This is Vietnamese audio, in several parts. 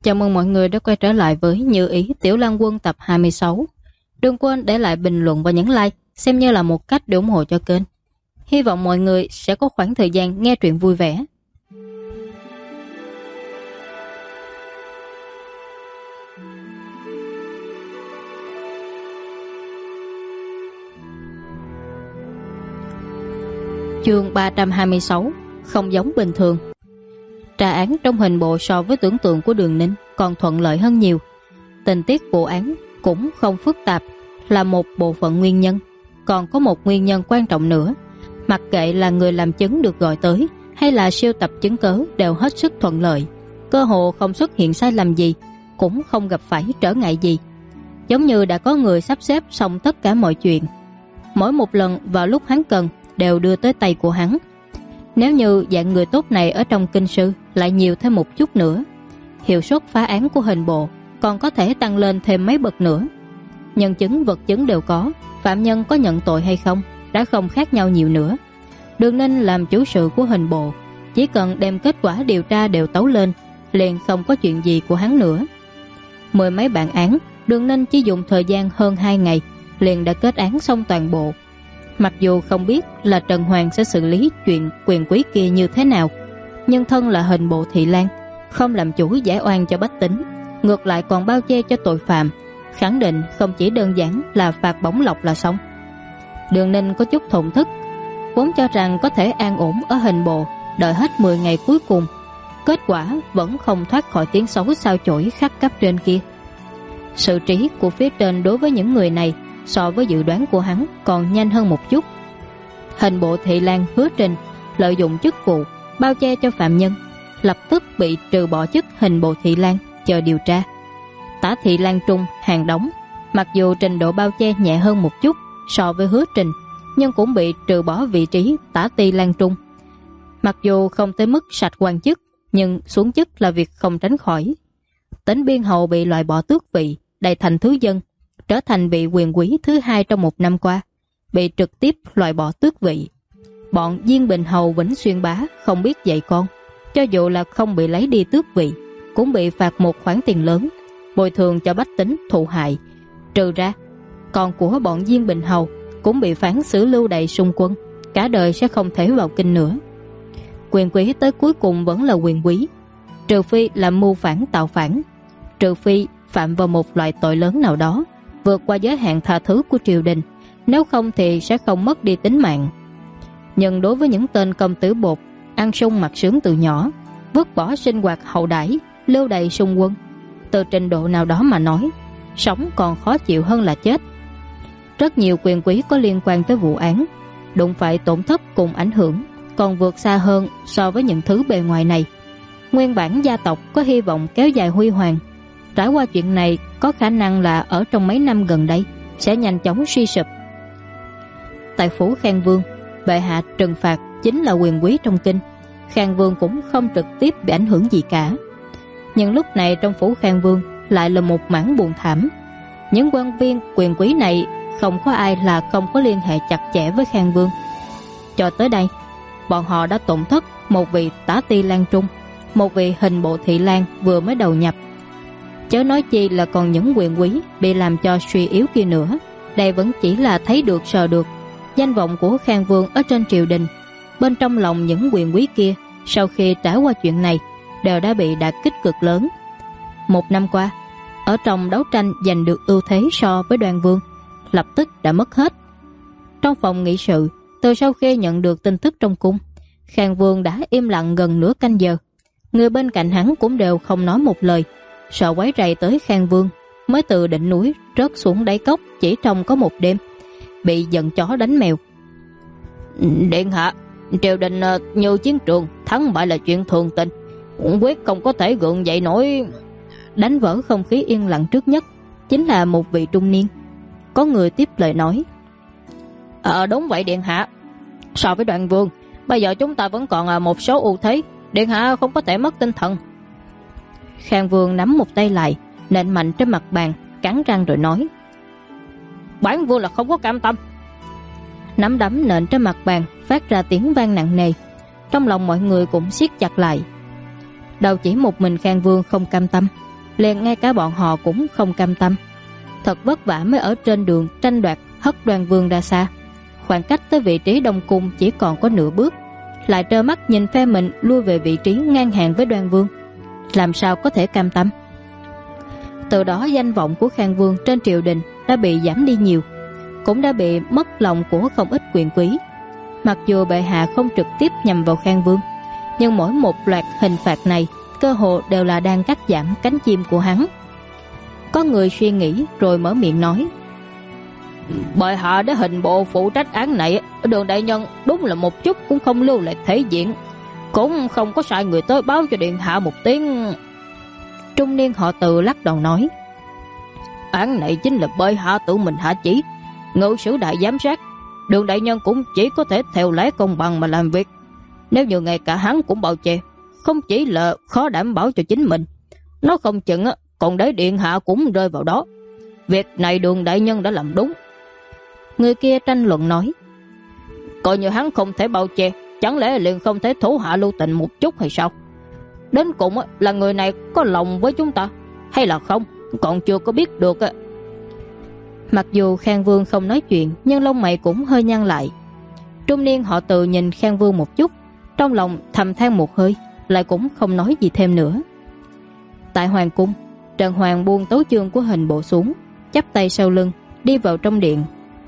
Chào mừng mọi người đã quay trở lại với Như Ý Tiểu Lang Quân tập 26. Đừng quên để lại bình luận và nhấn like, xem như là một cách để ủng hộ cho kênh. Hy vọng mọi người sẽ có khoảng thời gian nghe truyện vui vẻ. Chương 326. Không giống bình thường. Tra án trong hình bộ so với tưởng tượng của Đường Ninh còn thuận lợi hơn nhiều. Tình tiết vụ án cũng không phức tạp, là một bộ phận nguyên nhân. Còn có một nguyên nhân quan trọng nữa. Mặc kệ là người làm chứng được gọi tới hay là siêu tập chứng cớ đều hết sức thuận lợi. Cơ hồ không xuất hiện sai lầm gì, cũng không gặp phải trở ngại gì. Giống như đã có người sắp xếp xong tất cả mọi chuyện. Mỗi một lần vào lúc hắn cần đều đưa tới tay của hắn. Nếu như dạng người tốt này ở trong kinh sư lại nhiều thêm một chút nữa, hiệu suất phá án của hình bộ còn có thể tăng lên thêm mấy bậc nữa. Nhân chứng vật chứng đều có, phạm nhân có nhận tội hay không đã không khác nhau nhiều nữa. Đường Ninh làm chủ sự của hình bộ, chỉ cần đem kết quả điều tra đều tấu lên, liền không có chuyện gì của hắn nữa. Mười mấy bản án, Đường Ninh chỉ dùng thời gian hơn 2 ngày liền đã kết án xong toàn bộ. Mặc dù không biết là Trần Hoàng sẽ xử lý chuyện quyền quý kia như thế nào, nhưng thân là hình bộ thị lang, không làm chủ giải oan cho bách tính, ngược lại còn bao che cho tội phạm, khẳng định không chỉ đơn giản là phạt bổng lộc là xong. Đường Ninh có chút thổn thức, vốn cho rằng có thể an ổn ở hình bộ, đợi hết 10 ngày cuối cùng, kết quả vẫn không thoát khỏi tiếng xấu sao chổi khắp cấp trên kia. Sự trí của phía trên đối với những người này so với dự đoán của hắn còn nhanh hơn một chút. Hình bộ thị lang Hứa Trình lợi dụng chức vụ bao che cho phạm nhân, lập tức bị trừ bỏ chức hình bộ thị lang chờ điều tra. Tả thị lang Trung Hàng Đống mặc dù trình độ bao che nhẹ hơn một chút so với Hứa Trình, nhưng cũng bị trừ bỏ vị trí tả ti lang Trung. Mặc dù không tới mức sạch quan chức, nhưng xuống chức là việc không tránh khỏi. Tỉnh Biên Hầu bị loại bỏ tước vị, đầy thành thứ dân, trở thành vị quyền quý thứ 2 trong 1 năm qua, bị trực tiếp loại bỏ tước vị. Bọn Diên Bình Hầu Vĩnh Xuyên Bá không biết dạy con, cho dù là không bị lấy đi tước vị, cũng bị phạt một khoản tiền lớn, bồi thường cho bách tính thụ hại. Trừ ra, con của bọn Diên Bình Hầu cũng bị phán xử lưu đày xung quân, cả đời sẽ không thể vào kinh nữa. Quyền quý tới cuối cùng vẫn là quyền quý, trừ phi làm mưu phản tạo phản, trừ phi phạm vào một loại tội lớn nào đó vượt qua giới hạn tha thứ của triều đình, nếu không thì sẽ không mất đi tính mạng. Nhưng đối với những tên công tử bột ăn sung mặc sướng từ nhỏ, vứt bỏ sinh hoạt hậu đãi, lưu đày xung quân, từ trình độ nào đó mà nói, sống còn khó chịu hơn là chết. Rất nhiều quyền quý có liên quan tới vụ án đụng phải tổn thất cùng ảnh hưởng còn vượt xa hơn so với những thứ bề ngoài này. Nguyên bản gia tộc có hy vọng kéo dài huy hoàng, trải qua chuyện này có khả năng là ở trong mấy năm gần đây sẽ nhanh chóng suy sụp. Tại phủ Khang Vương, bệ hạ trừng phạt chính là quyền quý trong kinh, Khang Vương cũng không trực tiếp bị ảnh hưởng gì cả. Nhưng lúc này trong phủ Khang Vương lại là một mảng buồn thảm. Những quan viên quyền quý này không có ai là không có liên hệ chặt chẽ với Khang Vương. Cho tới đây, bọn họ đã tổn thất một vị tả ti lang Trung, một vị hình bộ thị lang vừa mới đầu nhập. Chớ nói chi là còn những quyền quý bị làm cho suy yếu kia nữa. Đây vẫn chỉ là thấy được sờ được danh vọng của Khang Vương ở trên triều đình. Bên trong lòng những quyền quý kia, sau khi trải qua chuyện này, đều đã bị đả kích cực lớn. 1 năm qua, ở trong đấu tranh giành được ưu thế so với Đoan Vương, lập tức đã mất hết. Trong phòng nghị sự, từ sau khi nhận được tin tức trong cung, Khang Vương đã im lặng gần nửa canh giờ. Người bên cạnh hắn cũng đều không nói một lời, sợ quấy rầy tới Khang Vương, mới từ đỉnh núi rớt xuống đáy cốc chỉ trong có một đêm, bị giận chó đánh mèo. Điện hạ, triều đình như chiến trường, thắng bại là chuyện thường tình, quyết không có thể gượng dậy nổi. Đánh vỡ không khí yên lặng trước nhất chính là một vị trung niên. Có người tiếp lời nói: Đúng vậy điện hạ, so với Đoan Vương, bây giờ chúng ta vẫn còn một số ưu thế, điện hạ không có thể mất tinh thần. Khang Vương nắm một tay lại, nện mạnh trên mặt bàn, cắn răng rồi nói: Bản vương là không có cam tâm. Nắm đấm nện trên mặt bàn phát ra tiếng vang nặng nề. Trong lòng mọi người cũng siết chặt lại. Đâu chỉ một mình Khang Vương không cam tâm, liền ngay cả bọn họ cũng không cam tâm. Thật vất vả mới ở trên đường tranh đoạt hất Đoan Vương ra xa. Khoảng cách tới vị trí Đông Cung chỉ còn có nửa bước, lại trơ mắt nhìn phe mình lui về vị trí ngang hàng với Đoan Vương, làm sao có thể cam tâm. Từ đó danh vọng của Khang Vương trên triều đình đã bị giảm đi nhiều, cũng đã bị mất lòng của không ít quyền quý. Mặc dù bệ hạ không trực tiếp nhằm vào Khang Vương, nhưng mỗi một loạt hình phạt này cơ hồ đều là đang cắt giảm cánh chim của hắn. Có người suy nghĩ rồi mở miệng nói: bệ hạ đã hình bộ phụ trách án này, Đường đại nhân đúng là một chút cũng không lưu lại thể diện, cũng không có sai người tới báo cho điện hạ một tiếng. Trung niên họ Từ lắc đầu nói: án này chính là bệ hạ tự mình hạ chỉ, ngự sử đại giám sát, Đường đại nhân cũng chỉ có thể theo lẽ công bằng mà làm việc. Nếu như ngay cả hắn cũng bao che, không chỉ là khó đảm bảo cho chính mình, nó không chừng còn để điện hạ cũng rơi vào đó. Việc này Đường đại nhân đã làm đúng. Người kia tranh luận nói: coi như hắn không thể bao che, chẳng lẽ liền không thể thủ hạ lưu tình một chút hay sao? Đến cùng là người này có lòng với chúng ta hay là không, còn chưa có biết được. Mặc dù Khang Vương không nói chuyện, nhưng lông mày cũng hơi nhăn lại. Trung niên họ Từ nhìn Khang Vương một chút, trong lòng thầm than một hơi, lại cũng không nói gì thêm nữa. Tại hoàng cung, Trần Hoàng buông tấu chương của hình bộ xuống, chắp tay sau lưng đi vào trong điện.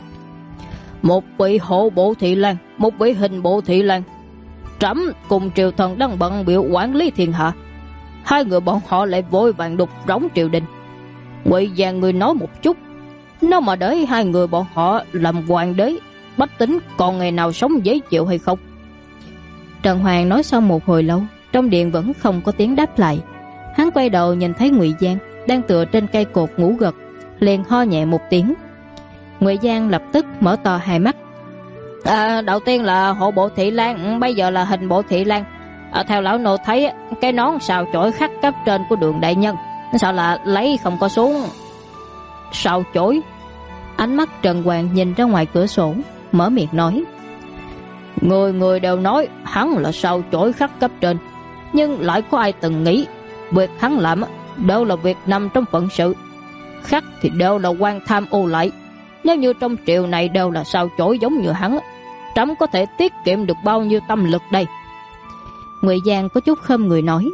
Một vị hộ bộ thị lang, một vị hình bộ thị lang, trẫm cùng triều thần đang bận biểu quản lý thiên hạ, hai người bọn họ lại vội vàng đục rỗng triều đình. Ngụy Giang người nói một chút, nếu mà để hai người bọn họ làm hoàng đế, bách tính còn ngày nào sống dễ chịu hay không? Trần Hoàng nói xong một hồi lâu, trong điện vẫn không có tiếng đáp lại. Hắn quay đầu nhìn thấy Ngụy Giang đang tựa trên cây cột ngủ gật, liền ho nhẹ một tiếng. Ngụy Giang lập tức mở to hai mắt. Đầu tiên là hộ bộ thị lang, bây giờ là hình bộ thị lang. Theo lão nô thấy cái nón sao chổi khắc cấp trên của Đường đại nhân, sao là lấy không có xuống? Sao chổi? Ánh mắt Trần Hoàng nhìn ra ngoài cửa sổ, mở miệng nói: người người đều nói hắn là sao chổi khắc cấp trên, nhưng lại có ai từng nghĩ việc hắn làm đều là việc nằm trong phận sự, khắc thì đều là quan tham ô lại. Nếu như trong triều này đều là sao chổi giống như hắn, trẫm có thể tiết kiệm được bao nhiêu tâm lực đây? Ngụy Giang có chút khom người nói: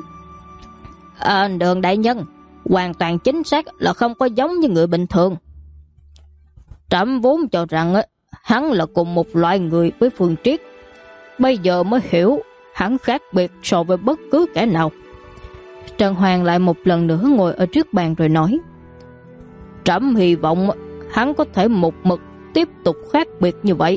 Đường đại nhân hoàn toàn chính xác là không có giống như người bình thường. Trẫm vốn cho rằng hắn là cùng một loại người với Phương Triết, bây giờ mới hiểu hắn khác biệt so với bất cứ kẻ nào. Trần Hoàng lại một lần nữa ngồi ở trước bàn rồi nói: trẫm hy vọng hắn có thể một mực tiếp tục khác biệt như vậy.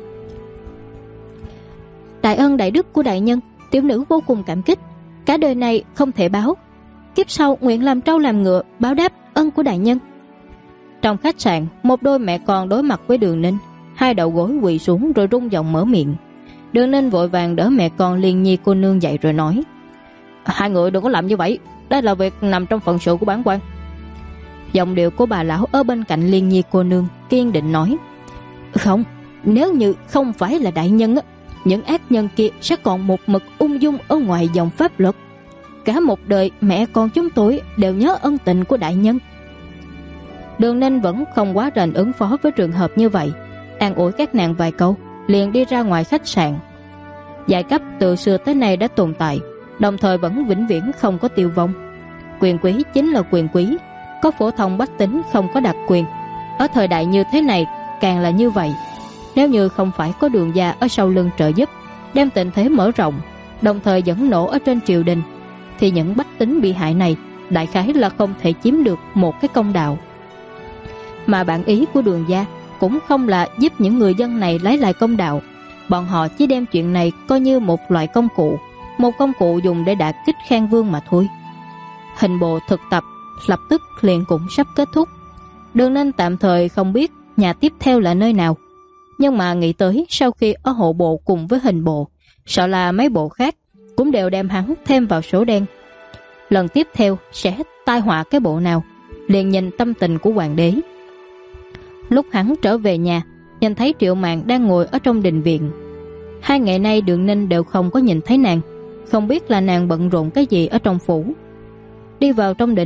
Đại ân đại đức của đại nhân, tiểu nữ vô cùng cảm kích, cả đời này không thể báo, kiếp sau nguyện làm trâu làm ngựa báo đáp ân của đại nhân. Trong khách sạn, một đôi mẹ con đối mặt với Đường Ninh, hai đầu gối quỳ xuống rồi rung giọng mở miệng. Đường Ninh vội vàng đỡ mẹ con Liên Nhi cô nương dậy rồi nói: hai người đừng có làm như vậy, đây là việc nằm trong phận sự của bản quan. Giọng điệu của bà lão ở bên cạnh Liên Nhi cô nương kiên định nói: không, nếu như không phải là đại nhân những ác nhân kia sẽ còn một mực ung dung ở ngoài dòng pháp luật. Cả một đời mẹ con chúng tôi đều nhớ ân tình của đại nhân. Đường Ninh vẫn không quá rành ứng phó với trường hợp như vậy, an ủi các nàng vài câu liền đi ra ngoài khách sạn. Giai cấp từ xưa tới nay đã tồn tại, đồng thời vẫn vĩnh viễn không có tiêu vong. Quyền quý chính là quyền quý, có phổ thông bách tính không có đặc quyền. Ở thời đại như thế này càng là như vậy. Nếu như không phải có Đường gia ở sau lưng trợ giúp, đem tình thế mở rộng, đồng thời dẫn nổ ở trên triều đình, thì những bách tính bị hại này đại khái là không thể chiếm được một cái công đạo. Mà bản ý của Đường gia cũng không là giúp những người dân này lấy lại công đạo. Bọn họ chỉ đem chuyện này coi như một loại công cụ, một công cụ dùng để đả kích Khang Vương mà thôi. Hình bộ thực tập lập tức liền cũng sắp kết thúc. Đường Ninh tạm thời không biết nhà tiếp theo là nơi nào, nhưng mà nghĩ tới sau khi ở hộ bộ cùng với hình bộ, sợ là mấy bộ khác cũng đều đem hắn thêm vào số đen. Lần tiếp theo sẽ tai họa cái bộ nào, liền nhìn tâm tình của hoàng đế. Lúc hắn trở về nhà, nhìn thấy Triệu Mạn đang ngồi ở trong đình viện. 2 ngày nay Đường Ninh đều không có nhìn thấy nàng, không biết là nàng bận rộn cái gì ở trong phủ. Đi vào trong đình,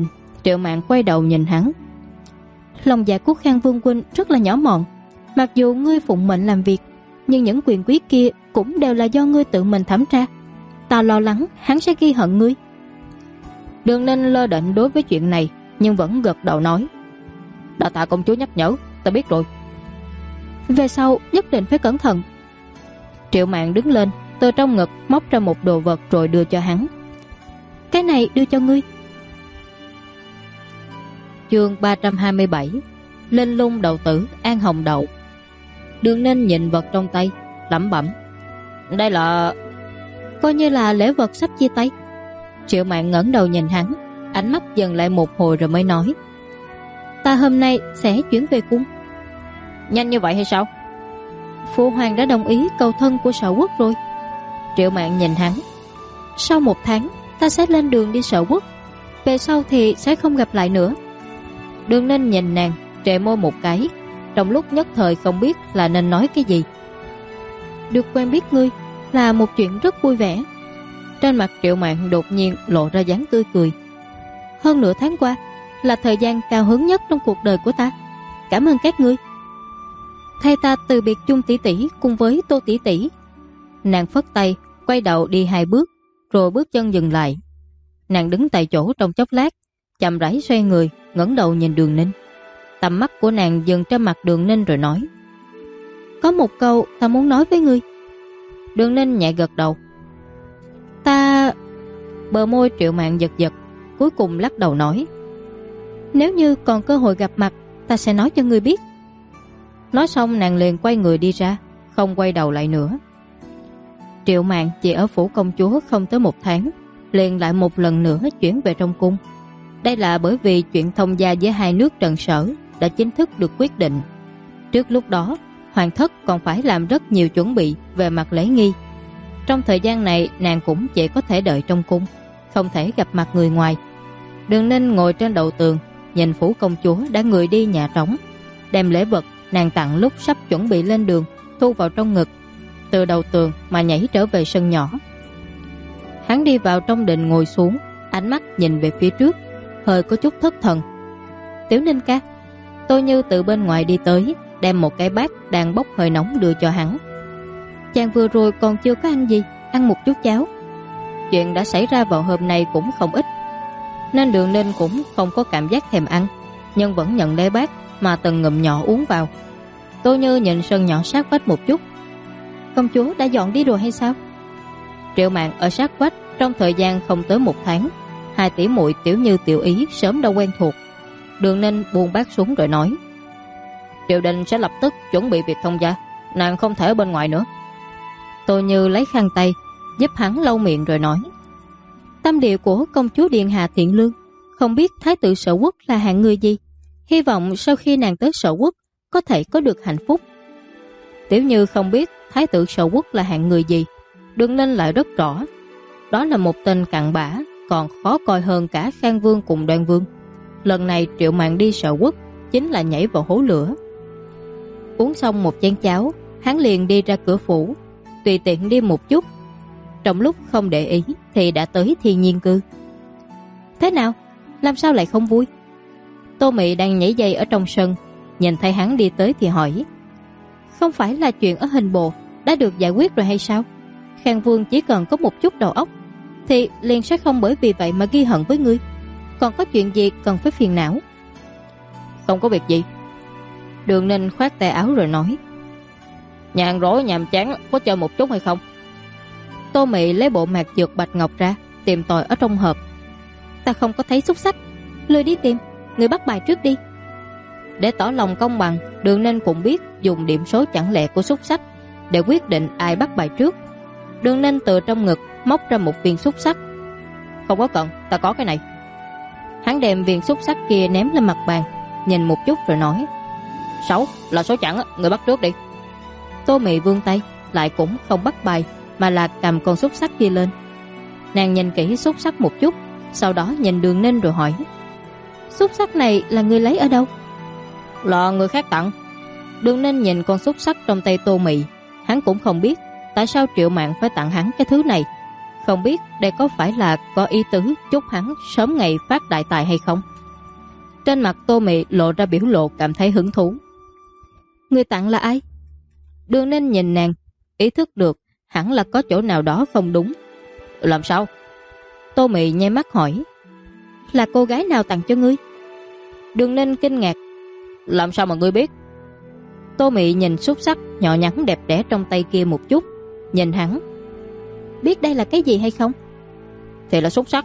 Triệu Mạn quay đầu nhìn hắn. Lòng dạ của Khang Vương huynh rất là nhỏ mọn. Mặc dù ngươi phụng mệnh làm việc, nhưng những quyền quý kia cũng đều là do ngươi tự mình thẩm tra. Ta lo lắng hắn sẽ ghi hận ngươi. Đường Ninh lơ đễnh đối với chuyện này, nhưng vẫn gật đầu nói: Đa tạ công chúa nhắc nhở, ta biết rồi. Về sau nhất định phải cẩn thận. Triệu Mạn đứng lên, từ trong ngực móc ra một đồ vật rồi đưa cho hắn. Cái này đưa cho ngươi. Chương 327 Linh lung đầu tử An Hồng Đậu. Đường Ninh nhìn vật trong tay, lẩm bẩm: Đây là... Coi như là lễ vật sắp chia tay. Triệu Mạn ngẩng đầu nhìn hắn, ánh mắt dừng lại một hồi rồi mới nói: Ta hôm nay sẽ chuyển về cung. Nhanh như vậy hay sao? Phụ hoàng đã đồng ý cầu thân của Sở Quốc rồi. Triệu Mạn nhìn hắn: Sau 1 tháng ta sẽ lên đường đi Sở Quốc, về sau thì sẽ không gặp lại nữa. Đường Ninh nhìn nàng, trệ môi một cái, trong lúc nhất thời không biết là nên nói cái gì. Được quen biết ngươi là một chuyện rất vui vẻ. Trên mặt Triệu Mạn đột nhiên lộ ra dáng tươi cười. Hơn nửa tháng qua là thời gian cao hứng nhất trong cuộc đời của ta. Cảm ơn các ngươi. Thay ta từ biệt Chung tỷ tỷ cùng với Tô tỷ tỷ. Nàng phất tay, quay đầu đi 2 bước, rồi bước chân dừng lại. Nàng đứng tại chỗ trong chốc lát, chậm rãi xoay người, ngẩng đầu nhìn Đường Ninh. Tầm mắt của nàng dừng trên mặt Đường Ninh rồi nói: Có một câu ta muốn nói với ngươi. Đường Ninh nhẹ gật đầu. Ta... Bờ môi Triệu Mạn giật giật, cuối cùng lắc đầu nói: Nếu như còn cơ hội gặp mặt, ta sẽ nói cho ngươi biết. Nói xong nàng liền quay người đi ra, không quay đầu lại nữa. Triệu Mạn chỉ ở phủ công chúa không tới 1 tháng, liền lại một lần nữa chuyển về trong cung. Đây là bởi vì chuyện thông gia giữa 2 nước Trần Sở đã chính thức được quyết định. Trước lúc đó, hoàng thất còn phải làm rất nhiều chuẩn bị về mặt lễ nghi. Trong thời gian này nàng cũng chỉ có thể đợi trong cung, không thể gặp mặt người ngoài. Đường Ninh ngồi trên đầu tường, nhìn phủ công chúa đã người đi nhà trống, đem lễ vật nàng tặng lúc sắp chuẩn bị lên đường thu vào trong ngực, từ đầu tường mà nhảy trở về sân nhỏ. Hắn đi vào trong đình ngồi xuống, ánh mắt nhìn về phía trước, hơi có chút thất thần. Tiểu Ninh ca. Tô Như từ bên ngoài đi tới, đem một cái bát đang bốc hơi nóng đưa cho hắn. Chàng vừa rồi còn chưa có ăn gì, ăn một chút cháo. Chuyện đã xảy ra vào hôm nay cũng không ít, nên Đường Ninh cũng không có cảm giác thèm ăn, nhưng vẫn nhận lấy bát mà từng ngụm nhỏ uống vào. Tô Như nhìn sân nhỏ sát vách một chút. Công chúa đã dọn đi rồi hay sao? Triệu Mạn ở sát vách trong thời gian không tới 1 tháng, 2 tỷ muội Tiểu Như Tiểu Ý sớm đã quen thuộc. Đường Ninh buông bát xuống rồi nói: Triều đình sẽ lập tức chuẩn bị việc thông gia, nàng không thể ở bên ngoài nữa. Tô Như lấy khăn tay giúp hắn lau miệng rồi nói: Tâm địa của công chúa điện hạ thiện lương, không biết thái tử Sở Quốc là hạng người gì. Hy vọng sau khi nàng tới Sở Quốc có thể có được hạnh phúc. Tiểu Như không biết thái tử Sở Quốc là hạng người gì, Đường Ninh lại rất rõ. Đó là một tên cặn bã, còn khó coi hơn cả Khang Vương cùng Đoan Vương. Lần này Triệu Mạn đi Sở Quốc chính là nhảy vào hố lửa. Uống xong một chén cháo, hắn liền đi ra cửa phủ, tùy tiện đi một chút. Trong lúc không để ý thì đã tới Thiên Nhiên Cư. Thế nào? Làm sao lại không vui? Tô Mị đang nhảy dây ở trong sân, nhìn thấy hắn đi tới thì hỏi: Không phải là chuyện ở hình bộ đã được giải quyết rồi hay sao? Khang Vương chỉ cần có một chút đầu óc thì liền sẽ không bởi vì vậy mà ghi hận với ngươi. Còn có chuyện gì cần phải phiền não? Không có việc gì. Đường Ninh khoát tay áo rồi nói: Nhàn rỗi nhàm chán, có chơi một chút hay không? Tô Mị lấy bộ mạc dược bạch ngọc ra, tìm tòi ở trong hộp. Ta không có thấy xúc xách, lười đi tìm, người bắt bài trước đi. Để tỏ lòng công bằng, Đường Ninh cũng biết dùng điểm số chẳng lẻ của xúc xách để quyết định ai bắt bài trước. Đường Ninh từ trong ngực móc ra một viên xúc xách. Không có cần, ta có cái này. Hắn đem viên xúc xách kia ném lên mặt bàn, nhìn một chút rồi nói: 6 là số chẵn, người bắt trước đi. Tô Mị vươn tay, lại cũng không bắt bài mà là cầm con xúc xách kia lên. Nàng nhìn kỹ xúc xách một chút, sau đó nhìn Đường Ninh rồi hỏi: Xúc xách này là người lấy ở đâu? Là người khác tặng. Đường Ninh nhìn con xúc xách trong tay Tô Mị, hắn cũng không biết tại sao Triệu Mạn phải tặng hắn cái thứ này. Không biết đây có phải là có ý tứ chúc hắn sớm ngày phát đại tài hay không. Trên mặt Tô Mị lộ ra biểu lộ cảm thấy hứng thú. Người tặng là ai? Đường Ninh nhìn nàng, ý thức được hẳn là có chỗ nào đó không đúng. Làm sao? Tô Mị nháy mắt hỏi. Là cô gái nào tặng cho ngươi? Đường Ninh kinh ngạc. Làm sao mà ngươi biết? Tô Mị nhìn xúc xắc nhỏ nhắn đẹp đẽ trong tay kia một chút, nhìn hắn. Biết đây là cái gì hay không? Thì là xúc xắc.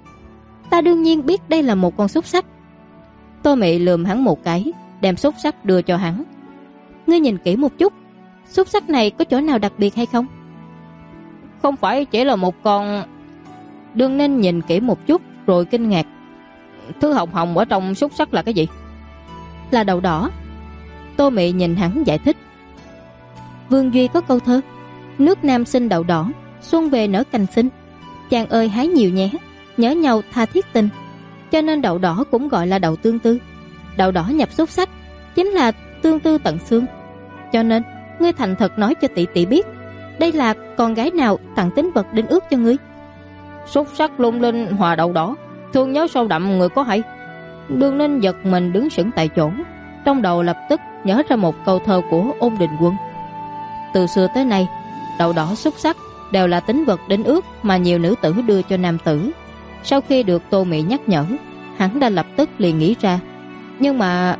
Ta đương nhiên biết đây là một con xúc xắc. Tô Mị lườm hắn một cái, đem xúc xắc đưa cho hắn. Ngươi nhìn kỹ một chút, xúc xắc này có chỗ nào đặc biệt hay không? Không phải chỉ là một con. Đường Ninh nhìn kỹ một chút rồi kinh ngạc. Thứ hồng hồng ở trong xúc xắc là cái gì? Là đậu đỏ. Tô Mị nhìn hắn giải thích. Vương Duy có câu thơ: nước Nam sinh đậu đỏ, xuân về nở cành xinh. Chàng ơi hái nhiều nhé, nhớ nhau tha thiết tình. Cho nên đậu đỏ cũng gọi là đậu tương tư. Đậu đỏ nhập xúc xắc chính là tương tư tận xương. Cho nên ngươi thành thật nói cho tỷ tỷ biết, đây là con gái nào tặng tín vật đính ước cho ngươi? Xúc xắc lung linh hòa đậu đỏ, thương nhớ sâu đậm người có hay. Đường Ninh giật mình đứng sững tại chỗ, trong đầu lập tức nhớ ra một câu thơ của Ôn Đình Quân. Từ xưa tới nay, đậu đỏ xúc xắc đều là tín vật đính ước mà nhiều nữ tử đưa cho nam tử. Sau khi được Tô Mị nhắc nhở, hắn đã lập tức liền nghĩ ra. Nhưng mà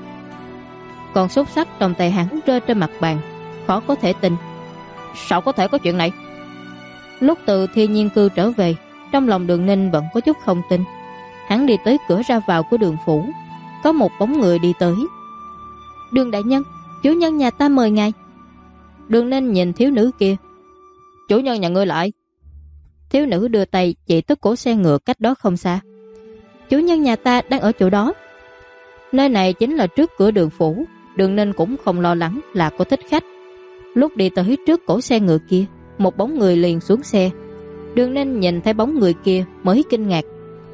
con xúc xắc trong tay hắn rơi trên mặt bàn, khó có thể tin. Sao có thể có chuyện này? Lúc từ Thiên Nhiên Cư trở về, trong lòng Đường Ninh vẫn có chút không tin. Hắn đi tới cửa ra vào của Đường phủ, có một bóng người đi tới. Đường đại nhân, chủ nhân nhà ta mời ngài. Đường Ninh nhìn thiếu nữ kia. Chủ nhân nhà ngươi là ai? Thiếu nữ đưa tay chỉ tới cổ xe ngựa cách đó không xa. Chủ nhân nhà ta đang ở chỗ đó. Nơi này chính là trước cửa Đường phủ. Đường Ninh cũng không lo lắng là có thích khách. Lúc đi tới trước cổ xe ngựa kia, một bóng người liền xuống xe. Đường Ninh nhìn thấy bóng người kia mới kinh ngạc.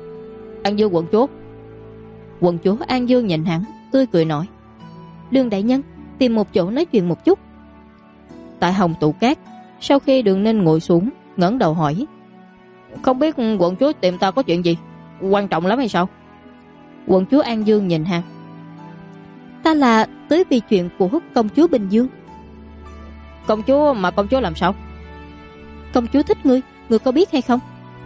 An Dương quận chúa. Quận chúa An Dương nhìn hắn, tươi cười nói. Đường đại nhân, tìm một chỗ nói chuyện một chút. Tại Hồng Tụ Cát, sau khi Đường Ninh ngồi xuống, ngẩng đầu hỏi. Không biết quận chúa tìm ta có chuyện gì? Quan trọng lắm hay sao? Quận chúa An Dương nhìn hắn. Ta là tới vì chuyện của công chúa Bình Dương. Công chúa mà công chúa làm sao? Công chúa thích ngươi, ngươi có biết hay không?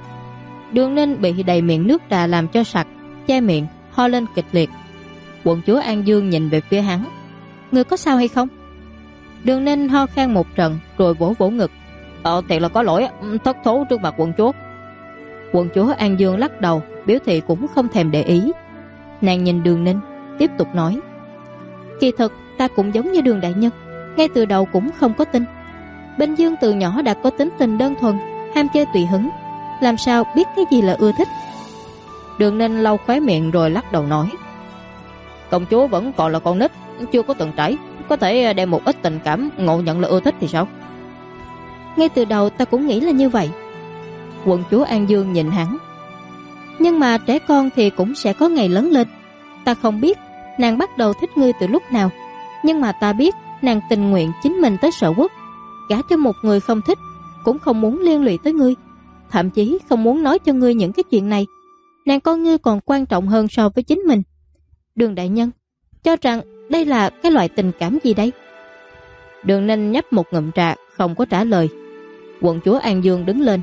Đường Ninh bị đầy miệng nước trà làm cho sặc, che miệng, ho lên kịch liệt. Quận chúa An Dương nhìn về phía hắn. Ngươi có sao hay không? Đường Ninh ho khan một trận rồi vỗ vỗ ngực. Thiệt là có lỗi, thất thố trước mặt quận chúa. Quận chúa An Dương lắc đầu, biểu thị cũng không thèm để ý. Nàng nhìn Đường Ninh, tiếp tục nói. Kỳ thực ta cũng giống như Đường đại nhân, ngay từ đầu cũng không có tin. Bình Dương từ nhỏ đã có tính tình đơn thuần, ham chơi tùy hứng, làm sao biết cái gì là ưa thích. Đường Ninh lau khóe miệng rồi lắc đầu nói. Công chúa vẫn còn là con nít, chưa có từng trải, có thể đem một ít tình cảm ngộ nhận là ưa thích thì sao? Ngay từ đầu ta cũng nghĩ là như vậy. Quận chúa An Dương nhìn hắn. Nhưng mà trẻ con thì cũng sẽ có ngày lớn lên. Ta không biết nàng bắt đầu thích ngươi từ lúc nào, nhưng mà ta biết nàng tình nguyện chính mình tới Sở Quốc, gả cho một người không thích, cũng không muốn liên lụy tới ngươi, thậm chí không muốn nói cho ngươi những cái chuyện này. Nàng coi ngươi còn quan trọng hơn so với chính mình. Đường đại nhân cho rằng đây là cái loại tình cảm gì đây? Đường Ninh nhấp một ngụm trà, không có trả lời. Quận chúa An Dương đứng lên.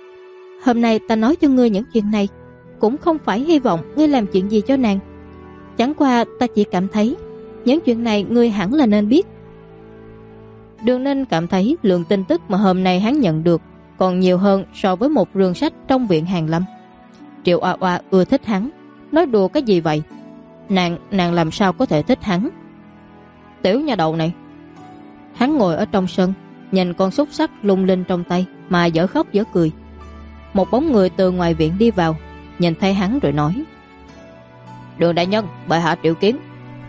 Hôm nay ta nói cho ngươi những chuyện này, cũng không phải hy vọng ngươi làm chuyện gì cho nàng. Chẳng qua ta chỉ cảm thấy những chuyện này ngươi hẳn là nên biết. Đường Ninh cảm thấy lượng tin tức mà hôm nay hắn nhận được còn nhiều hơn so với một rương sách trong viện Hàn Lâm. Triệu Oa Oa ưa thích hắn, nói đùa cái gì vậy? Nàng làm sao có thể thích hắn? Tiểu nha đầu này. Hắn ngồi ở trong sân, nhìn con xúc xắc lung linh trong tay mà dở khóc dở cười. Một bóng người từ ngoài viện đi vào, nhìn thấy hắn rồi nói. Đường đại nhân, bệ hạ triệu kiến.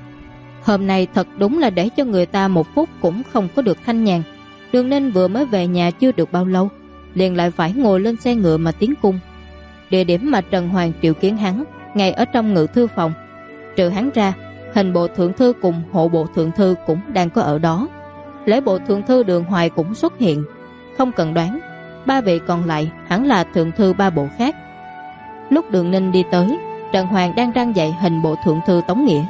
Hôm nay thật đúng là để cho người ta một phút cũng không có được thanh nhàn. Đường Ninh vừa mới về nhà chưa được bao lâu, liền lại phải ngồi lên xe ngựa mà tiến cung. Địa điểm mà Trần Hoàng triệu kiến hắn ngay ở trong ngự thư phòng. Trừ hắn ra, hình bộ thượng thư cùng hộ bộ thượng thư cũng đang có ở đó. Lễ bộ thượng thư Đường Hoài cũng xuất hiện. Không cần đoán, ba vị còn lại hẳn là thượng thư ba bộ khác. Lúc Đường Ninh đi tới, Trần Hoàng đang răng dạy hình bộ thượng thư Tống Nghĩa.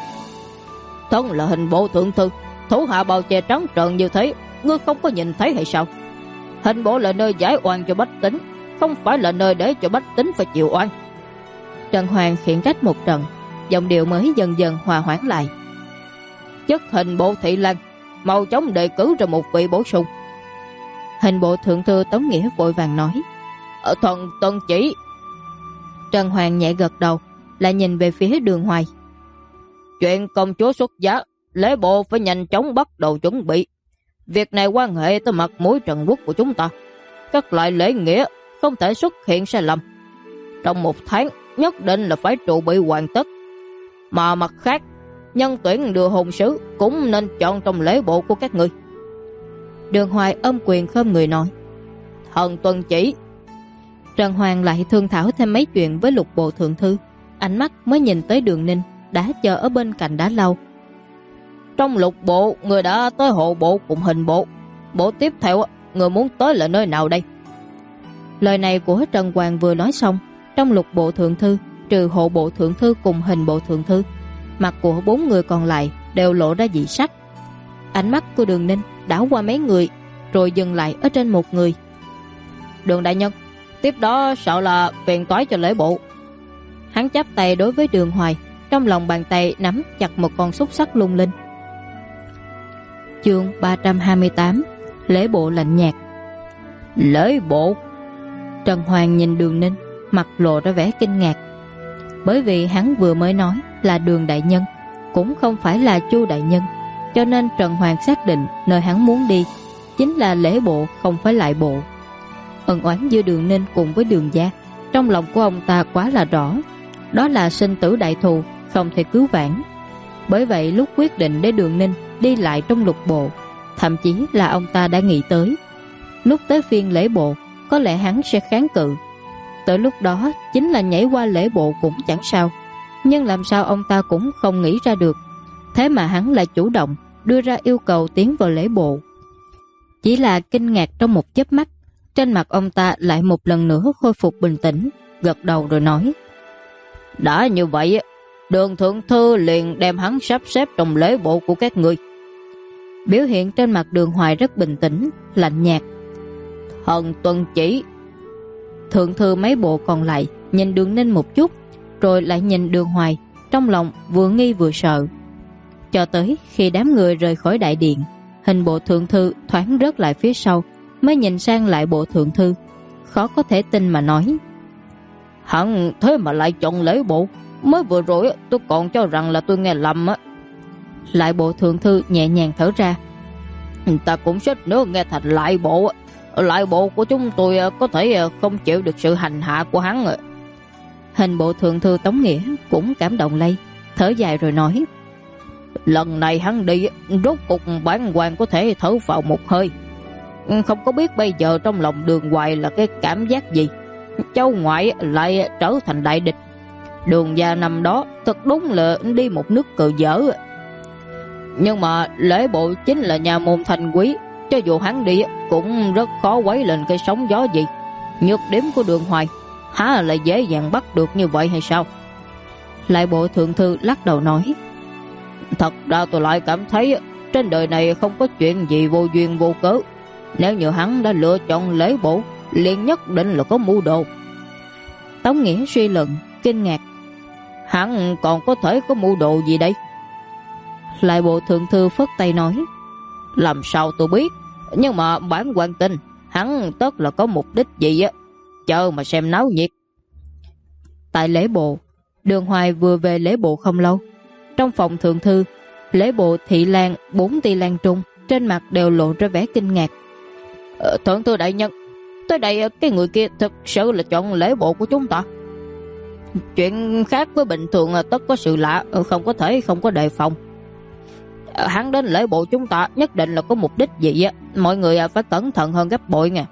Thân là hình bộ thượng thư, thủ hạ bào che trắng trợn như thế, ngươi không có nhìn thấy hay sao? Hình bộ là nơi giải oan cho bách tính, không phải là nơi để cho bách tính phải chịu oan. Trần Hoàng khiển trách một trận, giọng điệu mới dần dần hòa hoãn lại. Chức hình bộ thị lang, mau chóng đề cử ra một vị bổ sung. Hình bộ thượng thư Tống Nghĩa vội vàng nói. Thần tuân chỉ. Trần Hoàng nhẹ gật đầu, lại nhìn về phía Đường Hoài. Chuyện công chúa xuất giá, lễ bộ phải nhanh chóng bắt đầu chuẩn bị. Việc này quan hệ tới mặt mũi Trần quốc của chúng ta. Các loại lễ nghĩa không thể xuất hiện sai lầm. Trong 1 tháng nhất định là phải trụ bị hoàn tất. Mà mặt khác, nhân tuyển đưa hôn sứ cũng nên chọn trong lễ bộ của các ngươi. Đường Hoài ôm quyền khom người nói. Thần tuân chỉ. Trần Hoàng lại thương thảo thêm mấy chuyện với Lục bộ thượng thư, ánh mắt mới nhìn tới Đường Ninh đã chờ ở bên cạnh đã lâu. Trong Lục bộ, người đã tới hộ bộ cùng hình bộ. Bộ tiếp theo, người muốn tới là nơi nào đây? Lời này của Trần Hoàng vừa nói xong, trong Lục bộ thượng thư, trừ hộ bộ thượng thư cùng hình bộ thượng thư, mặt của 4 người còn lại đều lộ ra dị sắc. Ánh mắt của Đường Ninh đảo qua mấy người, rồi dừng lại ở trên một người. Đường đại nhân, tiếp đó sợ là phiền toái cho lễ bộ. Hắn chắp tay đối với Đường Hoài, trong lòng bàn tay nắm chặt một con xúc xắc lung linh. Chương 328, lễ bộ lạnh nhạt. Lễ bộ? Trần Hoàng nhìn Đường Ninh, mặt lộ ra vẻ kinh ngạc. Bởi vì hắn vừa mới nói là Đường đại nhân, cũng không phải là Chu đại nhân, cho nên Trần Hoàng xác định nơi hắn muốn đi chính là lễ bộ, không phải lại bộ. Ân oán giữa Đường Ninh cùng với Đường gia, trong lòng của ông ta quá là rõ, đó là sinh tử đại thù, không thể cứu vãn. Bởi vậy lúc quyết định để Đường Ninh đi lại trong Lục bộ, thậm chí là ông ta đã nghĩ tới lúc tới phiên lễ bộ có lẽ hắn sẽ kháng cự. Tới lúc đó chính là nhảy qua lễ bộ cũng chẳng sao, nhưng làm sao ông ta cũng không nghĩ ra được. Thế mà hắn lại chủ động đưa ra yêu cầu tiến vào lễ bộ. Chỉ là kinh ngạc trong một chớp mắt, trên mặt ông ta lại một lần nữa khôi phục bình tĩnh, gật đầu rồi nói. Đã như vậy, Đường thượng thư liền đem hắn sắp xếp trong lễ bộ của các ngươi. Biểu hiện trên mặt Đường Hoài rất bình tĩnh, lạnh nhạt. Thần tuân chỉ. Thượng thư mấy bộ còn lại nhìn Đường Ninh một chút, rồi lại nhìn Đường Hoài, trong lòng vừa nghi vừa sợ. Cho tới khi đám người rời khỏi đại điện, hình bộ thượng thư thoáng rớt lại phía sau, mới nhìn sang lại bộ thượng thư, khó có thể tin mà nói. Hắn thế mà lại chọn lễ bộ, mới vừa rồi tôi còn cho rằng là tôi nghe lầm á. Lại bộ thượng thư nhẹ nhàng thở ra. Ta cũng suýt nữa nghe thành lại bộ. Lại bộ của chúng tôi có thể không chịu được sự hành hạ của hắn. Hình bộ thượng thư Tống Nghĩa cũng cảm động lây, thở dài rồi nói. Lần này hắn đi, rốt cục bản quan có thể thở vào một hơi. Không có biết bây giờ trong lòng Đường Hoài là cái cảm giác gì. Cháu ngoại lại trở thành đại địch. Đường gia năm đó thật đúng là đi một nước cờ dở. Nhưng mà lễ bộ chính là nhà môn thành quý, cho dù hắn đi cũng rất khó quấy lên cái sóng gió gì. Nhược điểm của Đường Hoài há là dễ dàng bắt được như vậy hay sao? Lại bộ thượng thư lắc đầu nói. Thật ra tôi lại cảm thấy trên đời này không có chuyện gì vô duyên vô cớ. Nếu như hắn đã lựa chọn lễ bộ, liền nhất định là có mưu đồ. Tống Nghĩa suy luận, kinh ngạc. Hắn còn có thể có mưu đồ gì đây? Lại bộ thượng thư phất tay nói. Làm sao tôi biết, nhưng mà bản quan tin hắn tất là có mục đích gì á. Chờ mà xem náo nhiệt. Tại lễ bộ, Đường Hoài vừa về lễ bộ không lâu. Trong phòng thượng thư, lễ bộ thị lang 4 ti lang trung trên mặt đều lộ ra vẻ kinh ngạc. Thượng thư đại nhân, tới đây cái người kia thực sự là chọn lễ bộ của chúng ta. Chuyện khác với bình thường tất có sự lạ, không có thể không có đề phòng. Hắn đến lễ bộ chúng ta nhất định là có mục đích gì á, mọi người phải cẩn thận hơn gấp bội nha.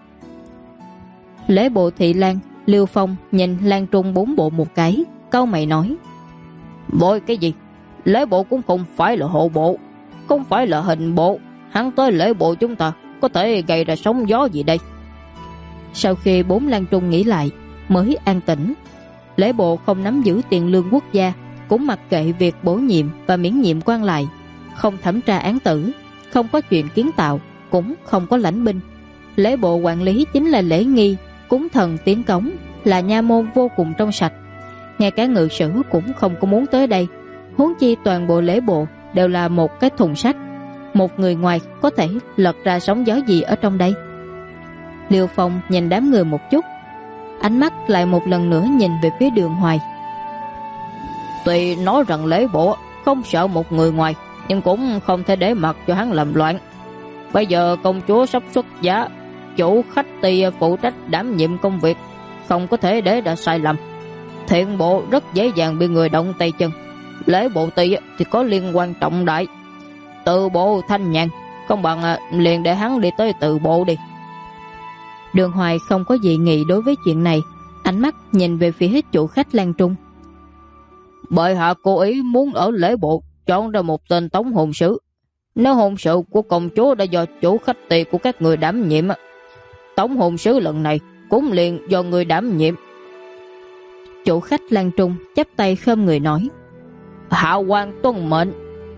Lễ bộ thị lang Liêu Phong nhìn lang trung 4 bộ một cái, cau mày nói. Bội cái gì? Lễ bộ cũng không phải là hộ bộ, không phải là hình bộ. Hắn tới lễ bộ chúng ta có thể gây ra sóng gió gì đây? Sau khi 4 lang trung nghĩ lại mới an tĩnh. Lễ bộ không nắm giữ tiền lương quốc gia, cũng mặc kệ việc bổ nhiệm và miễn nhiệm quan lại, không thẩm tra án tử, không có chuyện kiến tạo, cũng không có lãnh binh. Lễ bộ quản lý chính là lễ nghi, cúng thần tiến cống, là nha môn vô cùng trong sạch. Ngay cả ngự sử cũng không có muốn tới đây, huống chi toàn bộ lễ bộ đều là một cái thùng sắt. Một người ngoài có thể lật ra sóng gió gì ở trong đây? Liêu Phong nhìn đám người một chút, ánh mắt lại một lần nữa nhìn về phía Đường Hoài. Tuy nói rằng lễ bộ không sợ một người ngoài, nhưng cũng không thể để mặc cho hắn làm loạn. Bây giờ công chúa sắp xuất giá, chủ khách ty phụ trách đảm nhiệm công việc, không có thể để đã sai lầm. Thiện bộ rất dễ dàng bị người động tay chân, lễ bộ ty thì có liên quan trọng đại. Tự bộ thanh nhàn, không bằng liền để hắn đi tới tự bộ đi. Đường Hoài không có dị nghị đối với chuyện này, ánh mắt nhìn về phía chủ khách Lan Trung. Bệ hạ cố ý muốn ở lễ bộ chọn ra một tên tống hôn sứ. Nếu hôn sự của công chúa đã do chủ khách ty của các người đảm nhiệm, tống hôn sứ lần này cũng liền do người đảm nhiệm. Chủ khách Lan Trung chắp tay khom người nói: Hạ quan tuân mệnh.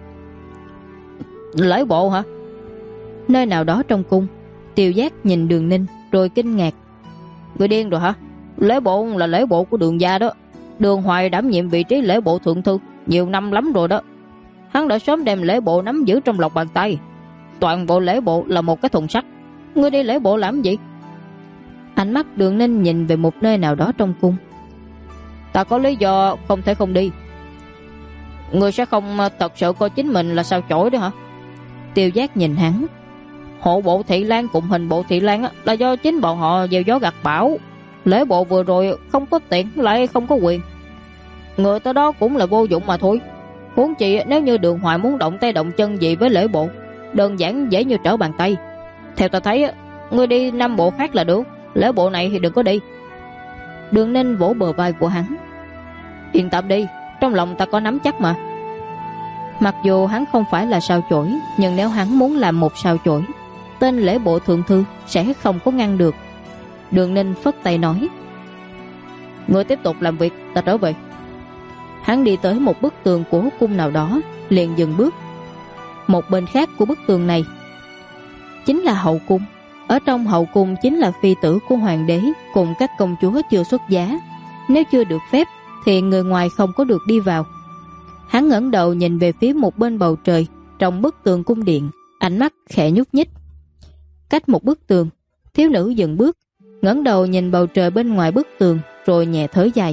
Lễ bộ hả? Nơi nào đó trong cung, Tiêu Giác nhìn Đường Ninh rồi kinh ngạc. Người điên rồi hả? Lễ bộ là lễ bộ của Đường gia đó. Đường Hoài đảm nhiệm vị trí lễ bộ thượng thư nhiều năm lắm rồi đó. Hắn đã sớm đem lễ bộ nắm giữ trong lòng bàn tay. Toàn bộ lễ bộ là một cái thùng sắt. Ngươi đi lễ bộ làm gì? Ánh mắt Đường Ninh nhìn về một nơi nào đó trong cung. Ta có lý do không thể không đi. Ngươi sẽ không thật sự coi chính mình là sao chổi đó hả? Tiêu Giác nhìn hắn. Hộ bộ Thị Lan cùng hình bộ Thị Lan là do chính bọn họ gieo gió gặt bão. Lễ bộ vừa rồi không có tiền lại không có quyền, người tới đó cũng là vô dụng mà thôi. Huống chi nếu như Đường Hoài muốn động tay động chân gì với lễ bộ, đơn giản dễ như trở bàn tay. Theo ta thấy, ngươi đi 5 bộ khác là được, lễ bộ này thì đừng có đi. Đường Ninh vỗ bờ vai của hắn. Yên tâm đi, trong lòng ta có nắm chắc mà. Mặc dù hắn không phải là sao chổi, nhưng nếu hắn muốn làm một sao chổi, tên lễ bộ thượng thư sẽ không có ngăn được. Đường Ninh phất tay nói: Ngươi tiếp tục làm việc, ta trở về. Hắn đi tới một bức tường của cung nào đó, liền dừng bước. Một bên khác của bức tường này chính là hậu cung. Ở trong hậu cung chính là phi tử của hoàng đế cùng các công chúa chưa xuất giá. Nếu chưa được phép thì người ngoài không có được đi vào. Hắn ngẩng đầu nhìn về phía một bên bầu trời trong bức tường cung điện, ánh mắt khẽ nhúc nhích. Cách một bức tường, thiếu nữ dừng bước, ngẩng đầu nhìn bầu trời bên ngoài bức tường rồi nhẹ thở dài.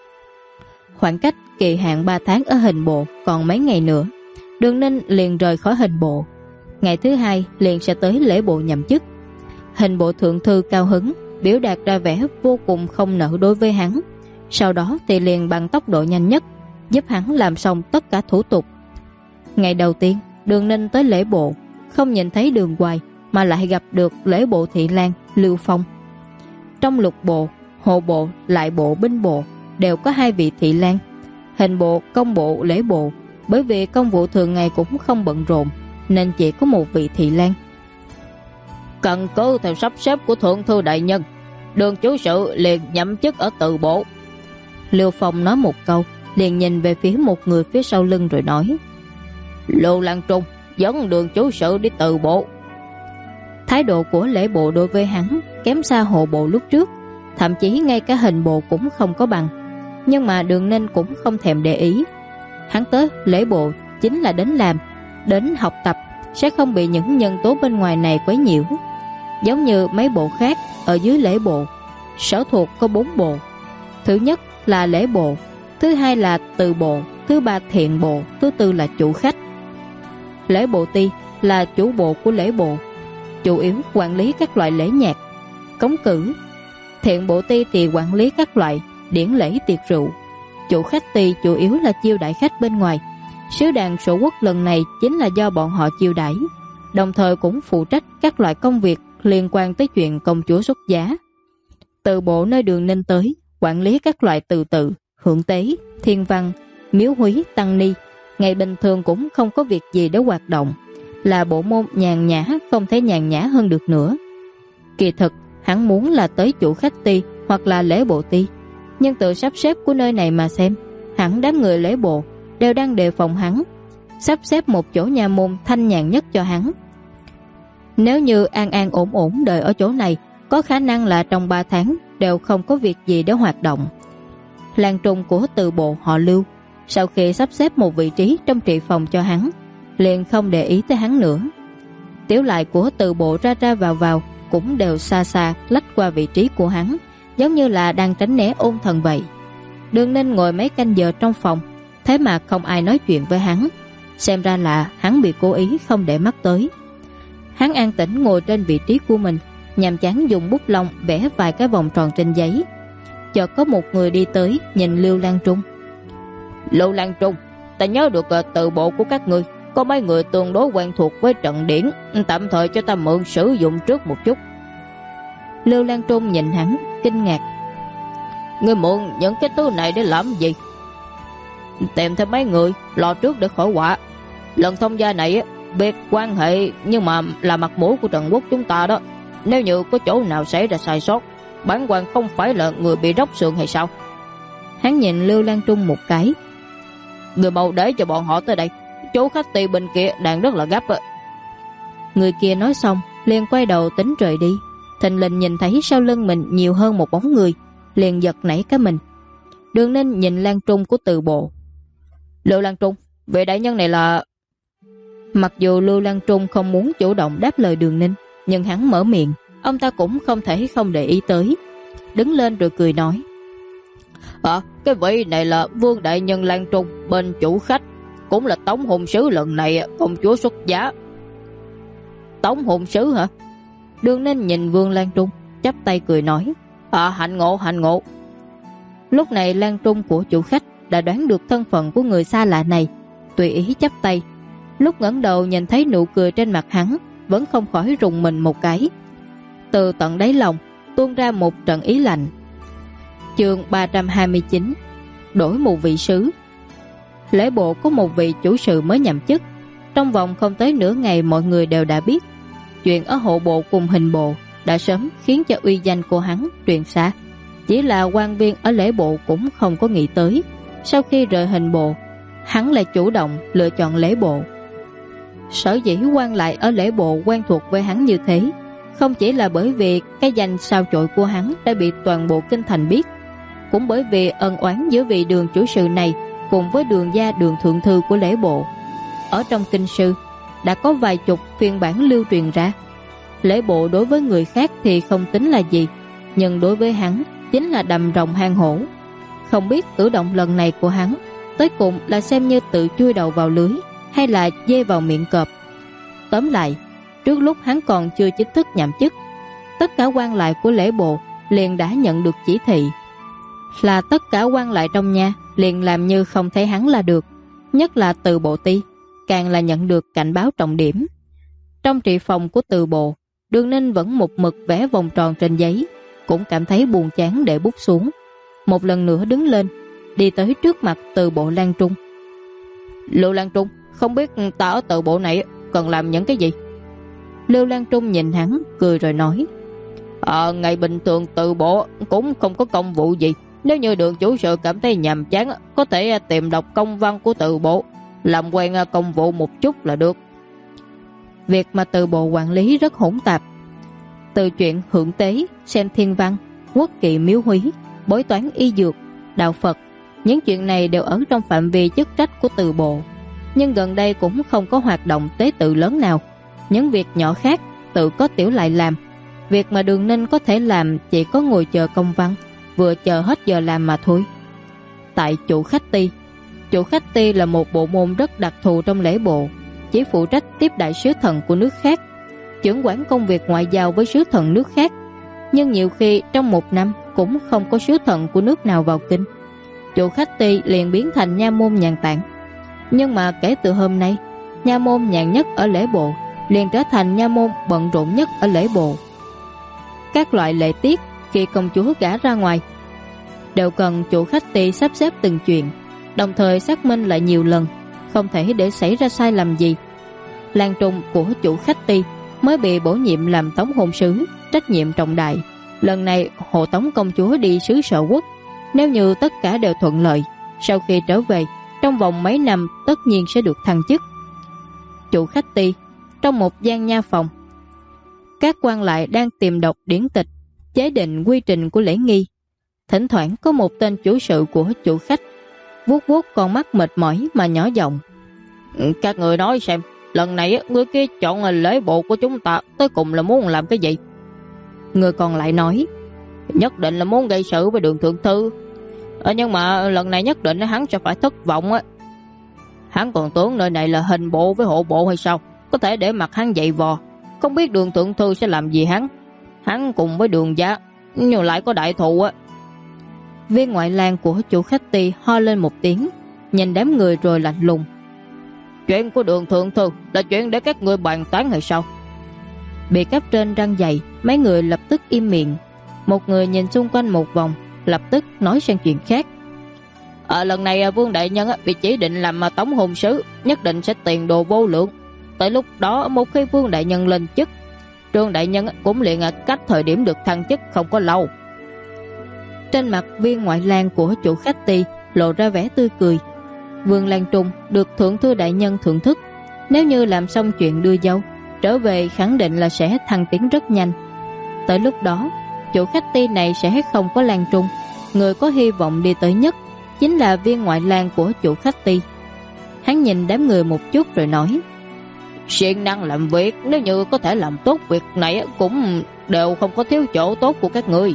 Khoảng cách kỳ hạn 3 tháng ở hình bộ còn mấy ngày nữa, Đường Ninh liền rời khỏi hình bộ. Ngày thứ 2 liền sẽ tới lễ bộ nhậm chức. Hình bộ thượng thư cao hứng, biểu đạt ra vẻ vô cùng không nỡ đối với hắn. Sau đó thì liền bằng tốc độ nhanh nhất giúp hắn làm xong tất cả thủ tục. Ngày đầu tiên Đường Ninh tới lễ bộ, không nhìn thấy Đường Hoài mà lại gặp được lễ bộ Thị Lan, Lưu Phong. Trong lục bộ, hộ bộ, lại bộ, binh bộ đều có 2 vị Thị Lan. Hình bộ, công bộ, lễ bộ bởi vì công vụ thường ngày cũng không bận rộn nên chỉ có một vị Thị Lan. Căn cứ theo sắp xếp của thượng thư đại nhân, Đường chủ sự liền nhậm chức ở tự bộ. Lưu Phong nói một câu, liền nhìn về phía một người phía sau lưng rồi nói: Lưu Lan Trung dẫn Đường chủ sự đi tự bộ. Thái độ của lễ bộ đối với hắn kém xa hộ bộ lúc trước, thậm chí ngay cả hình bộ cũng không có bằng. Nhưng mà Đường Ninh cũng không thèm để ý. Hắn tới lễ bộ chính là đến làm, đến học tập, sẽ không bị những nhân tố bên ngoài này quấy nhiễu. Giống như mấy bộ khác, ở dưới lễ bộ, sở thuộc có 4 bộ. Thứ nhất là lễ bộ, thứ hai là từ bộ, thứ ba thiện bộ, thứ tư là chủ khách. Lễ bộ ty là chủ bộ của lễ bộ, chủ yếu quản lý các loại lễ nhạc, cống cử. Thiện bộ ty thì quản lý các loại điển lễ tiệc rượu. Chủ khách ty chủ yếu là chiêu đãi khách bên ngoài. Sứ đàn Sổ Quốc lần này chính là do bọn họ chiêu đãi, đồng thời cũng phụ trách các loại công việc liên quan tới chuyện công chúa xuất giá. Từ bộ nơi Đường Ninh tới, quản lý các loại từ tự, hưởng tế, thiên văn, miếu húy, tăng ni. Ngày bình thường cũng không có việc gì để hoạt động, là bộ môn nhàn nhã không thể nhàn nhã hơn được nữa. Kỳ thực hắn muốn là tới chủ khách ty hoặc là lễ bộ ty. Nhưng từ sắp xếp của nơi này mà xem, hẳn đám người lễ bộ đều đang đề phòng hắn, sắp xếp một chỗ nha môn thanh nhàn nhất cho hắn. Nếu như an an ổn ổn đợi ở chỗ này, có khả năng là trong 3 tháng đều không có việc gì để hoạt động. Lan Trung của từ bộ họ Lưu, sau khi sắp xếp một vị trí trong trị phòng cho hắn, liền không để ý tới hắn nữa. Tiểu lại của từ bộ ra ra vào cũng đều xa xa lách qua vị trí của hắn, giống như là đang tránh né ôn thần vậy. Đường Ninh ngồi mấy canh giờ trong phòng, thế mà không ai nói chuyện với hắn, xem ra là hắn bị cố ý không để mắt tới. Hắn an tĩnh ngồi trên vị trí của mình, nhàm chán dùng bút lông vẽ vài cái vòng tròn trên giấy. Chợt có một người đi tới nhìn Lưu Lan Trung. Lưu Lan Trung, ta nhớ được từ bộ của các ngươi có mấy người tương đối quen thuộc với trận điển, tạm thời cho ta mượn sử dụng trước một chút. Lưu Lan Trung nhìn hắn kinh ngạc. Ngươi mượn những cái thứ này để làm gì? Tìm thêm mấy người lo trước để khỏi họa. Lần thông gia này biệt quan hệ nhưng mà là mặt mũi của Trần Quốc chúng ta đó. Nếu như có chỗ nào xảy ra sai sót, bản quan không phải là người bị róc xương hay sao? Hắn nhìn Lưu Lan Trung một cái. Người mau để cho bọn họ tới đây, chỗ khách tỳ bên kia đang rất là gấp. Người kia nói xong liền quay đầu tính rời đi. Thình lình nhìn thấy sau lưng mình nhiều hơn một bóng người, liền giật nảy cái mình. Đường Ninh nhìn Lan Trung của từ bộ. Lưu Lan Trung, vị đại nhân này là... Mặc dù Lưu Lan Trung không muốn chủ động đáp lời Đường Ninh, nhưng hắn mở miệng, ông ta cũng không thể không để ý tới. Đứng lên rồi cười nói. Cái vị này là Vương đại nhân Lan Trung, bên chủ khách, cũng là tống hôn sứ lần này công chúa xuất giá. Tống hôn sứ hả? Đường Ninh nhìn Vương Lan Trung, chắp tay cười nói. Hạnh ngộ, hạnh ngộ. Lúc này Lan Trung của chủ khách đã đoán được thân phận của người xa lạ này, tùy ý chắp tay. Lúc ngẩng đầu nhìn thấy nụ cười trên mặt hắn, vẫn không khỏi rùng mình một cái. Từ tận đáy lòng tuôn ra một trận ý lạnh. Chương 329. Đổi một vị sứ. Lễ bộ có một vị chủ sự mới nhậm chức. Trong vòng không tới nửa ngày mọi người đều đã biết. Chuyện ở hộ bộ cùng hình bộ đã sớm khiến cho uy danh của hắn truyền xa. Chỉ là quan viên ở lễ bộ cũng không có nghĩ tới, sau khi rời hình bộ, hắn lại chủ động lựa chọn lễ bộ. Sở dĩ quan lại ở lễ bộ quen thuộc với hắn như thế, không chỉ là bởi vì cái danh sao chổi của hắn đã bị toàn bộ kinh thành biết, cũng bởi vì ân oán giữa vị Đường chủ sự này cùng với Đường gia Đường thượng thư của lễ bộ. Ở trong kinh sư đã có vài chục phiên bản lưu truyền ra. Lễ bộ đối với người khác thì không tính là gì, nhưng đối với hắn chính là đầm rồng hang hổ. Không biết cử động lần này của hắn tới cùng là xem như tự chui đầu vào lưới hay là dê vào miệng cọp. Tóm lại, trước lúc hắn còn chưa chính thức nhậm chức, tất cả quan lại của lễ bộ liền đã nhận được chỉ thị. Là tất cả quan lại trong nhà liền làm như không thấy hắn là được. Nhất là từ bộ ti, càng là nhận được cảnh báo trọng điểm. Trong trị phòng của từ bộ, Đường Ninh vẫn một mực vẽ vòng tròn trên giấy, cũng cảm thấy buồn chán để bút xuống. Một lần nữa đứng lên, đi tới trước mặt từ bộ Lan Trung. Lưu Lan Trung, không biết ta ở từ bộ này cần làm những cái gì? Lưu Lan Trung nhìn hắn cười rồi nói. Ngày bình thường từ bộ cũng không có công vụ gì. Nếu như Đường chủ sự cảm thấy nhàm chán, có thể tìm đọc công văn của từ bộ, làm quen công vụ một chút là được. Việc mà từ bộ quản lý rất hỗn tạp. Từ chuyện hưởng tế, xem thiên văn, quốc kỵ miếu húy, bói toán y dược, đạo Phật, những chuyện này đều ở trong phạm vi chức trách của từ bộ. Nhưng gần đây cũng không có hoạt động tế tự lớn nào. Những việc nhỏ khác tự có tiểu lại làm. Việc mà Đường Ninh có thể làm chỉ có ngồi chờ công văn, vừa chờ hết giờ làm mà thôi. Tại chủ khách ty là một bộ môn rất đặc thù trong lễ bộ, chỉ phụ trách tiếp đại sứ thần của nước khác, chưởng quản công việc ngoại giao với sứ thần nước khác. Nhưng nhiều khi trong một năm cũng không có sứ thần của nước nào vào kinh. Chủ khách ty liền biến thành nha môn nhàn tản. Nhưng mà kể từ hôm nay, nha môn nhàn nhất ở lễ bộ liền trở thành nha môn bận rộn nhất ở lễ bộ. Các loại lễ tiết khi công chúa gả ra ngoài đều cần chủ khách ty sắp xếp từng chuyện, đồng thời xác minh lại nhiều lần, không thể để xảy ra sai lầm gì. Lan Trung của chủ khách ty mới bị bổ nhiệm làm tống hôn sứ, trách nhiệm trọng đại. Lần này hộ tống công chúa đi xứ Sở Quốc, Nếu như tất cả đều thuận lợi, sau khi trở về, trong vòng mấy năm tất nhiên sẽ được thăng chức. Chủ khách Ti, trong một gian nha phòng, các quan lại đang tìm đọc điển tịch, chế định quy trình của lễ nghi. Thỉnh thoảng có một tên chủ sự của chủ khách vuốt vuốt con mắt mệt mỏi mà nhỏ giọng: Các người nói xem, lần này người kia chọn lễ bộ của chúng ta tới cùng là muốn làm cái gì? Người còn lại nói: Nhất định là muốn gây sự với Đường thượng thư. Nhưng mà lần này nhất định hắn sẽ phải thất vọng á. Hắn còn tưởng nơi này là hình bộ với hộ bộ hay sao? Có thể để mặt hắn dậy vò. Không biết Đường thượng thư sẽ làm gì hắn. Hắn cùng với Đường gia nhưng lại có đại thù á. Viên ngoại lang của chủ khách Ti ho lên một tiếng, nhìn đám người rồi lạnh lùng: Chuyện của Đường thượng thư là chuyện để các người bàn tán hay sao? Bị cấp trên răng dày, mấy người lập tức im miệng. Một người nhìn xung quanh một vòng, lập tức nói sang chuyện khác: Lần này Vương đại nhân bị chỉ định làm tống hôn sứ, nhất định sẽ tiền đồ vô lượng. Tới lúc đó một khi Vương đại nhân lên chức, Trương đại nhân cũng liền cách thời điểm được thăng chức không có lâu. Trên mặt viên ngoại lang của chủ khách Ti lộ ra vẻ tươi cười. Vương Lan Trung được thượng thư đại nhân thưởng thức, nếu như làm xong chuyện đưa dâu trở về khẳng định là sẽ thăng tiến rất nhanh. Tới lúc đó chủ khách Ti này sẽ không có Lan Trung, người có hy vọng đi tới nhất chính là viên ngoại lang của chủ khách Ti. Hắn nhìn đám người một chút rồi nói: Siêng năng làm việc, nếu như có thể làm tốt việc này cũng đều không có thiếu chỗ tốt của các người.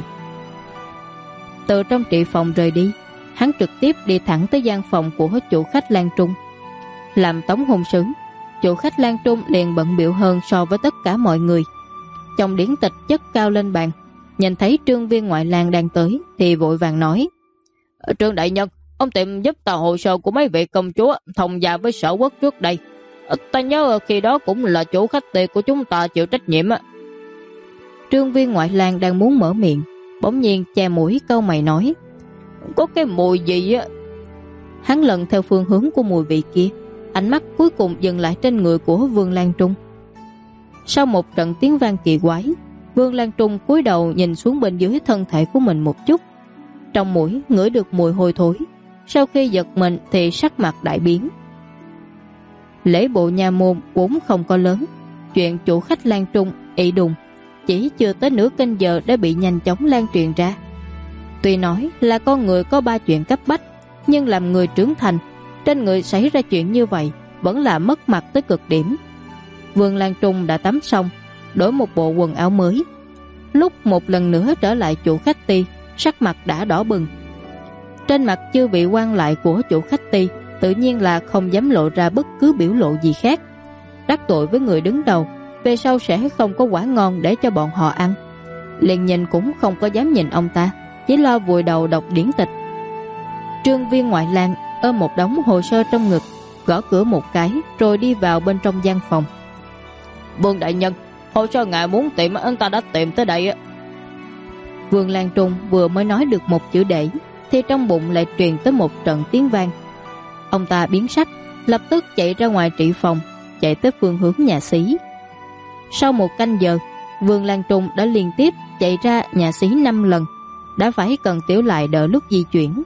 Từ trong trị phòng rời đi, hắn trực tiếp đi thẳng tới gian phòng của chủ khách Lan Trung. Làm tống hôn sứ, chủ khách Lan Trung liền bận bịu hơn so với tất cả mọi người. Trong điển tịch chất cao lên bàn, nhìn thấy Trương viên ngoại lang đang tới thì vội vàng nói: Trương đại nhân, ông tìm giúp ta hồ sơ của mấy vị công chúa thông gia với sở quốc trước đây. Ta nhớ khi đó cũng là chủ khách Ti của chúng ta chịu trách nhiệm. Trương viên ngoại lang đang muốn mở miệng, bỗng nhiên che mũi cau mày nói: Có cái mùi gì á? Hắn lần theo phương hướng của mùi vị kia, ánh mắt cuối cùng dừng lại trên người của Vương Lan Trung. Sau một trận tiếng vang kỳ quái, Vương Lan Trung cúi đầu nhìn xuống bên dưới thân thể của mình một chút. Trong mũi ngửi được mùi hôi thối. Sau khi giật mình thì sắc mặt đại biến. Lễ bộ nhà môn vốn không có lớn, chuyện chủ khách Lan Trung ị đùng chỉ chưa tới nửa canh giờ đã bị nhanh chóng lan truyền ra. Tuy nói là con người có 3 chuyện cấp bách, nhưng làm người trưởng thành, trên người xảy ra chuyện như vậy vẫn là mất mặt tới cực điểm. Vương Lan Trung đã tắm xong, đổi một bộ quần áo mới. Lúc một lần nữa trở lại chủ khách Ti, sắc mặt đã đỏ bừng. Trên mặt chư vị quan lại của chủ khách Ti tự nhiên là không dám lộ ra bất cứ biểu lộ gì khác. Đắc tội với người đứng đầu, về sau sẽ không có quả ngon để cho bọn họ ăn. Liền nhìn cũng không có dám nhìn ông ta, chỉ lo vùi đầu đọc điển tịch. Trương viên ngoại lang ôm một đống hồ sơ trong ngực, gõ cửa một cái rồi đi vào bên trong gian phòng. Vương đại nhân, hồ sơ ngài muốn tìm anh ta đã tìm tới đây. Vương Lan Trung vừa mới nói được một chữ để thì trong bụng lại truyền tới một trận tiếng vang. Ông ta biến sắc, lập tức chạy ra ngoài trị phòng, chạy tới phương hướng nhà xí. Sau một canh giờ, Vương Lan Trung đã liên tiếp chạy ra nhà xí 5 lần, đã phải cần Tiểu Lại đợi lúc di chuyển.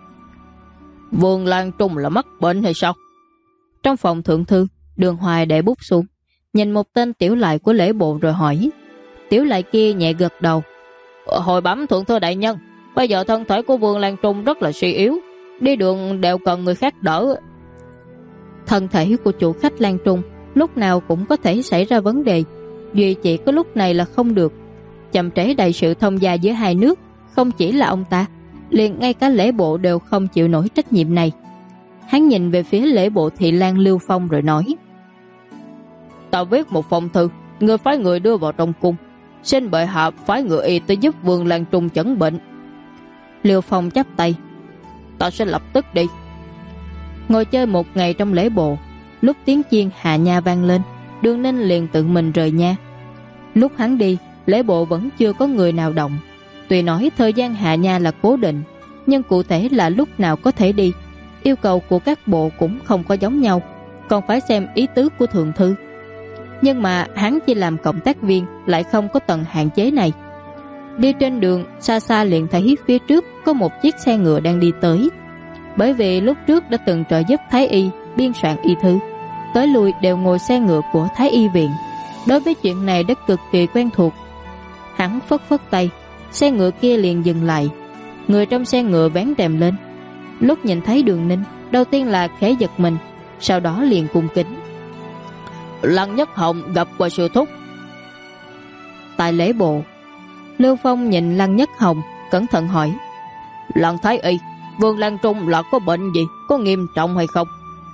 Vương Lan Trung là mắc bệnh hay sao? Trong phòng thượng thư, Đường Hoài để bút xuống, nhìn một tên Tiểu Lại của lễ bộ rồi hỏi. Tiểu Lại kia nhẹ gật đầu. Hồi bẩm thượng thư đại nhân, bây giờ thân thể của Vương Lan Trung rất là suy yếu, đi đường đều cần người khác đỡ. Thân thể của chủ khách Lan Trung lúc nào cũng có thể xảy ra vấn đề, duy chỉ có lúc này là không được. Chậm trễ đại sự thông gia giữa hai nước, không chỉ là ông ta, liền ngay cả lễ bộ đều không chịu nổi trách nhiệm này. Hắn nhìn về phía lễ bộ thị lang Lưu Phong rồi nói: Ta viết một phong thư, người phái người đưa vào trong cung, xin bệ hạ phái người y tới giúp Vương Lan Trung chẩn bệnh. Lưu Phong chắp tay: Ta sẽ lập tức đi. Ngồi chơi một ngày trong lễ bộ, lúc tiếng chiên hạ nha vang lên, Đường Ninh liền tự mình rời nha. Lúc hắn đi, lễ bộ vẫn chưa có người nào động. Tuy nói thời gian hạ nha là cố định, nhưng cụ thể là lúc nào có thể đi, yêu cầu của các bộ cũng không có giống nhau, còn phải xem ý tứ của thượng thư. Nhưng mà hắn chỉ làm cộng tác viên, lại không có tầng hạn chế này. Đi trên đường, xa xa liền thấy phía trước có một chiếc xe ngựa đang đi tới. Bởi vì lúc trước đã từng trợ giúp Thái Y biên soạn y thư, tới lui đều ngồi xe ngựa của Thái Y viện, đối với chuyện này đã cực kỳ quen thuộc. Hắn phất phất tay, xe ngựa kia liền dừng lại. Người trong xe ngựa vén rèm lên. Lúc nhìn thấy Đường Ninh, đầu tiên là khẽ giật mình, sau đó liền cung kính. Lăng Nhất Hồng gặp qua sư thúc. Tại lễ bộ, Lưu Phong nhìn Lăng Nhất Hồng, cẩn thận hỏi. Lăng Thái Y, Vương Lan Trung là có bệnh gì, có nghiêm trọng hay không?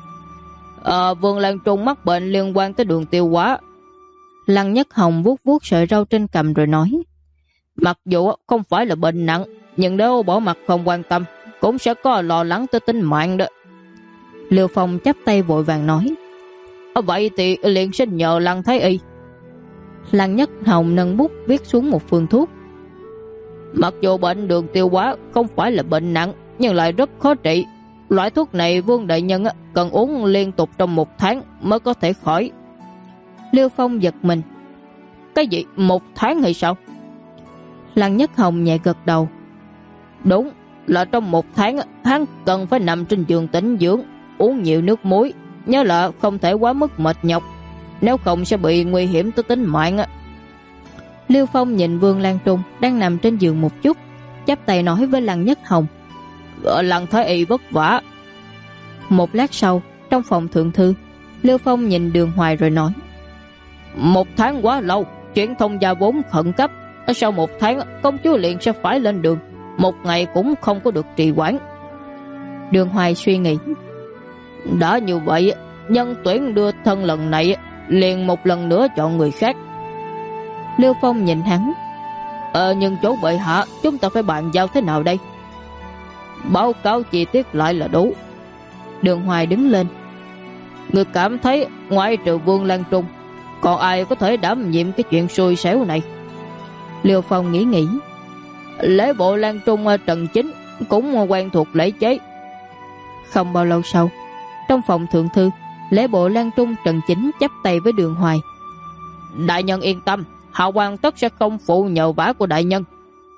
Vương Lan Trung mắc bệnh liên quan tới đường tiêu hóa. Lăng Nhất Hồng vuốt vuốt sợi râu trên cằm rồi nói. Mặc dù không phải là bệnh nặng, nhưng nếu bỏ mặt không quan tâm, cũng sẽ có lo lắng tới tính mạng đó. Lưu Phong chắp tay vội vàng nói. Vậy thì liền xin nhờ Lăng Thái Y. Lăng Nhất Hồng nâng bút viết xuống một phương thuốc. Mặc dù bệnh đường tiêu hóa không phải là bệnh nặng, nhưng lại rất khó trị. Loại thuốc này Vương đại nhân cần uống liên tục trong 1 tháng mới có thể khỏi. Lưu Phong giật mình. Cái gì, 1 tháng hay sao? Lăng Nhất Hồng nhẹ gật đầu. Đúng, là trong 1 tháng hắn cần phải nằm trên giường tĩnh dưỡng, uống nhiều nước muối, nhớ là không thể quá mức mệt nhọc, nếu không sẽ bị nguy hiểm tới tính mạng. Lưu Phong nhìn Vương Lan Trung đang nằm trên giường một chút, chắp tay nói với Lăng Nhất Hồng. Lăng Thái Y vất vả. Một lát sau, trong phòng thượng thư, Lưu Phong nhìn Đường Hoài rồi nói. 1 tháng quá lâu, chuyện thông gia vốn khẩn cấp. Sau 1 tháng, công chúa liền sẽ phải lên đường, 1 ngày cũng không có được trì hoãn. Đường Hoài suy nghĩ. Đã như vậy, nhân tuyển đưa thân lần này liền một lần nữa chọn người khác. Lưu Phong nhìn hắn. Nhưng chỗ bệ hạ, chúng ta phải bàn giao thế nào đây? Báo cáo chi tiết lại là đủ. Đường Hoài đứng lên. Người cảm thấy ngoại trừ Vương Lan Trung, còn ai có thể đảm nhiệm cái chuyện xui xẻo này? Lưu Phong nghĩ. Lễ bộ Lan Trung Trần Chính cũng quen thuộc lễ chế. Không bao lâu sau, trong phòng thượng thư, lễ bộ Lan Trung Trần Chính chắp tay với Đường Hoài. Đại nhân yên tâm, hạ quan tất sẽ không phụ nhờ vả của đại nhân.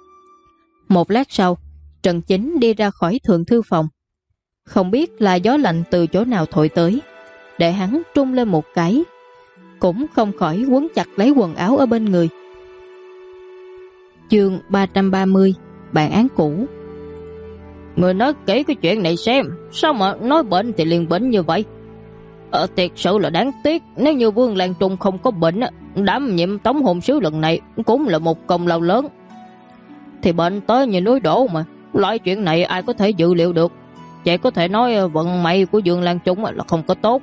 Một lát sau, Trần Chính đi ra khỏi thượng thư phòng. Không biết là gió lạnh từ chỗ nào thổi tới, để hắn trung lên một cái, cũng không khỏi quấn chặt lấy quần áo ở bên người. Chương 330, bản án cũ. Người nói kỹ cái chuyện này xem, sao mà nói bệnh thì liền bệnh như vậy? Thiệt sự là đáng tiếc, nếu như Vương Lan Trung không có bệnh, đảm nhiệm tống hôn sứ lần này cũng là một công lao lớn. Thì bệnh tới như núi đổ mà, loại chuyện này ai có thể dự liệu được. Chỉ có thể nói vận may của Vương Lan Trung là không có tốt.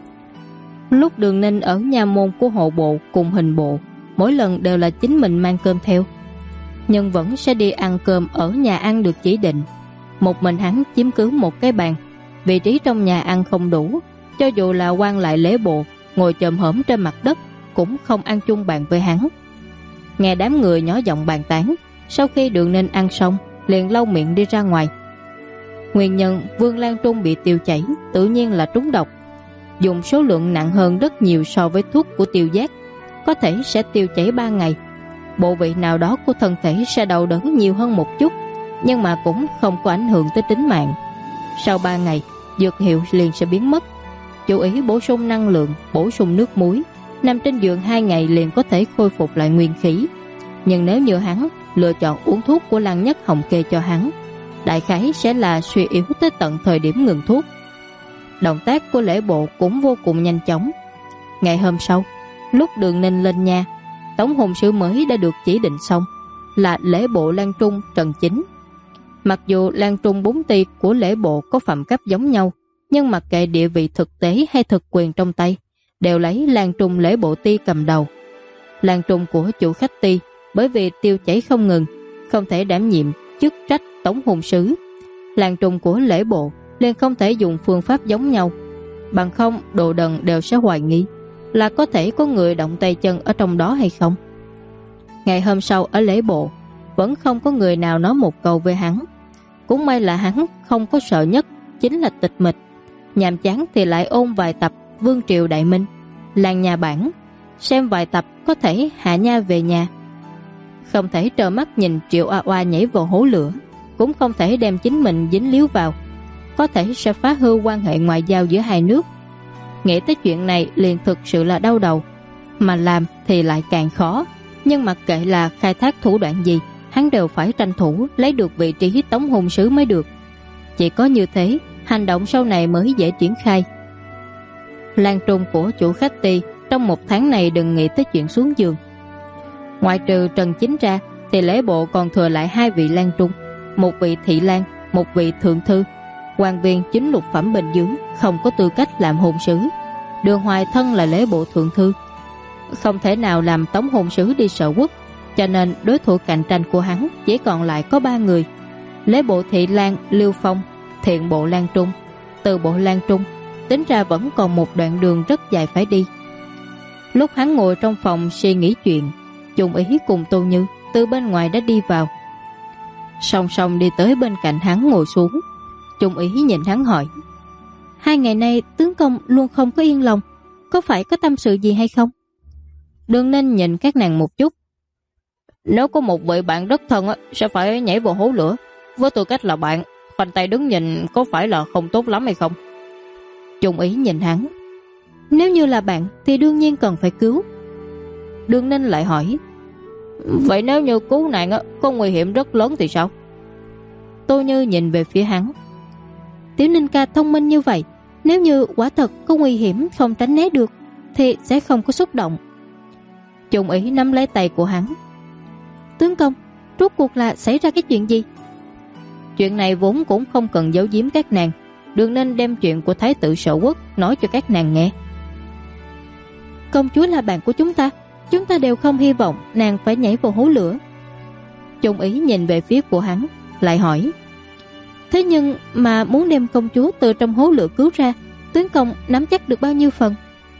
Lúc Đường Ninh ở nha môn của hộ bộ cùng hình bộ, mỗi lần đều là chính mình mang cơm theo, nhưng vẫn sẽ đi ăn cơm ở nhà ăn được chỉ định. Một mình hắn chiếm cứ một cái bàn, vị trí trong nhà ăn không đủ, cho dù là quan lại lễ bộ ngồi chồm hổm trên mặt đất cũng không ăn chung bàn với hắn. Nghe đám người nhỏ giọng bàn tán, sau khi Đường Ninh ăn xong liền lau miệng đi ra ngoài. Nguyên nhân Vương Lan Trung bị tiêu chảy tự nhiên là trúng độc, dùng số lượng nặng hơn rất nhiều so với thuốc của Tiêu Giác, có thể sẽ tiêu chảy 3 ngày. Bộ vị nào đó của thân thể sẽ đau đớn nhiều hơn một chút, nhưng mà cũng không có ảnh hưởng tới tính mạng. Sau 3 ngày, dược hiệu liền sẽ biến mất. Chú ý bổ sung năng lượng, bổ sung nước muối. Nằm trên giường 2 ngày liền có thể khôi phục lại nguyên khí. Nhưng nếu như hắn lựa chọn uống thuốc của Lăng Nhất Hồng kê cho hắn, đại khái sẽ là suy yếu tới tận thời điểm ngừng thuốc. Động tác của lễ bộ cũng vô cùng nhanh chóng. Ngày hôm sau, lúc Đường Ninh lên nhà, tống hôn sứ mới đã được chỉ định xong, là lễ bộ Lan Trung Trần Chính. Mặc dù Lan Trung 4 ty của lễ bộ có phẩm cấp giống nhau, nhưng mặc kệ địa vị thực tế hay thực quyền trong tay, đều lấy Lan Trung lễ bộ ty cầm đầu. Lan Trung của chủ khách ty bởi vì tiêu chảy không ngừng, không thể đảm nhiệm chức trách tống hôn sứ. Lan Trung của lễ bộ liền không thể dùng phương pháp giống nhau, bằng không đồ đần đều sẽ hoài nghi là có thể có người động tay chân ở trong đó hay không. Ngày hôm sau ở lễ bộ vẫn không có người nào nói một câu với hắn. Cũng may là hắn không có sợ nhất chính là tịch mịch, nhàm chán thì lại ôn vài tập Vương Triều Đại Minh, Làng Nhà Bản, xem vài tập có thể hạ nha về nhà. không thể trơ mắt nhìn Triệu Oa Oa nhảy vào hố lửa, cũng không thể đem chính mình dính líu vào, có thể sẽ phá hư quan hệ ngoại giao giữa hai nước. Nghĩ tới chuyện này liền thực sự là đau đầu, mà làm thì lại càng khó. Nhưng mặc kệ là khai thác thủ đoạn gì, hắn đều phải tranh thủ lấy được vị trí tống hôn sứ mới được. Chỉ có như thế, hành động sau này mới dễ triển khai. Lan trung của chủ khách Ti trong 1 tháng này đừng nghĩ tới chuyện xuống giường. Ngoại trừ Trần Chính ra thì lễ bộ còn thừa lại 2 vị Lan trung, 1 vị thị lang, 1 vị thượng thư. Quan viên chính lục phẩm bình dưới không có tư cách làm hôn sứ. Đường Hoài thân là lễ bộ thượng thư, không thể nào làm tống hôn sứ đi Sở Quốc, cho nên đối thủ cạnh tranh của hắn chỉ còn lại có 3 người: lễ bộ thị lang Lưu Phong, thiện bộ Lan Trung, từ bộ Lan Trung. Tính ra vẫn còn một đoạn đường rất dài phải đi. Lúc hắn ngồi trong phòng suy nghĩ chuyện, Chung Ý cùng Tô Như từ bên ngoài đã đi vào, song song đi tới bên cạnh hắn ngồi xuống. Chung Ý nhìn hắn hỏi: 2 ngày nay tướng công luôn không có yên lòng, có phải có tâm sự gì hay không? Đường Ninh nhìn các nàng một chút. Nếu có một vị bạn rất thân sẽ phải nhảy vào hố lửa, với tư cách là bạn, khoanh tay đứng nhìn có phải là không tốt lắm hay không? Chung Ý nhìn hắn: nếu như là bạn thì đương nhiên cần phải cứu. Đường Ninh lại hỏi: vậy nếu như cứu nạn có nguy hiểm rất lớn thì sao? Tô Như nhìn về phía hắn: Tiểu Ninh ca thông minh như vậy, nếu như quả thật có nguy hiểm không tránh né được thì sẽ không có xúc động. Chung Ý nắm lấy tay của hắn: tướng công, rốt cuộc là xảy ra cái chuyện gì? Chuyện này vốn cũng không cần giấu giếm các nàng, đừng nên đem chuyện của Thái tử Sở Quốc nói cho các nàng nghe. Công chúa là bạn của chúng ta đều không hy vọng nàng phải nhảy vào hố lửa. Chung Ý nhìn về phía của hắn, lại hỏi: thế nhưng mà muốn đem công chúa từ trong hố lửa cứu ra, tướng công nắm chắc được bao nhiêu phần?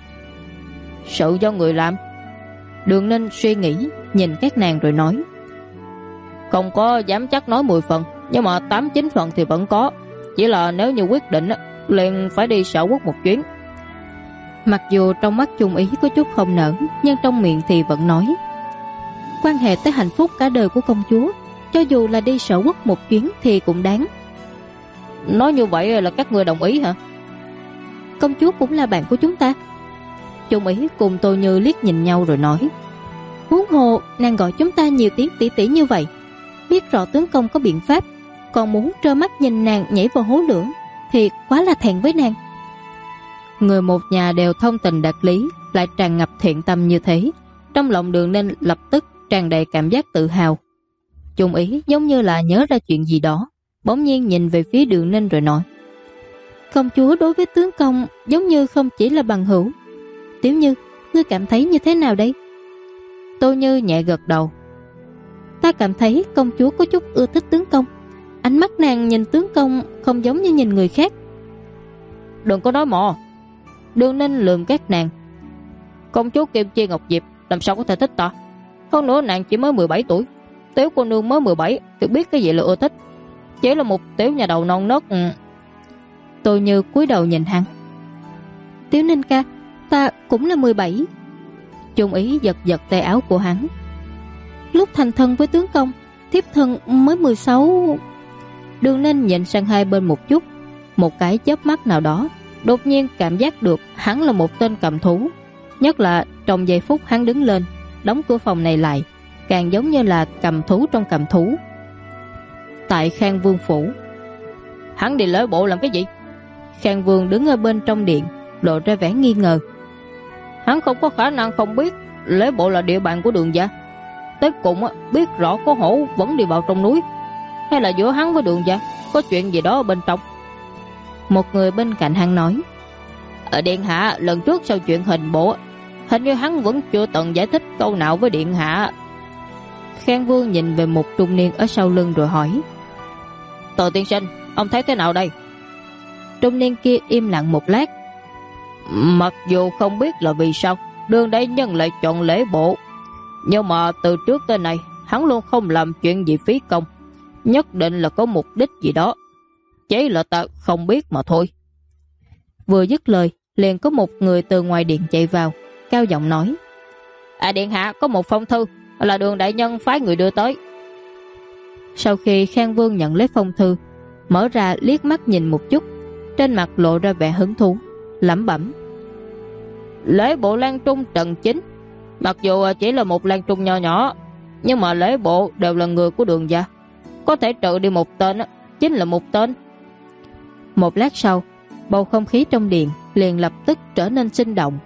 Sự do người làm. Đường Ninh suy nghĩ, nhìn các nàng rồi nói: không có dám chắc nói 10 phần, nhưng mà 8-9 phần thì vẫn có. Chỉ là nếu như quyết định liền phải đi Sở Quốc một chuyến. Mặc dù trong mắt Chung Ý có chút không nở, nhưng trong miệng thì vẫn nói: quan hệ tới hạnh phúc cả đời của công chúa, cho dù là đi Sở Quốc một chuyến thì cũng đáng. Nói như vậy là các ngươi đồng ý hả? Công chúa cũng là bạn của chúng ta. Chung Ý cùng Tô Như liếc nhìn nhau rồi nói: huống hồ nàng gọi chúng ta nhiều tiếng tỷ tỷ như vậy, biết rõ tướng công có biện pháp, còn muốn trơ mắt nhìn nàng nhảy vào hố lửa thì quá là thẹn với nàng. Người một nhà đều thông tình đạt lý, lại tràn ngập thiện tâm như thế, trong lòng Đường Ninh lập tức tràn đầy cảm giác tự hào. Chung Ý giống như là nhớ ra chuyện gì đó, bỗng nhiên nhìn về phía Đường Ninh rồi nói: công chúa đối với tướng công giống như không chỉ là bằng hữu. Tiểu Như, ngươi cảm thấy như thế nào đây? Tô Như nhẹ gật đầu: ta cảm thấy công chúa có chút ưa thích tướng công. Ánh mắt nàng nhìn tướng công không giống như nhìn người khác. Đừng có nói mò. Đường Ninh lườm các nàng: công chúa Kim Chi Ngọc Diệp làm sao có thể thích ta? Hơn nữa nàng chỉ mới 17 tuổi. Tiểu cô nương mới 17 thì biết cái gì là ưa thích. Chỉ là một tiểu nhà đầu non nớt. Tô Như cúi đầu nhìn hắn: Tiểu Ninh ca, ta cũng là 17. Chung Ý giật giật tay áo của hắn: lúc thành thân với tướng công, thiếp thân mới 16. Đường Ninh nhìn sang hai bên một chút, một cái chớp mắt nào đó đột nhiên cảm giác được hắn là một tên cầm thú. Nhất là trong giây phút hắn đứng lên đóng cửa phòng này lại, càng giống như là cầm thú trong cầm thú. Tại Khang Vương phủ, hắn đi lễ bộ làm cái gì? Khang Vương đứng ở bên trong điện, lộ ra vẻ nghi ngờ. Hắn không có khả năng không biết lễ bộ là địa bàn của Đường gia. Tới cùng biết rõ có hổ vẫn đi vào trong núi, hay là giữa hắn với Đường gia có chuyện gì đó ở bên trong? Một người bên cạnh hắn nói: ở điện hạ, lần trước sau chuyện hình bộ, hình như hắn vẫn chưa từng giải thích câu nào với điện hạ. Khang Vương nhìn về một trung niên ở sau lưng rồi hỏi: Tờ tiên sinh, ông thấy thế nào đây? Trung niên kia im lặng một lát: mặc dù không biết là vì sao Đường đại nhân lại chọn lễ bộ, nhưng mà từ trước tới nay hắn luôn không làm chuyện gì phí công, nhất định là có mục đích gì đó, chỉ là ta không biết mà thôi. Vừa dứt lời, liền có một người từ ngoài điện chạy vào, cao giọng nói: điện hạ, có một phong thư, Là Đường đại nhân phái người đưa tới. Sau khi Khang Vương nhận lấy phong thư, mở ra liếc mắt nhìn một chút, trên mặt lộ ra vẻ hứng thú, lẩm bẩm: Lễ bộ Lan Trung Trần Chính, mặc dù chỉ là một Lan Trung nho nhỏ, nhưng mà lễ bộ đều là người của Đường gia, có thể trừ đi một tên chính là một tên. Một lát sau, bầu không khí trong điện liền lập tức trở nên sinh động.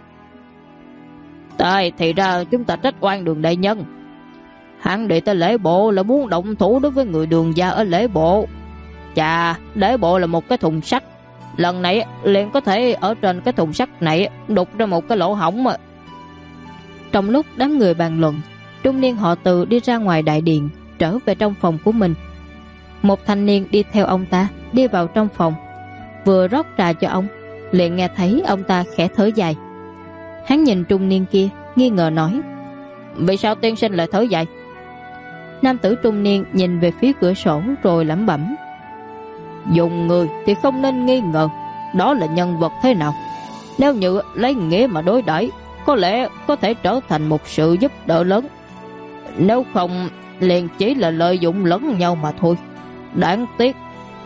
Thì ra chúng ta trách oan Đường đại nhân. Hắn đệ tới lễ bộ là muốn động thủ đối với người Đường gia ở lễ bộ. Chà, lễ bộ là một cái thùng sắt, lần này liền có thể ở trên cái thùng sắt này đục ra một cái lỗ hổng mà. Trong lúc đám người bàn luận, trung niên họ Từ đi ra ngoài đại điện, trở về trong phòng của mình. Một thanh niên đi theo ông ta đi vào trong phòng, vừa rót trà cho ông, liền nghe thấy ông ta khẽ thở dài. Hắn nhìn trung niên kia, nghi ngờ nói: Vì sao tiên sinh lại thở dài? Nam tử trung niên nhìn về phía cửa sổ rồi lẩm bẩm: Dùng người thì không nên nghi ngờ đó là nhân vật thế nào. Nếu như lấy nghĩa mà đối đãi, có lẽ có thể trở thành một sự giúp đỡ lớn. Nếu không, liền chỉ là lợi dụng lẫn nhau mà thôi. Đáng tiếc.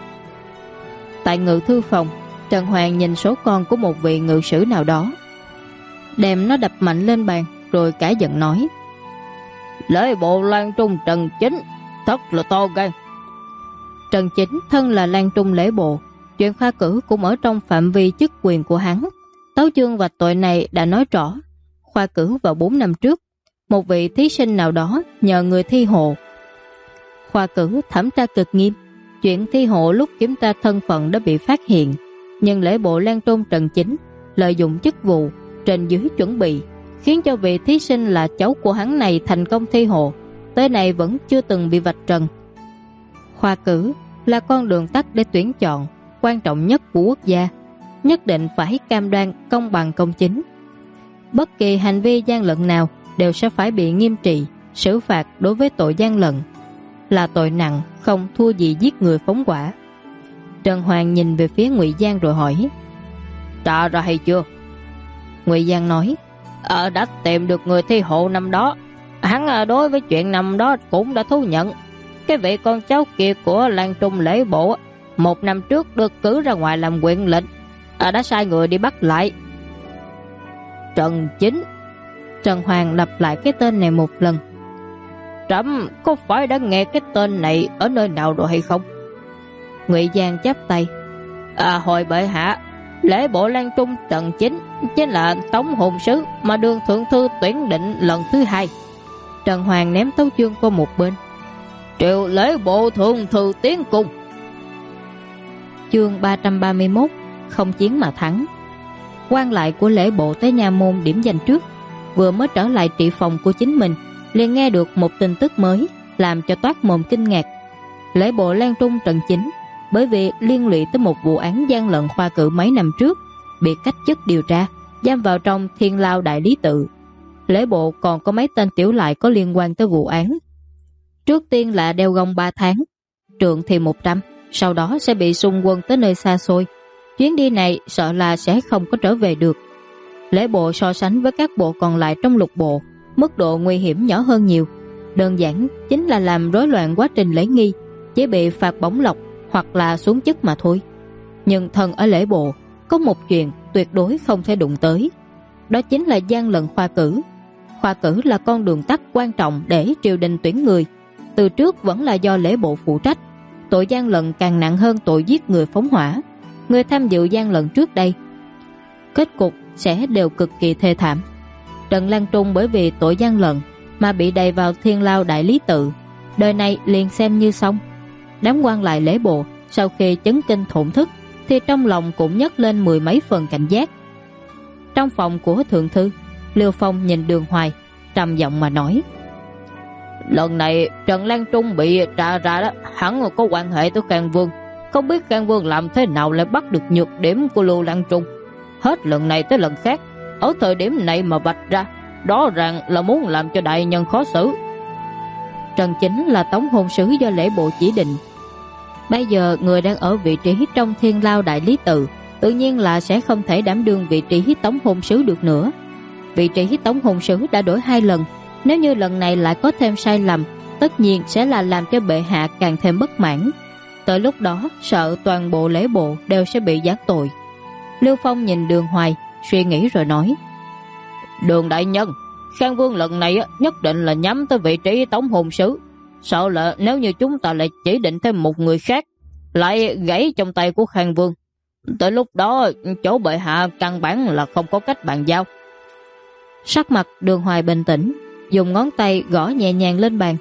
Tại ngự thư phòng, Trần Hoàng nhìn số con của một vị ngự sử nào đó, đem nó đập mạnh lên bàn, rồi cả giận nói: Lễ bộ Lan Trung Trần Chính thật là to gan. Trần Chính thân là Lan Trung lễ bộ, chuyện khoa cử cũng ở trong phạm vi chức quyền của hắn. Tấu chương và tội này đã nói rõ. Khoa cử vào 4 năm trước, một vị thí sinh nào đó nhờ người thi hộ. Khoa cử thẩm tra cực nghiêm, chuyện thi hộ lúc kiểm tra thân phận đã bị phát hiện, nhưng lễ bộ Lan Trung Trần Chính lợi dụng chức vụ trên dưới chuẩn bị, khiến cho vị thí sinh là cháu của hắn này thành công thi hộ, tới nay vẫn chưa từng bị vạch trần. Khoa cử là con đường tắt để tuyển chọn, quan trọng nhất của quốc gia, nhất định phải cam đoan công bằng công chính. Bất kỳ hành vi gian lận nào đều sẽ phải bị nghiêm trị, xử phạt đối với tội gian lận, là tội nặng không thua gì giết người phóng hỏa. Trần Hoàng nhìn về phía Ngụy Giang rồi hỏi: Trả ra hay chưa? Ngụy Giang nói: Đã tìm được người thi hộ năm đó. Hắn đối với chuyện năm đó cũng đã thú nhận. Cái vị con cháu kia của Lan Trung lễ bộ 1 năm trước được cử ra ngoài làm huyện lệnh, đã sai người đi bắt lại. Trần Chính. Trần Hoàng lặp lại cái tên này một lần. Trẫm có phải đã nghe cái tên này ở nơi nào rồi hay không? Ngụy Giang chắp tay: Hồi bệ hạ, lễ bộ Lan Trung Trần Chính chính là tống hồn sứ mà Đường thượng thư tuyển định lần thứ 2. Trần Hoàng ném tấu chương qua một bên: Triệu lễ bộ thượng thư tiến cung. Chương 331: Không chiến mà thắng. Quan lại của lễ bộ tới nha môn điểm danh trước, vừa mới trở lại trị phòng của chính mình, liền nghe được một tin tức mới, làm cho toát mồm kinh ngạc. Lễ bộ Lan Trung Trần Chính bởi vì liên lụy tới một vụ án gian lận khoa cử mấy năm trước, bị cách chức điều tra, giam vào trong Thiên Lao Đại Lý Tự. Lễ bộ còn có mấy tên tiểu lại có liên quan tới vụ án. Trước tiên là đeo gông 3 tháng, trượng thì 100, sau đó sẽ bị xung quân tới nơi xa xôi. Chuyến đi này sợ là sẽ không có trở về được. Lễ bộ so sánh với các bộ còn lại trong lục bộ, mức độ nguy hiểm nhỏ hơn nhiều. Đơn giản chính là làm rối loạn quá trình lễ nghi, chỉ bị phạt bổng lộc hoặc là xuống chức mà thôi. Nhưng thần ở lễ bộ có một chuyện tuyệt đối không thể đụng tới, đó chính là gian lận khoa cử. Khoa cử là con đường tắt quan trọng để triều đình tuyển người, từ trước vẫn là do lễ bộ phụ trách. Tội gian lận càng nặng hơn tội giết người phóng hỏa. Người tham dự gian lận trước đây, kết cục sẽ đều cực kỳ thê thảm. Trần Lan Trung bởi vì tội gian lận mà bị đày vào Thiên Lao Đại Lý Tự, đời này liền xem như xong. Đám quan lại lễ bộ sau khi chấn kinh thổn thức thì trong lòng cũng nhấc lên 10 mấy phần cảnh giác. Trong phòng của thượng thư, Liêu Phong nhìn Đường Hoài, trầm giọng mà nói: Lần này Trần Lan Trung bị tra ra đó, hẳn có quan hệ tới Khang Vương. Không biết Khang Vương làm thế nào lại bắt được nhược điểm của Lưu Lan Trung. Hết lần này tới lần khác, ở thời điểm này mà vạch ra, rõ ràng là muốn làm cho đại nhân khó xử. Trần Chính là tống hôn sứ do lễ bộ chỉ định. Bây giờ người đang ở vị trí trong Thiên Lao Đại Lý Tự, tự nhiên là sẽ không thể đảm đương vị trí tống hôn sứ được nữa. Vị trí tống hôn sứ đã đổi 2 lần, Nếu như lần này lại có thêm sai lầm, tất nhiên sẽ là làm cho bệ hạ càng thêm bất mãn. Tới lúc đó sợ toàn bộ lễ bộ đều sẽ bị giáng tội. Lưu Phong nhìn Đường Hoài, suy nghĩ rồi nói: Đường đại nhân, Khang Vương lần này nhất định là nhắm tới vị trí Tống Hôn Sứ. Sợ là nếu như chúng ta lại chỉ định thêm một người khác, lại gãy trong tay của Khang Vương, tới lúc đó chỗ bệ hạ căn bản là không có cách bàn giao. Sắc mặt Đường Hoài bình tĩnh, dùng ngón tay gõ nhẹ nhàng lên bàn.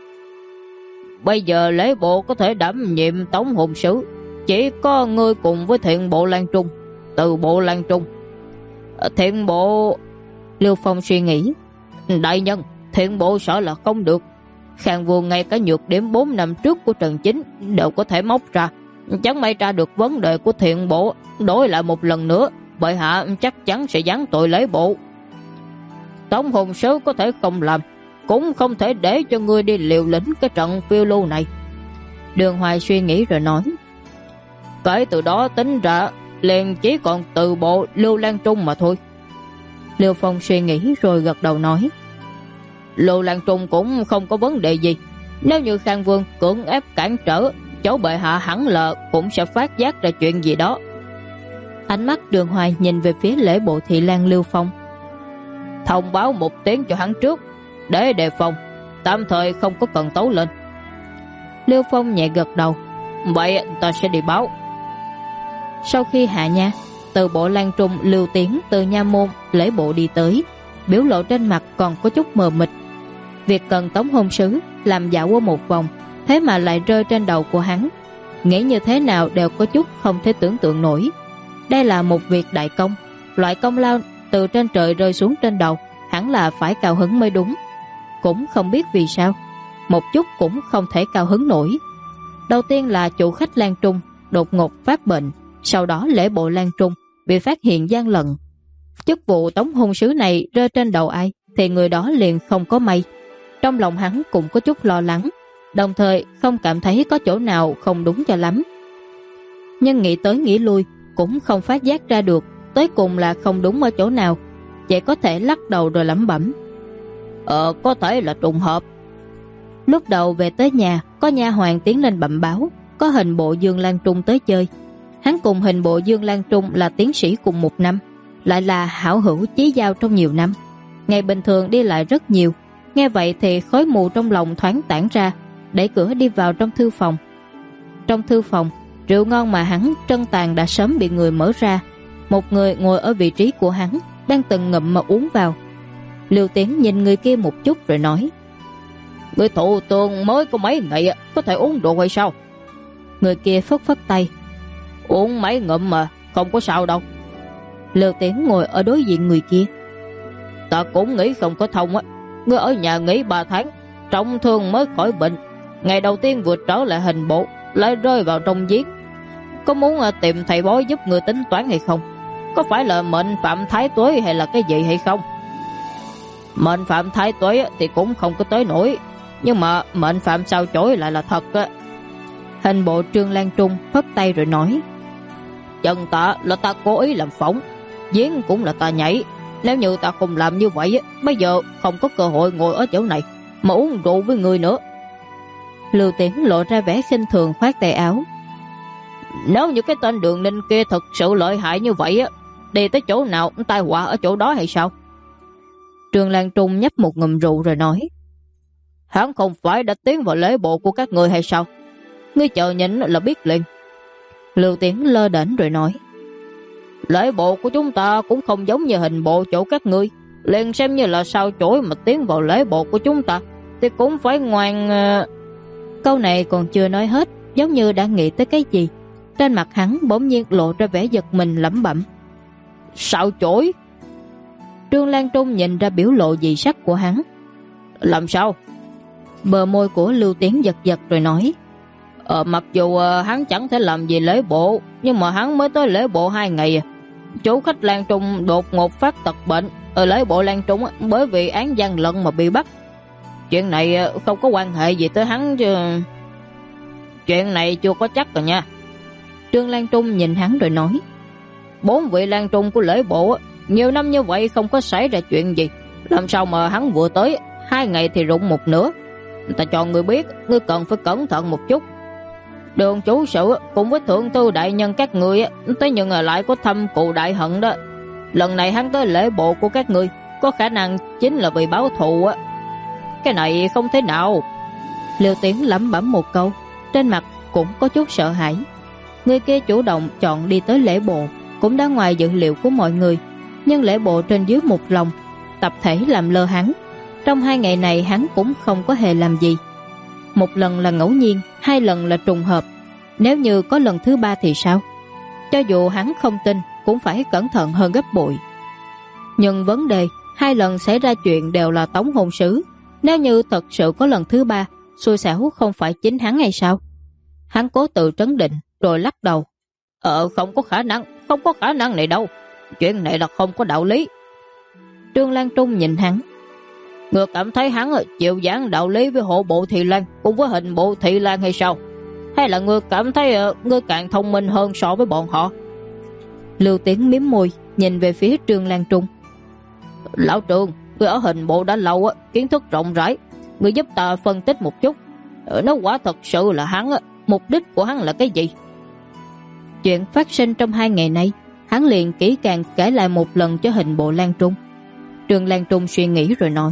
Bây giờ lễ bộ có thể đảm nhiệm Tống Hôn Sứ chỉ có ngươi cùng với Thiện Bộ Lan Trung, Từ Bộ Lan Trung. Thiện Bộ... Lưu Phong suy nghĩ: Đại nhân, Thiện Bộ sợ là không được. Khang Vương ngay cả nhược điểm 4 năm trước của Trần Chính đều có thể móc ra. Chẳng may tra được vấn đề của Thiện Bộ, đổi lại một lần nữa, bệ hạ chắc chắn sẽ giáng tội lễ bộ. Tống Hôn Sứ có thể không làm, cũng không thể để cho ngươi đi liều lĩnh cái trận phiêu lưu này. Đường Hoài suy nghĩ rồi nói: Kể từ đó tính ra liền chỉ còn Từ Bộ Lưu Lan Trung mà thôi. Lưu Phong suy nghĩ rồi gật đầu nói: Lưu Lan Trung cũng không có vấn đề gì. Nếu như Khang Vương cưỡng ép cản trở, cháu bệ hạ hẳn là cũng sẽ phát giác ra chuyện gì đó. Ánh mắt Đường Hoài nhìn về phía lễ bộ thị lang Lưu Phong: Thông báo một tiếng cho hắn trước, để đề phòng, tạm thời không có cần tấu lên. Lưu Phong nhẹ gật đầu: Vậy ta sẽ đi báo. Sau khi hạ nha, Từ Bộ Lan Trung Lưu Tiến từ nha môn lễ bộ đi tới, biểu lộ trên mặt còn có chút mờ mịt. Việc cần Tống Hôn Sứ làm dạo qua một vòng, thế mà lại rơi trên đầu của hắn. Nghĩ như thế nào đều có chút không thể tưởng tượng nổi. Đây là một việc đại công, loại công lao từ trên trời rơi xuống trên đầu, hẳn là phải cao hứng mới đúng. Cũng không biết vì sao, một chút cũng không thể cao hứng nổi. Đầu tiên là chủ khách Lan Trung đột ngột phát bệnh, sau đó lễ bộ Lan Trung bị phát hiện gian lận. Chức vụ Tống Hôn Sứ này rơi trên đầu ai thì người đó liền không có may. Trong lòng hắn cũng có chút lo lắng, đồng thời không cảm thấy có chỗ nào không đúng cho lắm. Nhưng nghĩ tới nghĩ lui cũng không phát giác ra được tới cùng là không đúng ở chỗ nào, chỉ có thể lắc đầu rồi lẩm bẩm: Có thể là trùng hợp. Lúc đầu về tới nhà, có nha hoàn tiến lên bẩm báo có hình bộ Dương Lan Trung tới chơi. Hắn cùng hình bộ Dương Lan Trung là tiến sĩ cùng một năm, lại là hảo hữu chí giao trong nhiều năm, ngày bình thường đi lại rất nhiều. Nghe vậy thì khói mù trong lòng thoáng tản ra, đẩy cửa đi vào trong thư phòng. Trong thư phòng, rượu ngon mà hắn trân tàn đã sớm bị người mở ra. Một người ngồi ở vị trí của hắn đang từng ngậm mà uống vào. Lưu Tiến nhìn người kia một chút rồi nói: Người thụ tường mới có mấy ngày, có thể uống rượu hay sao? Người kia phất phất tay: Uống mấy ngụm mà, không có sao đâu. Lưu Tiến ngồi ở đối diện người kia: Ta cũng nghĩ không có thông á. Ngươi ở nhà nghỉ 3 tháng, trọng thương mới khỏi bệnh, ngày đầu tiên vừa trở lại hình bộ lại rơi vào trong giếng. Có muốn tìm thầy bói giúp ngươi tính toán hay không? Có phải là mệnh phạm thái tuế hay là cái gì hay không? Mệnh phạm thái tuế thì cũng không có tới nổi, nhưng mà mệnh phạm sao chổi lại là thật á. Hình bộ Trương Lan Trung phất tay rồi nói: Chân ta là ta cố ý làm phỏng, giếng cũng là ta nhảy. Nếu như ta không làm như vậy, bây giờ không có cơ hội ngồi ở chỗ này mà uống rượu với người nữa. Lưu Tiến lộ ra vẻ khinh thường khoát tay áo: Nếu như cái tên Đường Ninh kia thật sự lợi hại như vậy, đi tới chỗ nào tai họa ở chỗ đó hay sao? Trương Lan Trung nhấp một ngụm rượu rồi nói: Hắn không phải đã tiến vào lễ bộ của các người hay sao? Ngươi chờ nhìn là biết liền. Lưu Tiến lơ đễnh rồi nói: Lễ bộ của chúng ta cũng không giống như hình bộ chỗ các ngươi, liền xem như là sao chổi mà tiến vào lễ bộ của chúng ta thì cũng phải ngoan. Câu này còn chưa nói hết, giống như đã nghĩ tới cái gì. Trên mặt hắn bỗng nhiên lộ ra vẻ giật mình, lẩm bẩm: Sao chổi? Trương Lan Trung nhìn ra biểu lộ dị sắc của hắn: Làm sao? Bờ môi của Lưu Tiến giật giật rồi nói: Mặc dù hắn chẳng thể làm gì lễ bộ, nhưng mà hắn mới tới lễ bộ 2 ngày. Chủ khách Lan Trung đột ngột phát tật bệnh ở lễ bộ Lan Trung bởi vì án gian lận mà bị bắt. Chuyện này không có quan hệ gì tới hắn chứ. Chuyện này chưa có chắc rồi nha. Trương Lan Trung nhìn hắn rồi nói: 4 vị Lan Trung của lễ bộ nhiều năm như vậy không có xảy ra chuyện gì, làm sao mà hắn vừa tới 2 ngày thì rụng một nửa. Ta cho ngươi biết, ngươi cần phải cẩn thận một chút. Đường chủ sự cùng với thượng thư đại nhân các ngươi tới nhưng lại có thâm cừu đại hận đó. Lần này hắn tới lễ bộ của các ngươi có khả năng chính là vì báo thù á. Cái này không thể nào. Liêu Tiến lẩm bẩm một câu, trên mặt cũng có chút sợ hãi. Người kia chủ động chọn đi tới lễ bộ cũng đã ngoài dự liệu của mọi người, nhưng lễ bộ trên dưới một lòng, tập thể làm lơ hắn. Trong 2 ngày này hắn cũng không có hề làm gì. Một lần là ngẫu nhiên, 2 lần là trùng hợp. Nếu như có lần thứ 3 thì sao? Cho dù hắn không tin cũng phải cẩn thận hơn gấp bội. Nhưng vấn đề 2 lần xảy ra chuyện đều là tống hôn sứ. Nếu như thật sự có lần thứ 3, xui xẻo không phải chính hắn hay sao? Hắn cố tự trấn định rồi lắc đầu. Không có khả năng này đâu. Chuyện này là không có đạo lý. Trương Lan Trung nhìn hắn. Ngươi cảm thấy hắn chịu giảng đạo lý với hộ bộ Thị Lan cùng với hình bộ Thị Lan hay sao? Hay là ngươi cảm thấy ngươi càng thông minh hơn so với bọn họ? Lưu Tiến mím môi nhìn về phía Trương Lan Trung. Lão Trương, ngươi ở hình bộ đã lâu, kiến thức rộng rãi, ngươi giúp ta phân tích một chút. Nếu quả thật sự là hắn, mục đích của hắn là cái gì? Chuyện phát sinh trong 2 ngày nay, hắn liền kỹ càng kể lại một lần cho hình bộ Lan Trung. Trương Lan Trung suy nghĩ rồi nói.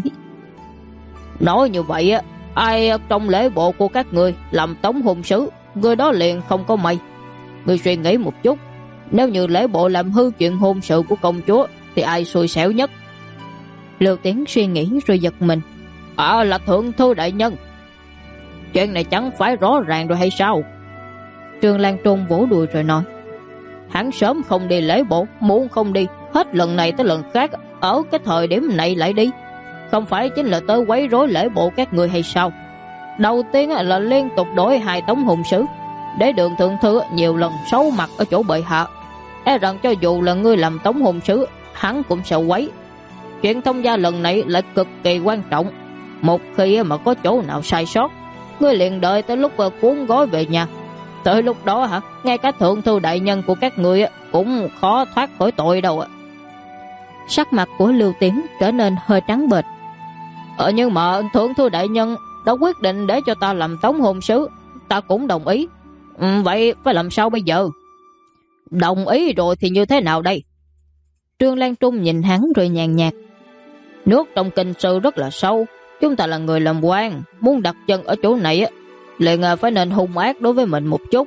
Nói như vậy, ai trong lễ bộ của các ngươi làm tống hôn sứ, người đó liền không có may. Ngươi suy nghĩ một chút, nếu như lễ bộ làm hư chuyện hôn sự của công chúa thì ai xui xẻo nhất? Lưu Tiến suy nghĩ rồi giật mình. Là thượng thư đại nhân. Chuyện này chẳng phải rõ ràng rồi hay sao? Trương Lan Trung vỗ đùi rồi nói. Hắn sớm không đi lễ bộ, muộn không đi, hết lần này tới lần khác, ở cái thời điểm này lại đi. Không phải chính là tới quấy rối lễ bộ các người hay sao? Đầu tiên là liên tục đổi 2 tống hôn sứ, để Đường thượng thư nhiều lần xấu mặt ở chỗ bệ hạ. E rằng cho dù là ngươi làm tống hôn sứ, hắn cũng sẽ quấy. Chuyện thông gia lần này lại cực kỳ quan trọng. Một khi mà có chỗ nào sai sót, ngươi liền đợi tới lúc cuốn gói về nhà. Tới lúc đó ngay cả thượng thư đại nhân của các ngươi cũng khó thoát khỏi tội đâu. Sắc mặt của Lưu Tiến trở nên hơi trắng bệch. Nhưng mà thượng thư đại nhân đã quyết định để cho ta làm tống hôn sứ, ta cũng đồng ý. Vậy phải làm sao bây giờ? Đồng ý rồi thì như thế nào đây? Trương Lan Trung nhìn hắn rồi nhàn nhạt. Nước trong kinh sư rất là sâu, chúng ta là người làm quan, muốn đặt chân ở chỗ này liền phải nên hung ác đối với mình một chút.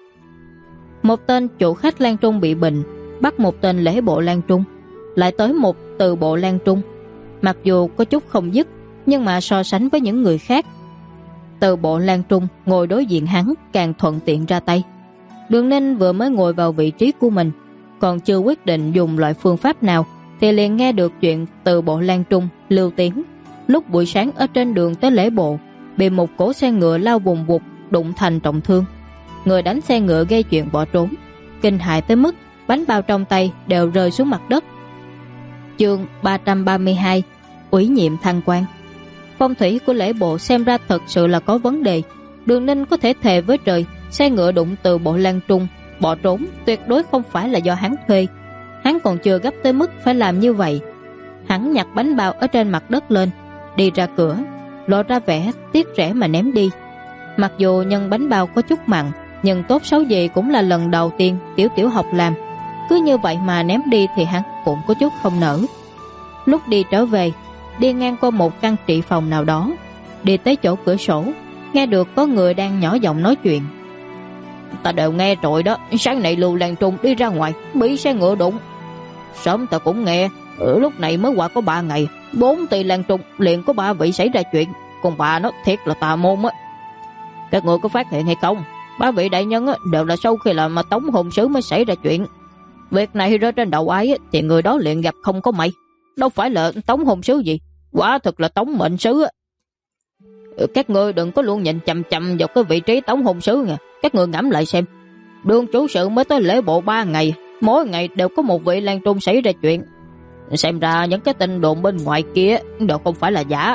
Một tên chủ khách Lan Trung bị bệnh, bắt một tên lễ bộ Lan Trung, lại tới một từ bộ Lan Trung. Mặc dù có chút không dứt, nhưng mà so sánh với những người khác, từ bộ Lan Trung ngồi đối diện hắn càng thuận tiện ra tay. Đường Ninh vừa mới ngồi vào vị trí của mình, còn chưa quyết định dùng loại phương pháp nào, thì liền nghe được chuyện từ bộ Lan Trung Lưu Tiến lúc buổi sáng ở trên đường tới lễ bộ bị một cỗ xe ngựa lao vùng vụt đụng thành trọng thương. Người đánh xe ngựa gây chuyện bỏ trốn, kinh hại tới mức bánh bao trong tay đều rơi xuống mặt đất. Chương 332 ủy nhiệm thăng quan. Phong thủy của lễ bộ xem ra thật sự là có vấn đề. Đường Ninh có thể thề với trời, xe ngựa đụng từ bộ Lan Trung bỏ trốn tuyệt đối không phải là do hắn thuê. Hắn còn chưa gấp tới mức phải làm như vậy. Hắn nhặt bánh bao ở trên mặt đất lên, đi ra cửa, lộ ra vẻ tiếc rẻ mà ném đi. Mặc dù nhân bánh bao có chút mặn, nhưng tốt xấu gì cũng là lần đầu tiên Tiểu học làm. Cứ như vậy mà ném đi thì hắn cũng có chút không nỡ. Lúc đi trở về, đi ngang qua một căn trị phòng nào đó, đi tới chỗ cửa sổ, nghe được có người đang nhỏ giọng nói chuyện. Ta đều nghe rồi đó, sáng nay Lưu Lan Trung đi ra ngoài bị xe ngựa đụng. Sớm ta cũng nghe, lúc này mới qua có 3 ngày, 4 tỷ Lan Trung liền có 3 vị xảy ra chuyện. Còn bà nó thiệt là tà môn á. Các người có phát hiện hay không? 3 vị đại nhân đều là sau khi làm mà tống hôn sứ mới xảy ra chuyện. Việc này rơi trên đầu ai thì người đó liền gặp không có may. Đâu phải là tống hôn sứ gì, quả thực là tống mệnh sứ. Các ngươi đừng có luôn nhìn chằm chằm vào cái vị trí tống hôn sứ nha. Các người ngẫm lại xem, Đường chủ sự mới tới lễ bộ 3 ngày, mỗi ngày đều có một vị Lan Trung xảy ra chuyện. Xem ra những cái tin đồn bên ngoài kia đều không phải là giả.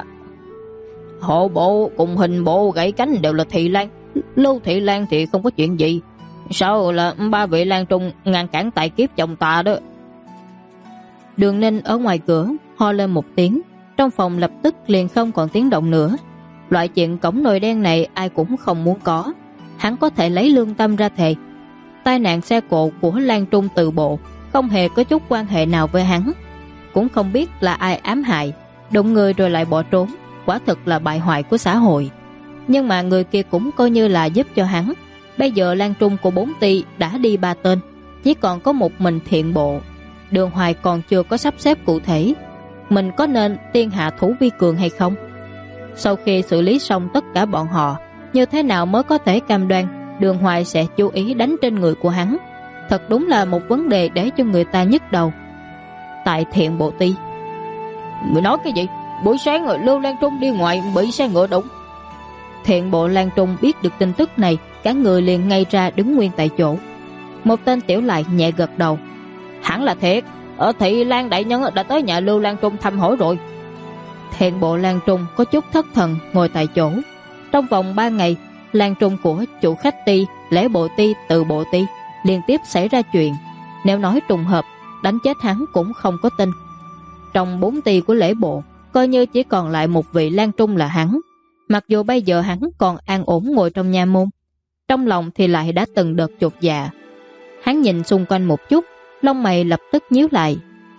Hộ bộ cùng hình bộ gãy cánh đều là Thị Lan, Lưu Thị Lan thì không có chuyện gì. Sao là 3 vị Lan Trung ngăn cản tài kiếp chồng ta đó? Đường Ninh ở ngoài cửa ho lên một tiếng, Trong phòng lập tức liền không còn tiếng động nữa. Loại chuyện cổng nồi đen này ai cũng không muốn có. Hắn có thể lấy lương tâm ra thề. Tai nạn xe cộ của Lan Trung từ bộ không hề có chút quan hệ nào với hắn. Cũng không biết là ai ám hại, đụng người rồi lại bỏ trốn. Quả thực là bại hoại của xã hội. Nhưng mà người kia cũng coi như là giúp cho hắn. Bây giờ Lan Trung của 4 ty đã đi 3 tên, chỉ còn có một mình Thiện Bộ. Đường Hoài còn chưa có sắp xếp cụ thể. Mình có nên tiên hạ thủ vi cường hay không? Sau khi xử lý xong tất cả bọn họ, như thế nào mới có thể cam đoan Đường Hoài sẽ chú ý đánh trên người của hắn? Thật đúng là một vấn đề để cho người ta nhức đầu. Tại Thiện Bộ ty. Người nói cái gì? Buổi sáng rồi Lưu Lan Trung đi ngoài bị xe ngựa đụng. Thiện Bộ Lan Trung biết được tin tức này, cả người liền ngay ra đứng nguyên tại chỗ. Một tên tiểu lại nhẹ gật đầu. Hẳn là thiệt. Ở thị Lan đại nhân đã tới nhà Lưu Lan Trung thăm hỏi rồi. Thiện Bộ Lan Trung có chút thất thần ngồi tại chỗ. Trong vòng 3 ngày, Lan Trung của chủ khách ty, lễ bộ ty, từ bộ ty liên tiếp xảy ra chuyện. Nếu nói trùng hợp, đánh chết hắn cũng không có tin. Trong 4 ty của lễ bộ, coi như chỉ còn lại một vị Lan Trung là hắn. Mặc dù bây giờ hắn còn an ổn ngồi trong nha môn, trong lòng thì lại đã từng đợt chột dạ. Hắn nhìn xung quanh một chút, lông mày lập tức nhíu lại.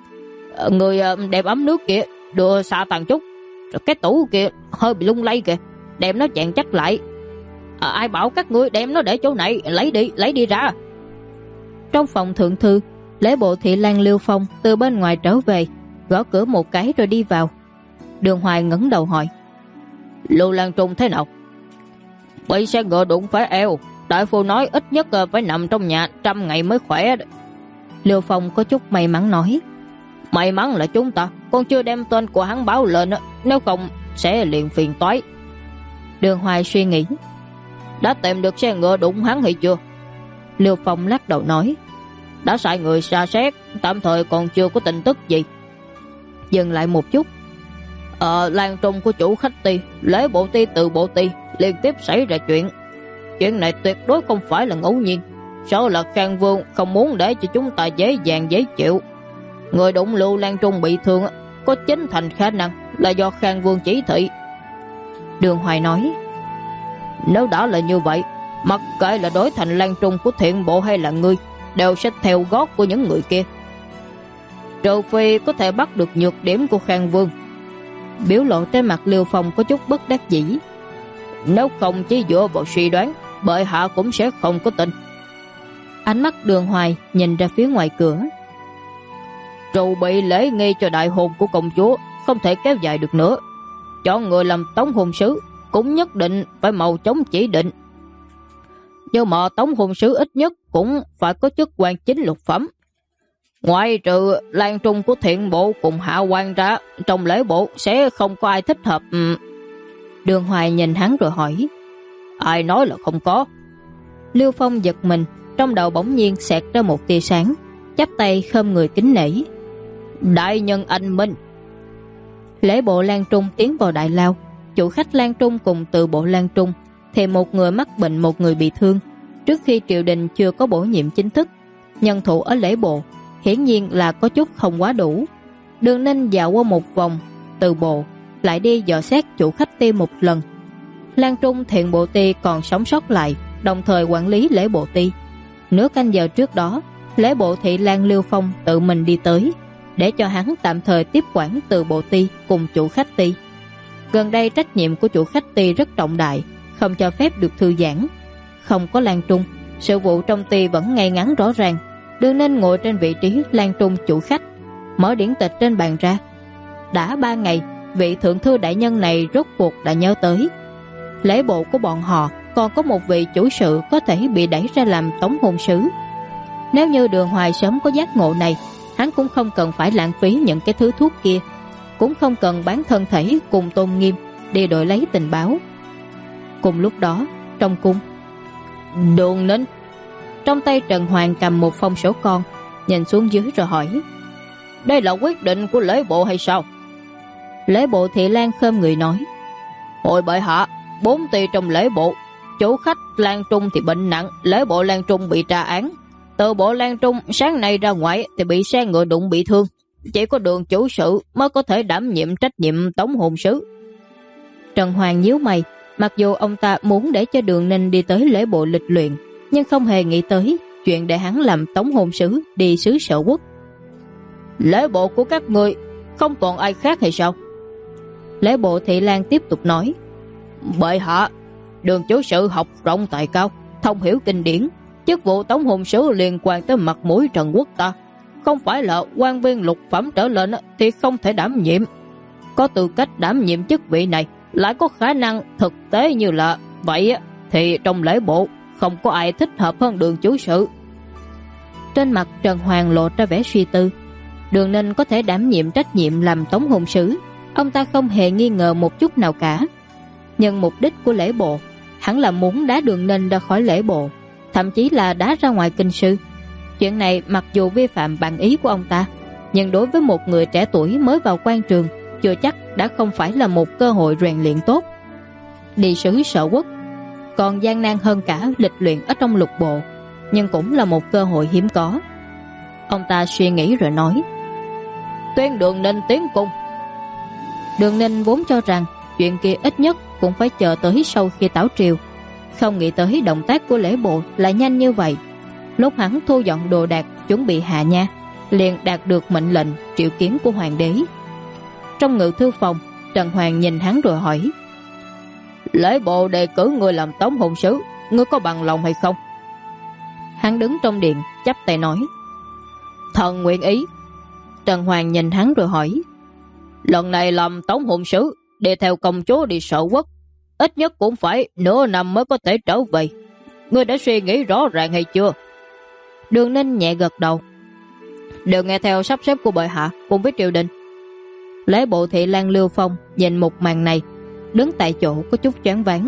Người đem ấm nước kia đưa xa tàn chút. Rồi cái tủ kia hơi bị lung lay kìa, đem nó chặn chắc lại. Ai bảo các ngươi đem nó để chỗ này, lấy đi ra. Trong phòng thượng thư, lễ bộ thị Lan Liêu Phong từ bên ngoài trở về, gõ cửa một cái rồi đi vào. Đường Hoài ngẩng đầu hỏi: Lưu Lan Trung thế nào? Bị xe ngựa đụng phải eo, đại phu nói ít nhất phải nằm trong nhà 100 ngày mới khỏe. Liêu Phong có chút may mắn nói: May mắn là chúng ta còn chưa đem tên của hắn báo lên, nếu không sẽ liền phiền toái. Đường Hoài suy nghĩ: Đã tìm được xe ngựa đụng hắn hay chưa? Liêu Phong lắc đầu nói: Đã sai người tra xét, tạm thời còn chưa có tin tức gì. Dừng lại một chút: Lan Trung của chủ khách ty, lễ bộ ty, từ bộ ty liên tiếp xảy ra chuyện. Chuyện này tuyệt đối không phải là ngẫu nhiên. Sợ là Khang Vương không muốn để cho chúng ta dễ dàng dễ chịu. Người đụng Lưu Lan Trung bị thương có 9 thành khả năng là do Khang Vương chỉ thị. Đường Hoài nói: Nếu đã là như vậy, mặc kệ là đối thành Lan Trung của Thiện Bộ hay là ngươi, đều sẽ theo gót của những người kia. Trừ phi có thể bắt được nhược điểm của Khang Vương. Biểu lộ trên mặt Liêu Phong có chút bất đắc dĩ. Nếu không chỉ dựa vào suy đoán, bệ hạ cũng sẽ không có tin. Ánh mắt Đường Hoài nhìn ra phía ngoài cửa. Trù bị lễ nghi cho đại hôn của công chúa không thể kéo dài được nữa. Chọn người làm tống hôn sứ cũng nhất định phải màu chống chỉ định. Nhưng mà tống hôn sứ ít nhất cũng phải có chức quan chính lục phẩm. Ngoại trừ Lan Trung của Thiện Bộ cùng hạ quan ra, trong lễ bộ sẽ không có ai thích hợp. Đường Hoài nhìn hắn rồi hỏi: Ai nói là không có? Liêu Phong giật mình, trong đầu bỗng nhiên xẹt ra một tia sáng, chắp tay khom người kính nể: Đại nhân anh minh. Lễ bộ Lan Trung tiến vào đại lao. Chủ khách Lan Trung cùng từ bộ Lan Trung thì một người mắc bệnh, một người bị thương. Trước khi triều đình chưa có bổ nhiệm chính thức, nhân thủ ở lễ bộ hiển nhiên là có chút không quá đủ. Đường Ninh dạo qua một vòng từ bộ, lại đi dò xét chủ khách ty một lần. Lan Trung Thiện Bộ ty còn sống sót lại, đồng thời quản lý lễ bộ ty. Nửa canh giờ trước đó, lễ bộ thị Lan Liêu Phong tự mình đi tới, để cho hắn tạm thời tiếp quản từ bộ ty cùng chủ khách ty. Gần đây trách nhiệm của chủ khách ty rất trọng đại, không cho phép được thư giãn. Không có Lan Trung, sự vụ trong ty vẫn ngay ngắn rõ ràng. Đường Ninh ngồi trên vị trí Lan Trung chủ khách, mở điển tịch trên bàn ra. Đã 3 ngày, vị thượng thư đại nhân này rốt cuộc đã nhớ tới lễ bộ của bọn họ còn có một vị chủ sự có thể bị đẩy ra làm tống hôn sứ. Nếu như Đường Hoài sớm có giác ngộ này, hắn cũng không cần phải lãng phí những cái thứ thuốc kia, cũng không cần bán thân thể cùng Tôn Nghiêm đi đổi lấy tình báo. Cùng lúc đó, trong cung, Đường Ninh trong tay Trần Hoàng cầm một phong sổ con, nhìn xuống dưới rồi hỏi: Đây là quyết định của lễ bộ hay sao? Lễ bộ thị Lan khom người nói: Hội bệ hạ, 4 ty trong lễ bộ, chủ khách Lan Trung thì bệnh nặng, lễ bộ Lan Trung bị tra án. Từ bộ Lan Trung sáng nay ra ngoài thì bị xe ngựa đụng bị thương. chỉ có Đường chủ sự mới có thể đảm nhiệm trách nhiệm tống hồn sứ. Trần Hoàng nhíu mày, mặc dù ông ta muốn để cho Đường Ninh đi tới lễ bộ lịch luyện, nhưng không hề nghĩ tới chuyện để hắn làm tống hồn sứ đi xứ Sở Quốc. Lễ bộ của các ngươi không còn ai khác hay sao? Lễ bộ Thị Lan tiếp tục nói. Bệ hạ, Đường chủ sự học rộng tài cao, thông hiểu kinh điển, chức vụ tống hồn sứ liên quan tới mặt mũi Trần Quốc ta, không phải là quan viên lục phẩm trở lên thì không thể đảm nhiệm. Có tư cách đảm nhiệm chức vị này, lại có khả năng thực tế như là vậy thì trong lễ bộ không có ai thích hợp hơn Đường chủ sự. Trên mặt Trần Hoàng lộ ra vẻ suy tư. Đường Ninh có thể đảm nhiệm trách nhiệm làm tống hồn sứ, ông ta không hề nghi ngờ một chút nào cả. Nhưng mục đích của lễ bộ hẳn là muốn đá Đường Ninh ra khỏi lễ bộ, thậm chí là đá ra ngoài kinh sư. Chuyện này mặc dù vi phạm bản ý của ông ta, nhưng đối với một người trẻ tuổi mới vào quan trường, chưa chắc đã không phải là một cơ hội rèn luyện tốt. Đi sứ Sở Quốc còn gian nan hơn cả lịch luyện ở trong lục bộ, nhưng cũng là một cơ hội hiếm có. Ông ta suy nghĩ rồi nói. Tuyên Đường Ninh tiến cung. Đường Ninh vốn cho rằng chuyện kia ít nhất cũng phải chờ tới sau khi tảo triều, không nghĩ tới động tác của lễ bộ lại nhanh như vậy. Lúc hắn thu dọn đồ đạc chuẩn bị hạ nha, liền đạt được mệnh lệnh triệu kiến của hoàng đế. Trong ngự thư phòng, Trần Hoàng nhìn hắn rồi hỏi. Lễ bộ đề cử người làm tống hồn sứ, ngươi có bằng lòng hay không? Hắn đứng trong điện chắp tay nói. Thần nguyện ý. Trần Hoàng nhìn hắn rồi hỏi. Lần này làm tống hồn sứ, đi theo công chúa đi Sở Quốc, ít nhất cũng phải nửa năm mới có thể trở về. Ngươi đã suy nghĩ rõ ràng hay chưa? Đường Ninh nhẹ gật đầu. Đều nghe theo sắp xếp của bệ hạ cùng với triều đình. Lễ bộ Thị Lan Lưu Phong nhìn một màn này, đứng tại chỗ có chút choáng váng.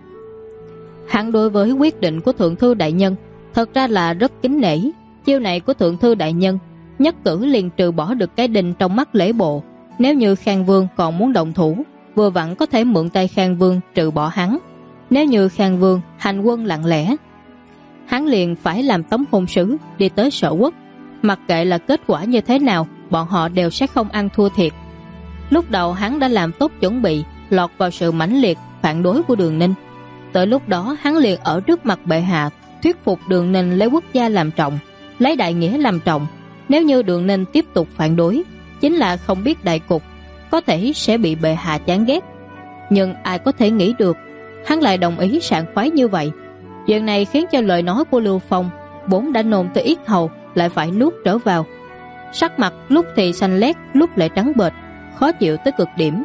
Hắn đối với quyết định của thượng thư đại nhân thật ra là rất kính nể. Chiêu này của thượng thư đại nhân nhất cử liền trừ bỏ được cái đinh trong mắt lễ bộ. Nếu như Khang Vương còn muốn động thủ, vừa vặn có thể mượn tay Khang Vương trừ bỏ hắn. Nếu như Khang Vương hành quân lặng lẽ, hắn liền phải làm tống hồn sứ đi tới Sở Quốc. Mặc kệ là kết quả như thế nào, bọn họ đều sẽ không ăn thua thiệt. Lúc đầu hắn đã làm tốt chuẩn bị, lọt vào sự mãnh liệt phản đối của Đường Ninh. Tới lúc đó hắn liền ở trước mặt bệ hạ thuyết phục Đường Ninh lấy quốc gia làm trọng, lấy đại nghĩa làm trọng. Nếu như Đường Ninh tiếp tục phản đối, chính là không biết đại cục, có thể sẽ bị bệ hạ chán ghét. Nhưng ai có thể nghĩ được hắn lại đồng ý sảng khoái như vậy. Chuyện này khiến cho lời nói của Lưu Phong vốn đã nôn tới yết hầu lại phải nuốt trở vào. Sắc mặt lúc thì xanh lét, lúc lại trắng bệch, khó chịu tới cực điểm.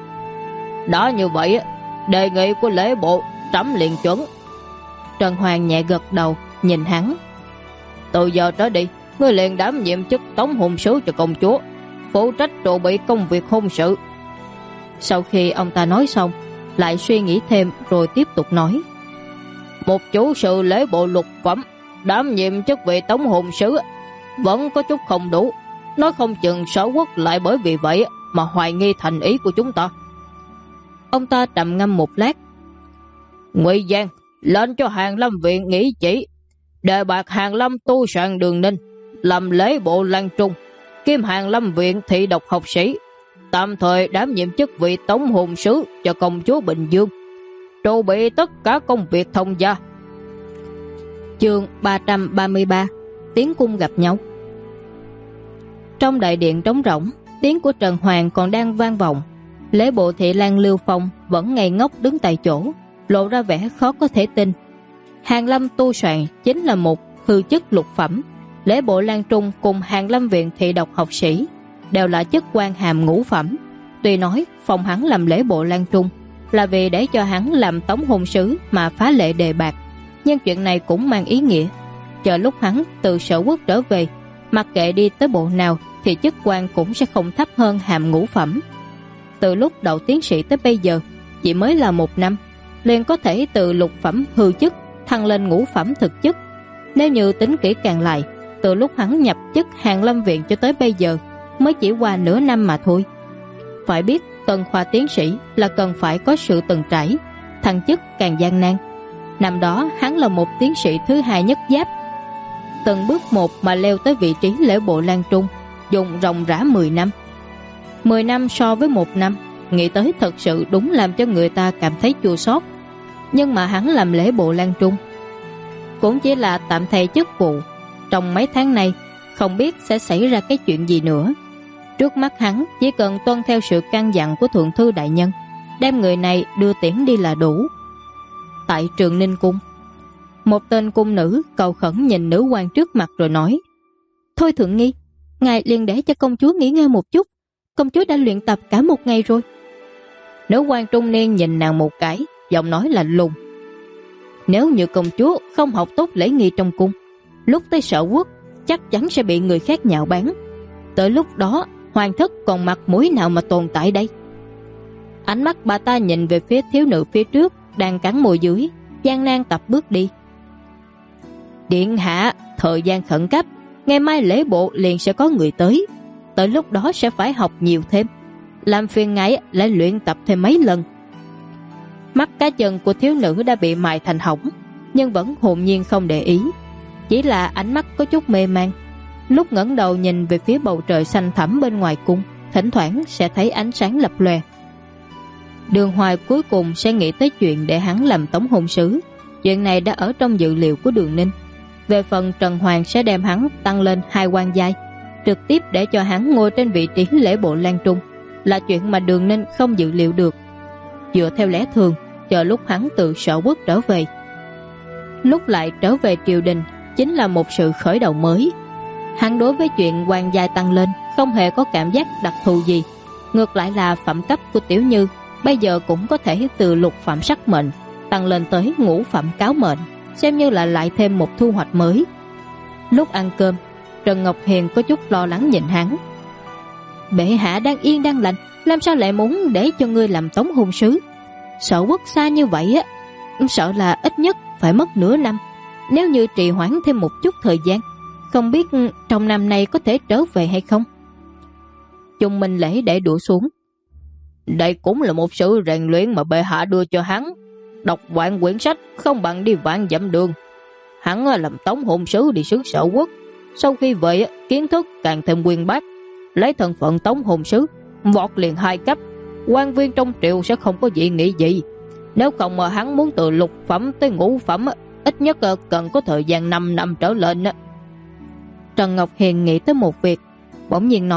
Đó như vậy, đề nghị của lễ bộ trẫm liền chuẩn. Trần Hoàng nhẹ gật đầu, nhìn hắn. Từ giờ trở đi, ngươi liền đảm nhiệm chức tống hồn sứ cho công chúa, phụ trách chuẩn bị công việc hôn sự. Sau khi ông ta nói xong, lại suy nghĩ thêm rồi tiếp tục nói. Một chủ sự lễ bộ lục phẩm đảm nhiệm chức vị tống hồn sứ vẫn có chút không đủ, nói không chừng Sở Quốc lại bởi vì vậy mà hoài nghi thành ý của chúng ta. Ông ta trầm ngâm một lát. Ngụy Giang lên cho Hàn Lâm viện nghĩ chỉ, đề bạt Hàn Lâm tu soạn Đường Ninh làm lễ bộ Lan Trung, kiêm Hàn Lâm viện thị độc học sĩ, tạm thời đảm nhiệm chức vị tống hồn sứ cho công chúa Bình Dương, chuẩn bị tất cả công việc thông gia. Chương 333 Tiến cung gặp nhau. Trong đại điện trống rỗng, tiếng của Trần Hoàng còn đang vang vọng. Lễ bộ Thị Lan Lưu Phong vẫn ngây ngốc đứng tại chỗ, lộ ra vẻ khó có thể tin. Hàn Lâm tu soạn chính là một hư chức lục phẩm, lễ bộ Lan Trung cùng Hàn Lâm viện thị độc học sĩ đều là chức quan hàm ngũ phẩm. Tuy nói phong hắn làm lễ bộ Lan Trung là vì để cho hắn làm tống hồn sứ mà phá lệ đề bạt, nhưng chuyện này cũng mang ý nghĩa chờ lúc hắn từ Sở Quốc trở về, mặc kệ đi tới bộ nào thì chức quan cũng sẽ không thấp hơn hàm ngũ phẩm. Từ lúc đậu tiến sĩ tới bây giờ chỉ mới là 1 năm, liền có thể từ lục phẩm hư chức thăng lên ngũ phẩm thực chức. Nếu như tính kỹ càng lại, từ lúc hắn nhập chức Hàn Lâm viện cho tới bây giờ mới chỉ qua nửa năm mà thôi. Phải biết tân khoa tiến sĩ là cần phải có sự từng trải, thăng chức càng gian nan. Năm đó hắn là một tiến sĩ thứ 2 nhất giáp, từng bước một mà leo tới vị trí lễ bộ Lan Trung. dùng ròng rã 10 năm. 10 năm so với 1 năm, nghĩ tới thật sự đúng làm cho người ta cảm thấy chua xót. Nhưng mà hắn làm lễ bộ Lan Trung cũng chỉ là tạm thay chức vụ. Trong mấy tháng này không biết sẽ xảy ra cái chuyện gì nữa. Trước mắt hắn chỉ cần tuân theo sự căn dặn của thượng thư đại nhân, đem người này đưa tiễn đi là đủ. Tại Trường Ninh cung, một tên cung nữ cầu khẩn nhìn nữ quan trước mặt rồi nói: Thôi thượng nghi, ngài liền để cho công chúa nghỉ ngơi một chút. Công chúa đã luyện tập cả một ngày rồi. Nữ quan trung niên nhìn nàng một cái, giọng nói lạnh lùng: Nếu như công chúa không học tốt lễ nghi trong cung, lúc tới Sở Quốc chắc chắn sẽ bị người khác nhạo báng. Tới lúc đó hoàng thất còn mặt mũi nào mà tồn tại đây? Ánh mắt bà ta nhìn về phía thiếu nữ phía trước đang cắn môi dưới, gian nan tập bước đi. Điện hạ, thời gian khẩn cấp, ngày mai lễ bộ liền sẽ có người tới. Tới lúc đó sẽ phải học nhiều thêm, làm phiền ngài lại luyện tập thêm mấy lần. Mắt cá chân của thiếu nữ đã bị mài thành hỏng, nhưng vẫn hồn nhiên không để ý, chỉ là ánh mắt có chút mê man. Lúc ngẩng đầu nhìn về phía bầu trời xanh thẳm bên ngoài cung, thỉnh thoảng sẽ thấy ánh sáng lập lòe. Đường Hoài cuối cùng sẽ nghĩ tới chuyện để hắn làm tống hôn sứ. Chuyện này đã ở trong dự liệu của Đường Ninh. Về phần Trần Hoàng sẽ đem hắn tăng lên 2 quan giai, trực tiếp để cho hắn ngồi trên vị trí lễ bộ Lan Trung, là chuyện mà Đường Ninh không dự liệu được. Dựa theo lẽ thường, chờ lúc hắn từ Sở Quốc trở về, lúc lại trở về triều đình, chính là một sự khởi đầu mới. Hắn đối với chuyện quan giai tăng lên không hề có cảm giác đặc thù gì. Ngược lại là phẩm cấp của Tiểu Như bây giờ cũng có thể từ lục phẩm sắc mệnh tăng lên tới ngũ phẩm cáo mệnh, xem như là lại thêm một thu hoạch mới. Lúc ăn cơm, Trần Ngọc Hiền có chút lo lắng nhìn hắn. Bệ hạ đang yên đang lành, làm sao lại muốn để cho ngươi làm tống hôn sứ? Sở Quốc xa như vậy á, sợ là ít nhất phải mất nửa năm. Nếu như trì hoãn thêm một chút thời gian, không biết trong năm nay có thể trở về hay không? Chung Minh Lễ để đũa xuống. Đây cũng là một sự rèn luyện mà bệ hạ đưa cho hắn. Đọc vạn quyển sách không bằng đi vạn dặm đường. Hắn làm tống hôn sứ đi xứ Sở Quốc, sau khi về kiến thức càng thêm uyên bác, lấy thân phận tống hôn sứ vọt liền 2 cấp. Quan viên trong triều sẽ không có dị nghị gì. Nếu không mà hắn muốn từ lục phẩm tới ngũ phẩm, ít nhất cần có thời gian 5 năm trở lên. Trần Ngọc Hiền nghĩ tới một việc, bỗng nhiên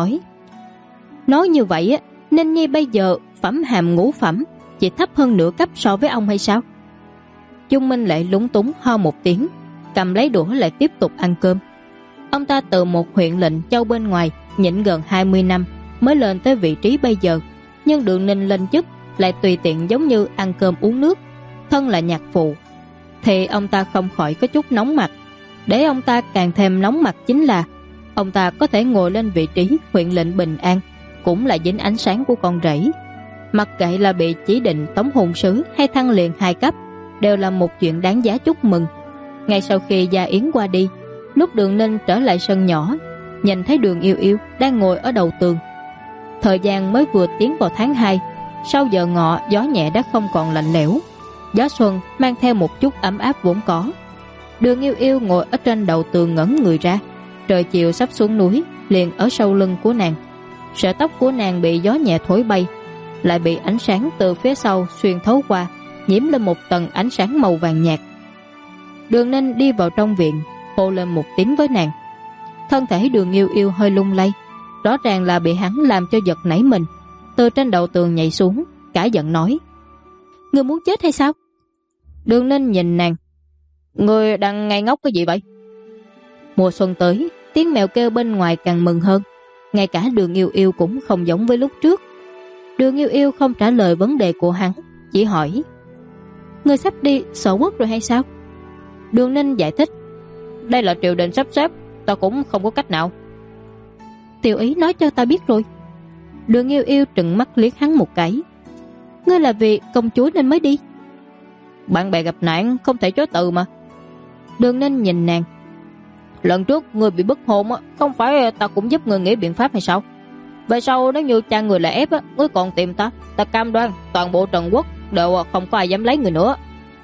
nói như vậy Ninh Nhi bây giờ phẩm hàm ngũ phẩm, chỉ thấp hơn nửa cấp so với ông hay sao? Chung Minh Lệ lúng túng ho một tiếng, cầm lấy đũa lại tiếp tục ăn cơm. Ông ta từ một huyện lệnh châu bên ngoài nhịn gần 20 năm mới lên tới vị trí bây giờ, nhưng Đường Ninh lên chức lại tùy tiện giống như ăn cơm uống nước. Thân là nhạc phụ thì ông ta không khỏi có chút nóng mặt. Để ông ta càng thêm nóng mặt chính là ông ta có thể ngồi lên vị trí huyện lệnh Bình An, cũng là dính ánh sáng của con rể. Mặc kệ là bị chỉ định tống hôn sứ hay thăng liền 2 cấp, đều là một chuyện đáng giá chúc mừng. Ngay sau khi gia yến qua đi, lúc Đường Ninh trở lại sân nhỏ, nhìn thấy Đường Yêu Yêu đang ngồi ở đầu tường. Thời gian mới vừa tiến vào tháng 2, sau giờ ngọ gió nhẹ đã không còn lạnh lẽo, gió xuân mang theo một chút ấm áp vốn có. Đường Yêu Yêu ngồi ở trên đầu tường ngẩn người ra. Trời chiều sắp xuống núi liền ở sau lưng của nàng. Sợi tóc của nàng bị gió nhẹ thổi bay, lại bị ánh sáng từ phía sau xuyên thấu qua, nhiễm lên một tầng ánh sáng màu vàng nhạt. Đường Ninh đi vào trong viện, hô lên một tiếng với nàng. Thân thể Đường Yêu Yêu hơi lung lay, rõ ràng là bị hắn làm cho giật nảy mình. Từ trên đầu tường nhảy xuống, cả giận nói: Ngươi muốn chết hay sao? Đường Ninh nhìn nàng: Ngươi đang ngây ngốc cái gì vậy? Mùa xuân tới, tiếng mèo kêu bên ngoài càng mừng hơn. Ngay cả Đường Yêu Yêu cũng không giống với lúc trước. Đường Yêu Yêu không trả lời vấn đề của hắn, chỉ hỏi: Ngươi sắp đi Sở Quốc rồi hay sao? Đường Ninh giải thích: Đây là triều đình sắp xếp, ta cũng không có cách nào. Tiểu ý nói cho ta biết rồi. Đường Yêu Yêu trừng mắt liếc hắn một cái: Ngươi là vì công chúa nên mới đi. Bạn bè gặp nạn không thể chối từ mà. Đường Ninh nhìn nàng: Lần trước ngươi bị bức hôn không phải ta cũng giúp ngươi nghĩ biện pháp hay sao? Về sau nếu như cha người lại ép ngươi còn tìm ta, ta cam đoan toàn bộ Trần Quốc đều không có ai dám lấy người nữa.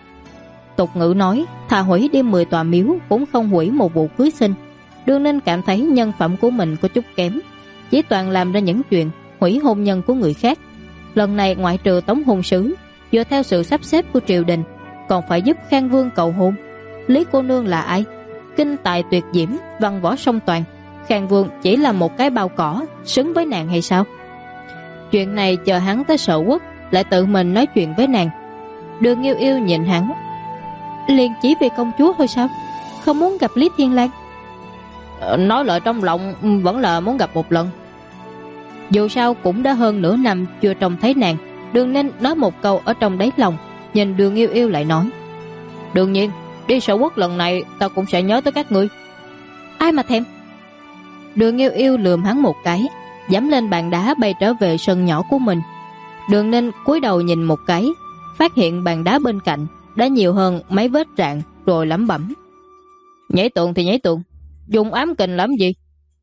Tục ngữ nói thà hủy đi 10 tòa miếu cũng không hủy một vụ cưới sinh. Đường Ninh cảm thấy nhân phẩm của mình có chút kém, chỉ toàn làm ra những chuyện hủy hôn nhân của người khác. Lần này ngoại trừ tống hôn sứ, dựa theo sự sắp xếp của triều đình, còn phải giúp Khang Vương cầu hôn. Lý cô nương là ai? Kinh tài tuyệt diễm, văn võ song toàn. Khang Vương chỉ là một cái bao cỏ, xứng với nàng hay sao? Chuyện này chờ hắn tới Sở Quốc lại tự mình nói chuyện với nàng. Đường Yêu Yêu nhìn hắn. Liền chỉ vì công chúa thôi sao? Không muốn gặp Lý Thiên Lang? Nói lời trong lòng vẫn là muốn gặp một lần. Dù sao cũng đã hơn nửa năm chưa trông thấy nàng. Đường Ninh nói một câu ở trong đáy lòng, nhìn Đường Yêu Yêu lại nói: Đương nhiên, đi Sở Quốc lần này ta cũng sẽ nhớ tới các ngươi. Ai mà thèm. Đường Yêu Yêu lườm hắn một cái, dẫm lên bàn đá bay trở về sân nhỏ của mình. Đường Ninh cúi đầu nhìn một cái, phát hiện bàn đá bên cạnh đã nhiều hơn mấy vết rạn, rồi lẩm bẩm: Nhảy tượng thì nhảy tượng, dùng ám kình làm gì?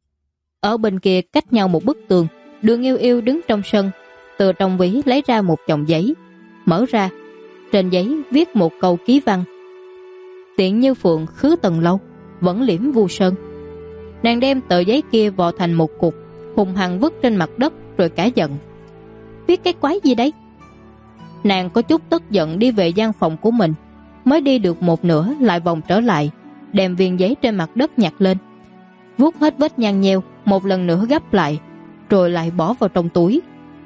Ở bên kia cách nhau một bức tường, Đường Yêu Yêu đứng trong sân, từ trong ví lấy ra một chồng giấy, mở ra. Trên giấy viết một câu ký văn: Tiện như phượng khứ tầng lâu, vẫn liễm vu sơn. Nàng đem tờ giấy kia vò thành một cục, hùng hăng vứt trên mặt đất rồi cả giận: Viết cái quái gì đấy? Nàng có chút tức giận đi về gian phòng của mình, mới đi được một nửa lại vòng trở lại, đem viên giấy trên mặt đất nhặt lên, vuốt hết vết nhăn nheo, một lần nữa gấp lại, rồi lại bỏ vào trong túi.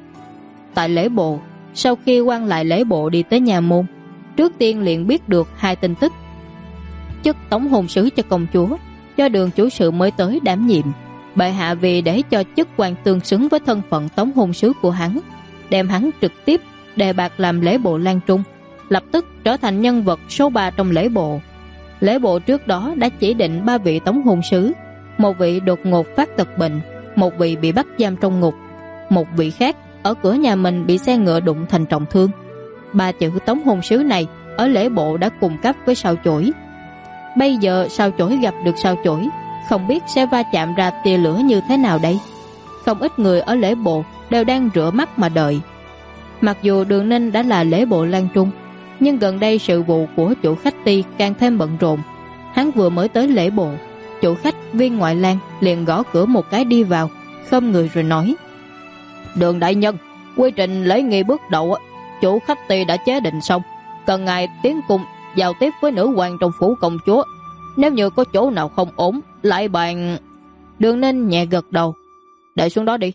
Tại lễ bộ, sau khi quan lại lễ bộ đi tới nhà môn, trước tiên liền biết được hai tin tức: chức tống hôn sứ cho công chúa do Đường chủ sự mới tới đảm nhiệm. Bệ hạ vì để cho chức quan tương xứng với thân phận tống hôn sứ của hắn, đem hắn trực tiếp đề bạt làm lễ bộ Lan Trung, lập tức trở thành nhân vật số 3 trong lễ bộ. Lễ bộ trước đó đã chỉ định 3 vị tống hôn sứ, một vị đột ngột phát tật bệnh, một vị bị bắt giam trong ngục, một vị khác ở cửa nhà mình bị xe ngựa đụng thành trọng thương. 3 chữ tống hôn sứ này ở lễ bộ đã cùng cấp với sao chổi. Bây giờ sao chổi gặp được sao chổi, không biết sẽ va chạm ra tia lửa như thế nào đây. Không ít người ở lễ bộ đều đang rửa mắt mà đợi. Mặc dù Đường Ninh đã là lễ bộ Lan Trung, nhưng gần đây sự vụ của chủ khách Ti càng thêm bận rộn. Hắn vừa mới tới lễ bộ, chủ khách Viên Ngoại Lang liền gõ cửa một cái đi vào, khom người rồi nói: Đường đại nhân, quy trình lễ nghi bước đầu chủ khách Ti đã chế định xong, cần ngài tiến cung giao tiếp với nữ quan trong phủ công chúa. Nếu như có chỗ nào không ổn, lại bàn. Đường Ninh nhẹ gật đầu: Để xuống đó đi.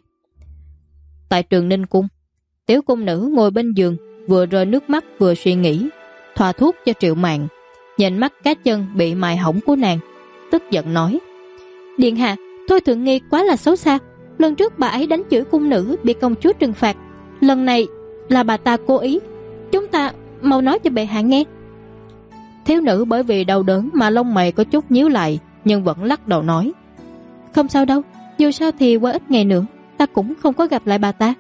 Tại Trường Ninh cung, tiểu cung nữ ngồi bên giường, vừa rơi nước mắt vừa suy nghĩ, thoa thuốc cho Triệu Mạn. Nhìn mắt cá chân bị mài hỏng của nàng, tức giận nói: Điện hạ, Thôi Thượng Nghi quá là xấu xa. Lần trước bà ấy đánh chửi cung nữ bị công chúa trừng phạt, lần này là bà ta cố ý. Chúng ta mau nói cho bệ hạ nghe. Thiếu nữ bởi vì đau đớn mà lông mày có chút nhíu lại, nhưng vẫn lắc đầu nói: Không sao đâu, dù sao thì qua ít ngày nữa ta cũng không có gặp lại bà ta.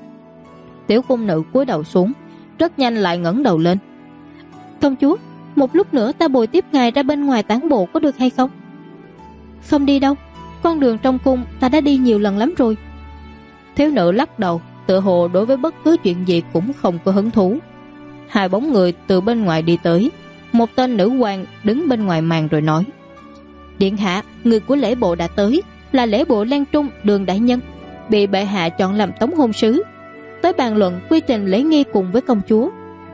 Tiểu cung nữ cúi đầu xuống, rất nhanh lại ngẩng đầu lên: Công chúa, một lúc nữa ta bồi tiếp ngài ra bên ngoài tản bộ có được hay không? Không đi đâu, con đường trong cung ta đã đi nhiều lần lắm rồi. Thiếu nữ lắc đầu, tựa hồ đối với bất cứ chuyện gì cũng không có hứng thú. Hai bóng người từ bên ngoài đi tới. Một tên nữ quan đứng bên ngoài màn rồi nói: Điện hạ, người của lễ bộ đã tới, là lễ bộ Lan Trung Đường đại nhân, bị bệ hạ chọn làm tống hôn sứ, tới bàn luận quy trình lễ nghi cùng với công chúa.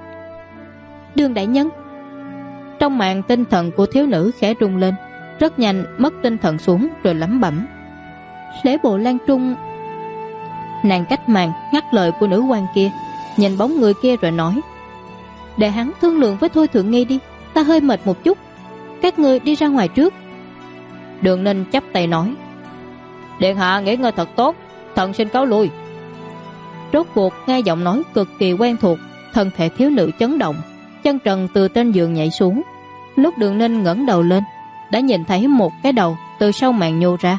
Đường đại nhân. Trong màn tinh thần của thiếu nữ khẽ rung lên, rất nhanh mất tinh thần xuống rồi lẩm bẩm: Lễ bộ Lan Trung. Nàng cách màn ngắt lời của nữ quan kia, nhìn bóng người kia rồi nói: Để hắn thương lượng với Thôi Thượng Nghi đi, ta hơi mệt một chút, các người đi ra ngoài trước. Đường Ninh chắp tay nói: Điện hạ nghỉ ngơi thật tốt, thần xin cáo lui. Rốt cuộc nghe giọng nói cực kỳ quen thuộc, thân thể thiếu nữ chấn động, chân trần từ trên giường nhảy xuống. Lúc Đường Ninh ngẩng đầu lên, đã nhìn thấy một cái đầu từ sau màn nhô ra.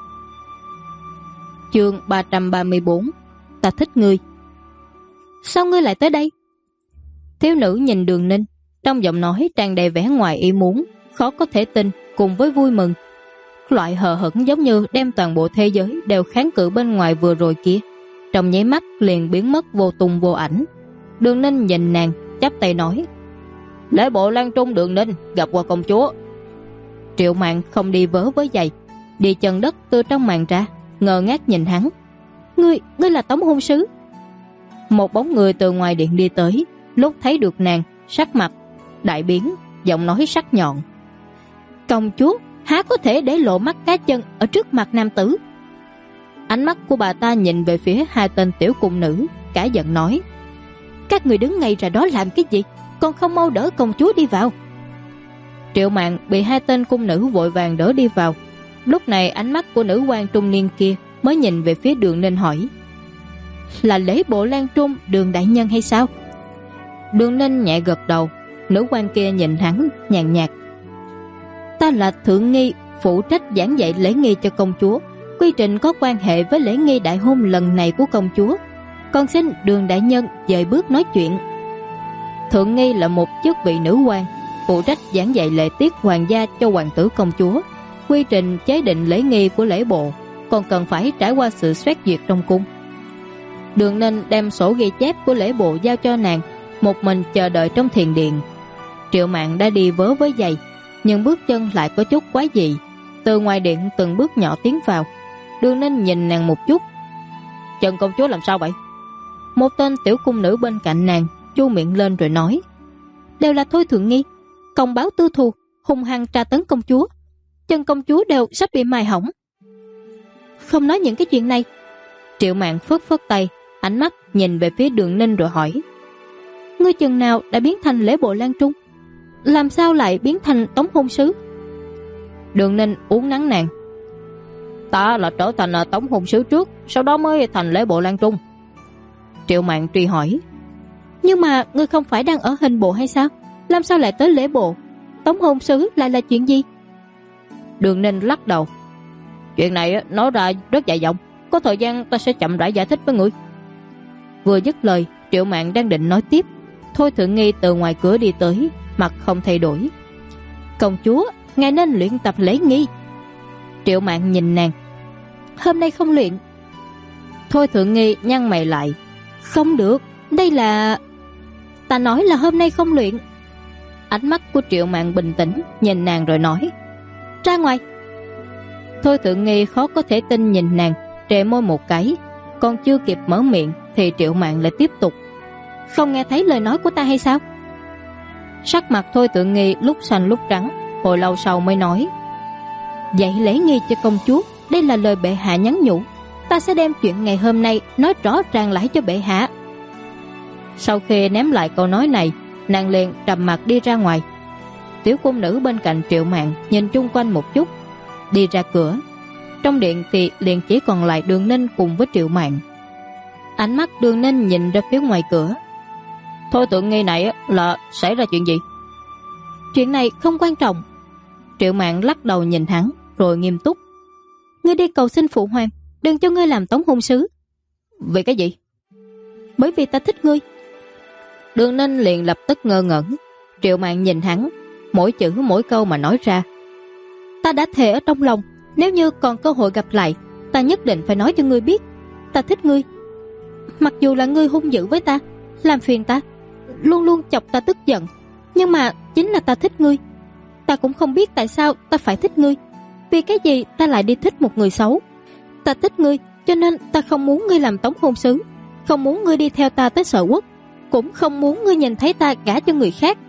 Chương 334: Ta thích ngươi. Sao ngươi lại tới đây? Thiếu nữ nhìn Đường Ninh, trong giọng nói tràn đầy vẻ ngoài ý muốn, khó có thể tin cùng với vui mừng. Loại hờ hững giống như đem toàn bộ thế giới đều kháng cự bên ngoài vừa rồi kia, trong nháy mắt liền biến mất vô tung vô ảnh. Đường Ninh nhìn nàng, chắp tay nói: Lễ bộ Lan Trung Đường Ninh gặp qua công chúa. Triệu Mạn không đi vớ với giày, đi chân đất từ trong màn ra, ngơ ngác nhìn hắn. Ngươi là Tống hôn sứ? Một bóng người từ ngoài điện đi tới, lúc thấy được nàng, sắc mặt đại biến, giọng nói sắc nhọn. Công chúa há có thể để lộ mắt cá chân ở trước mặt nam tử? Ánh mắt của bà ta nhìn về phía hai tên tiểu cung nữ, cả giận nói: các người đứng ngay ra đó làm cái gì, còn không mau đỡ công chúa đi vào. Triệu Mạn bị hai tên cung nữ vội vàng đỡ đi vào. Lúc này ánh mắt của nữ quan trung niên kia mới nhìn về phía Đường Ninh hỏi: là lễ bộ Lan Trung Đường đại nhân hay sao? Đường Ninh nhẹ gật đầu. Nữ quan kia nhìn hắn nhàn nhạt: ta là thượng nghi, phụ trách giảng dạy lễ nghi cho công chúa. Quy trình có quan hệ với lễ nghi đại hôn lần này của công chúa, con xin Đường đại nhân dời bước nói chuyện. Thượng nghi là một chức vị nữ quan, phụ trách giảng dạy lễ tiết hoàng gia cho hoàng tử công chúa. Quy trình chế định lễ nghi của lễ bộ còn cần phải trải qua sự xét duyệt trong cung. Đường Ninh đem sổ ghi chép của lễ bộ giao cho nàng, một mình chờ đợi trong thiền điện. Triệu Mạn đã đi vớ với giày, nhưng bước chân lại có chút quái dị. Từ ngoài điện từng bước nhỏ tiến vào. Đường Ninh nhìn nàng một chút. Chân công chúa làm sao vậy? Một tên tiểu cung nữ bên cạnh nàng chu miệng lên rồi nói: đều là Thôi thượng nghi, công báo tư thù, hung hăng tra tấn công chúa. Chân công chúa đều sắp bị mài hỏng. Không nói những cái chuyện này. Triệu Mạn phất phất tay, ánh mắt nhìn về phía Đường Ninh rồi hỏi: ngươi chừng nào đã biến thành lễ bộ Lan Trung? Làm sao lại biến thành Tống hôn sứ? Đường Ninh uốn nắn nàng: ta là trở thành Tống hôn sứ trước, sau đó mới thành lễ bộ Lan Trung. Triệu Mạn truy hỏi: nhưng mà ngươi không phải đang ở hình bộ hay sao? Làm sao lại tới lễ bộ? Tống hôn sứ lại là chuyện gì? Đường Ninh lắc đầu: chuyện này nói ra rất dài dòng, có thời gian ta sẽ chậm rãi giải thích với ngươi. Vừa dứt lời, Triệu Mạn đang định nói tiếp, Thôi thượng nghi từ ngoài cửa đi tới, mặt không thay đổi. Công chúa, ngài nên luyện tập lễ nghi. Triệu Mạn nhìn nàng: hôm nay không luyện. Thôi thượng nghi nhăn mày lại: không được, đây là... ta nói là hôm nay không luyện. Ánh mắt của Triệu Mạn bình tĩnh nhìn nàng rồi nói: ra ngoài. Thôi thượng nghi khó có thể tin nhìn nàng, trề môi một cái. Còn chưa kịp mở miệng thì Triệu Mạn lại tiếp tục: không nghe thấy lời nói của ta hay sao? Sắc mặt Thôi thượng nghi lúc xanh lúc trắng, hồi lâu sau mới nói: dạy lễ nghi cho công chúa, đây là lời bệ hạ nhắn nhủ. Ta sẽ đem chuyện ngày hôm nay nói rõ ràng lại cho bệ hạ. Sau khi ném lại câu nói này, nàng liền trầm mặt đi ra ngoài. Tiểu cung nữ bên cạnh Triệu Mạn nhìn chung quanh một chút, đi ra cửa. Trong điện thì liền chỉ còn lại Đường Ninh cùng với Triệu Mạn. Ánh mắt Đường Ninh nhìn ra phía ngoài cửa: Thôi thượng nghi này là xảy ra chuyện gì? Chuyện này không quan trọng. Triệu Mạn lắc đầu nhìn hắn rồi nghiêm túc: ngươi đi cầu xin phụ hoàng, đừng cho ngươi làm Tống hôn sứ. Vì cái gì? Bởi vì ta thích ngươi. Đường Ninh liền lập tức ngơ ngẩn. Triệu Mạn nhìn hắn, mỗi chữ mỗi câu mà nói ra: ta đã thề ở trong lòng, nếu như còn cơ hội gặp lại, ta nhất định phải nói cho ngươi biết, ta thích ngươi. Mặc dù là ngươi hung dữ với ta, làm phiền ta, luôn luôn chọc ta tức giận, nhưng mà chính là ta thích ngươi. Ta cũng không biết tại sao ta phải thích ngươi. Vì cái gì ta lại đi thích một người xấu? Ta thích ngươi, cho nên ta không muốn ngươi làm Tống hôn sứ, không muốn ngươi đi theo ta tới Sở Quốc, cũng không muốn ngươi nhìn thấy ta gả cho người khác.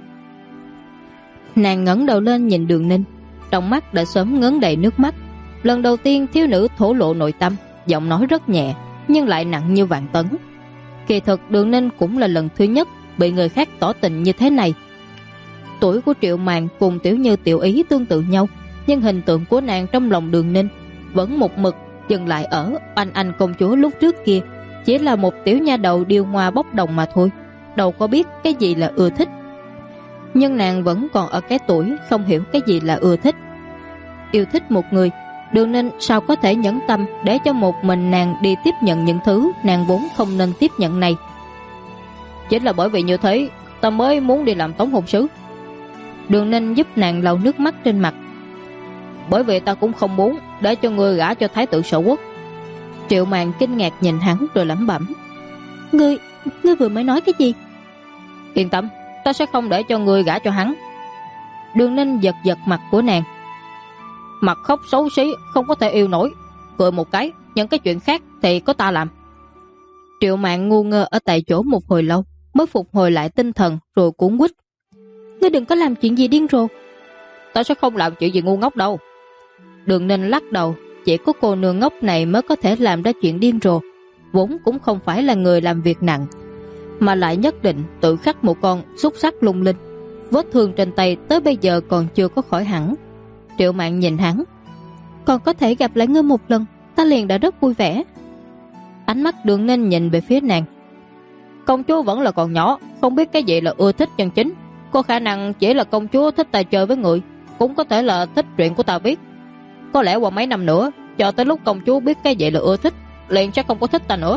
Nàng ngẩng đầu lên nhìn Đường Ninh, trong mắt đã sớm ngấn đầy nước mắt. Lần đầu tiên thiếu nữ thổ lộ nội tâm, giọng nói rất nhẹ nhưng lại nặng như vạn tấn. Kỳ thực Đường Ninh cũng là lần thứ nhất bị người khác tỏ tình như thế này. Tuổi của Triệu Mạn cùng Tiểu Như Tiểu Ý tương tự nhau, nhưng hình tượng của nàng trong lòng Đường Ninh vẫn một mực dừng lại ở oanh anh công chúa lúc trước kia, chỉ là một tiểu nha đầu điêu ngoa bốc đồng mà thôi, đâu có biết cái gì là ưa thích. Nhưng nàng vẫn còn ở cái tuổi không hiểu cái gì là ưa thích. Yêu thích một người, Đường Ninh sao có thể nhẫn tâm để cho một mình nàng đi tiếp nhận những thứ nàng vốn không nên tiếp nhận này. Chính là bởi vì như thế ta mới muốn đi làm Tống hôn sứ. Đường Ninh giúp nàng lau nước mắt trên mặt: bởi vì ta cũng không muốn để cho ngươi gả cho Thái tử Sở Quốc. Triệu Mạn kinh ngạc nhìn hắn rồi lẩm bẩm: Ngươi vừa mới nói cái gì? Yên tâm, ta sẽ không để cho ngươi gả cho hắn. Đường Ninh giật giật mặt của nàng: mặt khóc xấu xí không có thể yêu nổi, cười một cái những cái chuyện khác thì có ta làm. Triệu Mạn ngu ngơ ở tại chỗ một hồi lâu mới phục hồi lại tinh thần rồi cuống quýt. Ngươi đừng có làm chuyện gì điên rồ. Ta sẽ không làm chuyện gì ngu ngốc đâu. Đường Ninh lắc đầu. Chỉ có cô nương ngốc này mới có thể làm ra chuyện điên rồ. Vốn cũng không phải là người làm việc nặng, mà lại nhất định tự khắc một con xúc sắc lung linh. Vết thương trên tay tới bây giờ còn chưa có khỏi hẳn. Triệu Mạn nhìn hắn. Còn có thể gặp lại ngươi một lần, ta liền đã rất vui vẻ. Ánh mắt Đường Ninh nhìn về phía nàng. Công chúa vẫn là còn nhỏ, không biết cái gì là ưa thích chân chính. Có khả năng chỉ là công chúa thích ta chơi với người, cũng có thể là thích chuyện của ta biết. Có lẽ qua mấy năm nữa, chờ tới lúc công chúa biết cái gì là ưa thích, liền sẽ không có thích ta nữa.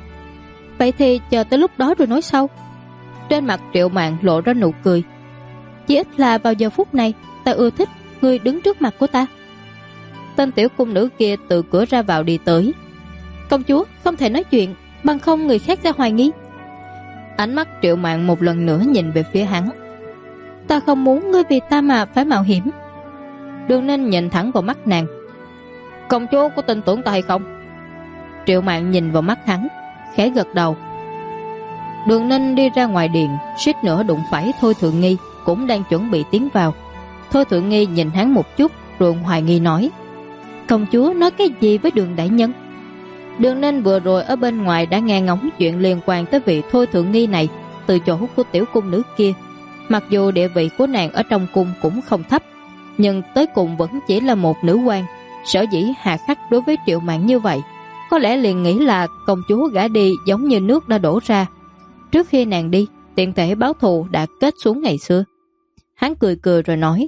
Vậy thì chờ tới lúc đó rồi nói sau. Trên mặt Triệu Mạn lộ ra nụ cười. Chỉ ít là vào giờ phút này ta ưa thích ngươi đứng trước mặt của ta. Tên tiểu cung nữ kia từ cửa ra vào đi tới. Công chúa không thể nói chuyện, bằng không người khác sẽ hoài nghi. Ánh mắt Triệu Mạn một lần nữa nhìn về phía hắn. Ta không muốn ngươi vì ta mà phải mạo hiểm. Đường Ninh nhìn thẳng vào mắt nàng. Công chúa có tin tưởng ta hay không? Triệu Mạn nhìn vào mắt hắn, khẽ gật đầu. Đường Ninh đi ra ngoài điện, suýt nữa đụng phải Thôi Thượng Nghi cũng đang chuẩn bị tiến vào. Thôi Thượng Nghi nhìn hắn một chút rồi hoài nghi nói: Công chúa nói cái gì với Đường đại nhân? Đường Ninh vừa rồi ở bên ngoài đã nghe ngóng chuyện liên quan tới vị Thôi Thượng Nghi này từ chỗ của tiểu cung nữ kia. Mặc dù địa vị của nàng ở trong cung cũng không thấp, nhưng tới cùng vẫn chỉ là một nữ quan. Sở dĩ hà khắc đối với Triệu Mạn như vậy, có lẽ liền nghĩ là công chúa gả đi giống như nước đã đổ ra. Trước khi nàng đi, tiện thể báo thù đã kết xuống ngày xưa. Hắn cười cười rồi nói: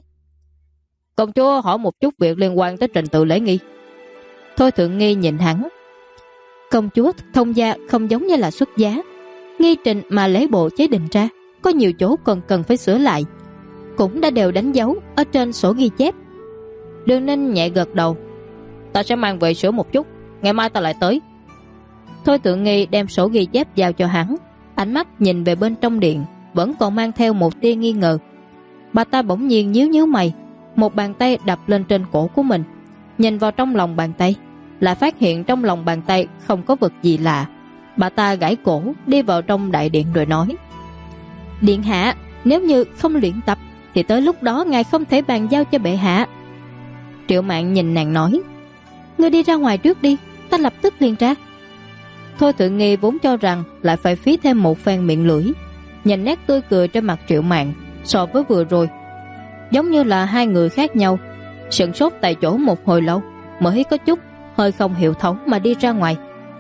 Công chúa hỏi một chút việc liên quan tới trình tự lễ nghi. Thôi Thượng Nghi nhìn hắn. Công chúa thông gia không giống như là xuất giá. Nghi trình mà lễ bộ chế định ra có nhiều chỗ còn cần phải sửa lại, cũng đã đều đánh dấu ở trên sổ ghi chép. Đường Ninh nhẹ gật đầu. Ta sẽ mang về sửa một chút, ngày mai ta lại tới. Thôi Thượng Nghi đem sổ ghi chép giao cho hắn. Ánh mắt nhìn về bên trong điện vẫn còn mang theo một tia nghi ngờ. Bà ta bỗng nhiên nhíu nhíu mày, một bàn tay đập lên trên cổ của mình. Nhìn vào trong lòng bàn tay, lại phát hiện trong lòng bàn tay không có vật gì lạ. Bà ta gãi cổ đi vào trong đại điện rồi nói: Điện hạ, nếu như không luyện tập thì tới lúc đó ngài không thể bàn giao cho bệ hạ. Triệu Mạn nhìn nàng nói: Ngươi đi ra ngoài trước đi, ta lập tức liền ra. Thôi Thượng Nghi vốn cho rằng lại phải phí thêm một phen miệng lưỡi. Nhìn nét tươi cười trên mặt Triệu Mạn so với vừa rồi giống như là hai người khác nhau, sửng sốt tại chỗ một hồi lâu mới có chút hơi không hiểu thấu mà đi ra ngoài.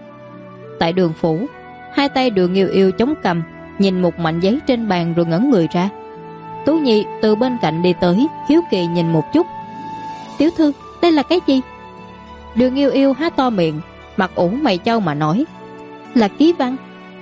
Tại đường phủ, hai tay Đường Yêu Yêu chống cằm nhìn một mảnh giấy trên bàn rồi ngẩn người ra. Tú Nhi từ bên cạnh đi tới, hiếu kỳ nhìn một chút. Tiểu thư, đây là cái gì? Đường Yêu Yêu há to miệng, mặt ủ mày chau mà nói: Là ký văn.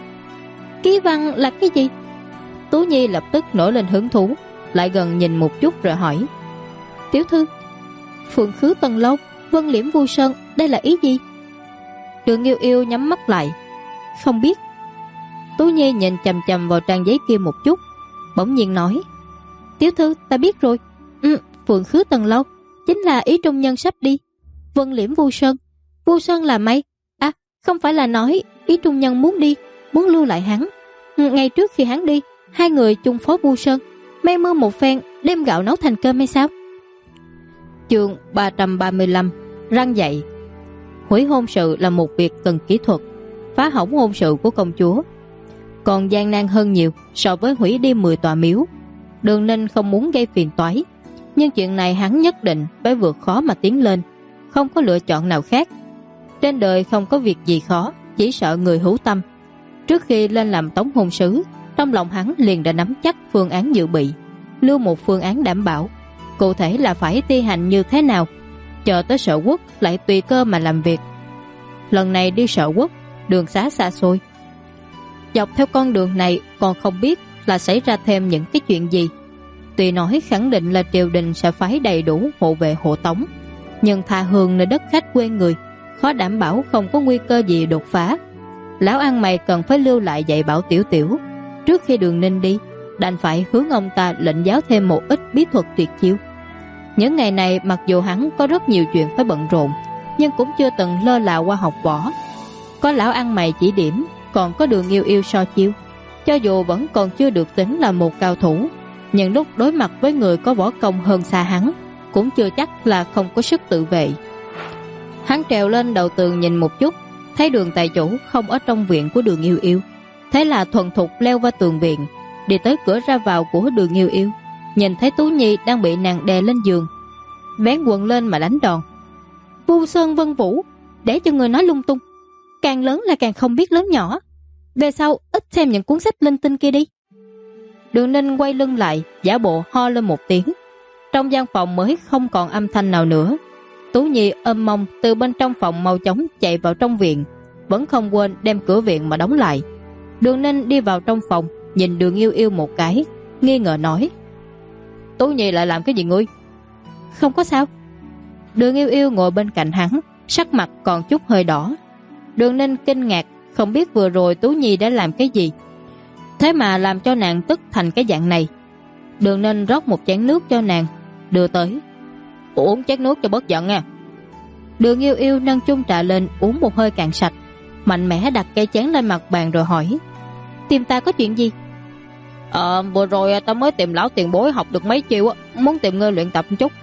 Ký văn là cái gì? Tú Nhi lập tức nổi lên hứng thú, lại gần nhìn một chút rồi hỏi: Tiểu thư, Phượng Khứ Tần Lâu, Vân Liễm Vu Sơn, đây là ý gì? Đường Yêu Yêu nhắm mắt lại, không biết. Tú Nhi nhìn chằm chằm vào trang giấy kia một chút, bỗng nhiên nói: Tiểu thư, ta biết rồi. Phượng Khứ Tần Lâu chính là ý trung nhân sắp đi. Vân Liễm Vu Sơn, Vu Sơn là mây. À, không phải là nói ý trung nhân muốn đi, muốn lưu lại hắn. Ngay trước khi hắn đi, hai người chung phó Vu Sơn, mây mưa một phen, đem gạo nấu thành cơm hay sao? Chương 335: Răng dậy. Hủy hôn sự là một việc cần kỹ thuật, phá hỏng hôn sự của công chúa còn gian nan hơn nhiều so với hủy đi 10 tòa miếu. Đường Ninh không muốn gây phiền toái, nhưng chuyện này hắn nhất định phải vượt khó mà tiến lên, không có lựa chọn nào khác. Trên đời không có việc gì khó, chỉ sợ người hữu tâm. Trước khi lên làm tống hôn sứ, trong lòng hắn liền đã nắm chắc phương án dự bị, lưu một phương án đảm bảo, cụ thể là phải thi hành như thế nào, chờ tới Sở Quốc lại tùy cơ mà làm việc. Lần này đi Sở Quốc, đường xá xa xôi, dọc theo con đường này còn không biết là xảy ra thêm những cái chuyện gì. Tuy nói khẳng định là triều đình sẽ phái đầy đủ hộ vệ hộ tống, nhưng tha hương nơi đất khách quê người, khó đảm bảo không có nguy cơ gì đột phá. Lão ăn mày cần phải lưu lại dạy bảo Tiểu Tiểu. Trước khi Đường Ninh đi, đành phải hướng ông ta lệnh giáo thêm một ít bí thuật tuyệt chiêu. Những ngày này mặc dù hắn có rất nhiều chuyện phải bận rộn, nhưng cũng chưa từng lơ là qua học võ. Có lão ăn mày chỉ điểm, còn có Đường Yêu Yêu so chiêu. Cho dù vẫn còn chưa được tính là một cao thủ, nhưng lúc đối mặt với người có võ công hơn xa hắn, cũng chưa chắc là không có sức tự vệ. Hắn trèo lên đầu tường nhìn một chút, thấy Đường tài chủ không ở trong viện của Đường Yêu Yêu, thế là thuần thục leo qua tường viện, đi tới cửa ra vào của Đường Yêu Yêu, nhìn thấy Tú Nhi đang bị nàng đè lên giường, vén quần lên mà đánh đòn. Vu Sơn Vân Vũ, để cho người nói lung tung, càng lớn là càng không biết lớn nhỏ, về sau ít xem những cuốn sách linh tinh kia đi. Đường Ninh quay lưng lại, giả bộ ho lên một tiếng. Trong gian phòng mới không còn âm thanh nào nữa. Tú Nhi ôm mông từ bên trong phòng mau chóng chạy vào trong viện, vẫn không quên đem cửa viện mà đóng lại. Đường Ninh đi vào trong phòng, nhìn Đường Yêu Yêu một cái, nghi ngờ nói: Tú Nhi lại làm cái gì ngươi? Không có sao. Đường Yêu Yêu ngồi bên cạnh hắn, sắc mặt còn chút hơi đỏ. Đường Ninh kinh ngạc, không biết vừa rồi Tú Nhi đã làm cái gì, thế mà làm cho nàng tức thành cái dạng này. Đường Ninh rót một chén nước cho nàng, đưa tới. Uống chén nước cho bớt giận nha. Đường Yêu Yêu nâng chung trà lên uống một hơi cạn sạch, mạnh mẽ đặt cây chén lên mặt bàn rồi hỏi: Tìm ta có chuyện gì? Vừa rồi ta mới tìm lão tiền bối học được mấy chiêu, muốn tìm ngươi luyện tập một chút.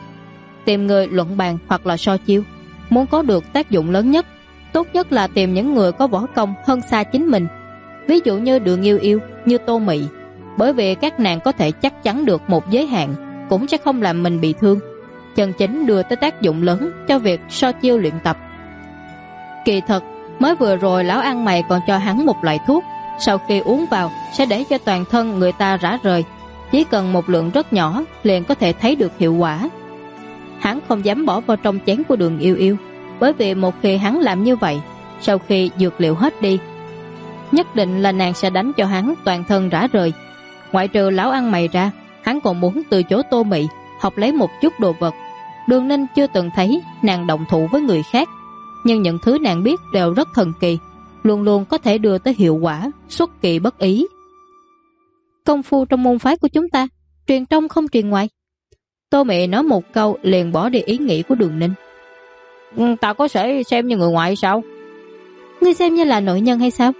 Tìm người luận bàn hoặc là so chiêu, muốn có được tác dụng lớn nhất, tốt nhất là tìm những người có võ công hơn xa chính mình. Ví dụ như Đường Yêu Yêu, như Tô Mị, bởi vì các nàng có thể chắc chắn được một giới hạn, cũng sẽ không làm mình bị thương, chân chính đưa tới tác dụng lớn cho việc so chiêu luyện tập. Kỳ thật, mới vừa rồi lão ăn mày còn cho hắn một loại thuốc, sau khi uống vào sẽ để cho toàn thân người ta rã rời, chỉ cần một lượng rất nhỏ liền có thể thấy được hiệu quả. Hắn không dám bỏ vào trong chén của Đường Yêu Yêu, bởi vì một khi hắn làm như vậy, sau khi dược liệu hết đi, nhất định là nàng sẽ đánh cho hắn toàn thân rã rời. Ngoại trừ lão ăn mày ra, hắn còn muốn từ chỗ Tô Mị học lấy một chút đồ vật. Đường Ninh chưa từng thấy nàng động thủ với người khác, nhưng những thứ nàng biết đều rất thần kỳ, luôn luôn có thể đưa tới hiệu quả xuất kỳ bất ý. Công phu trong môn phái của chúng ta, truyền trong không truyền ngoài. Tô Mị nói một câu liền bỏ đi ý nghĩ của Đường Ninh. Ta có thể xem như người ngoại sao? Ngươi xem như là nội nhân hay sao?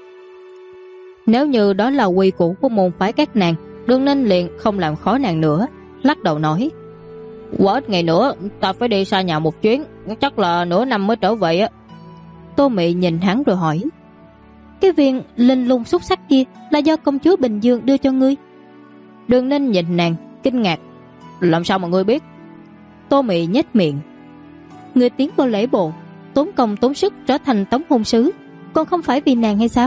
Nếu như đó là quy củ của môn phái các nàng, Đường Ninh liền không làm khó nàng nữa, lắc đầu nói: Quá ít ngày nữa ta phải đi xa nhà một chuyến, chắc là nửa năm mới trở về á. Tô Mị nhìn hắn rồi hỏi: Cái viên linh lung xúc sắc kia là do công chúa Bình Dương đưa cho ngươi? Đường Ninh nhìn nàng kinh ngạc: Làm sao mà ngươi biết? Tô Mị nhếch miệng: Ngươi tiến vào lễ bộ, tốn công tốn sức trở thành tống hôn sứ, còn không phải vì nàng hay sao?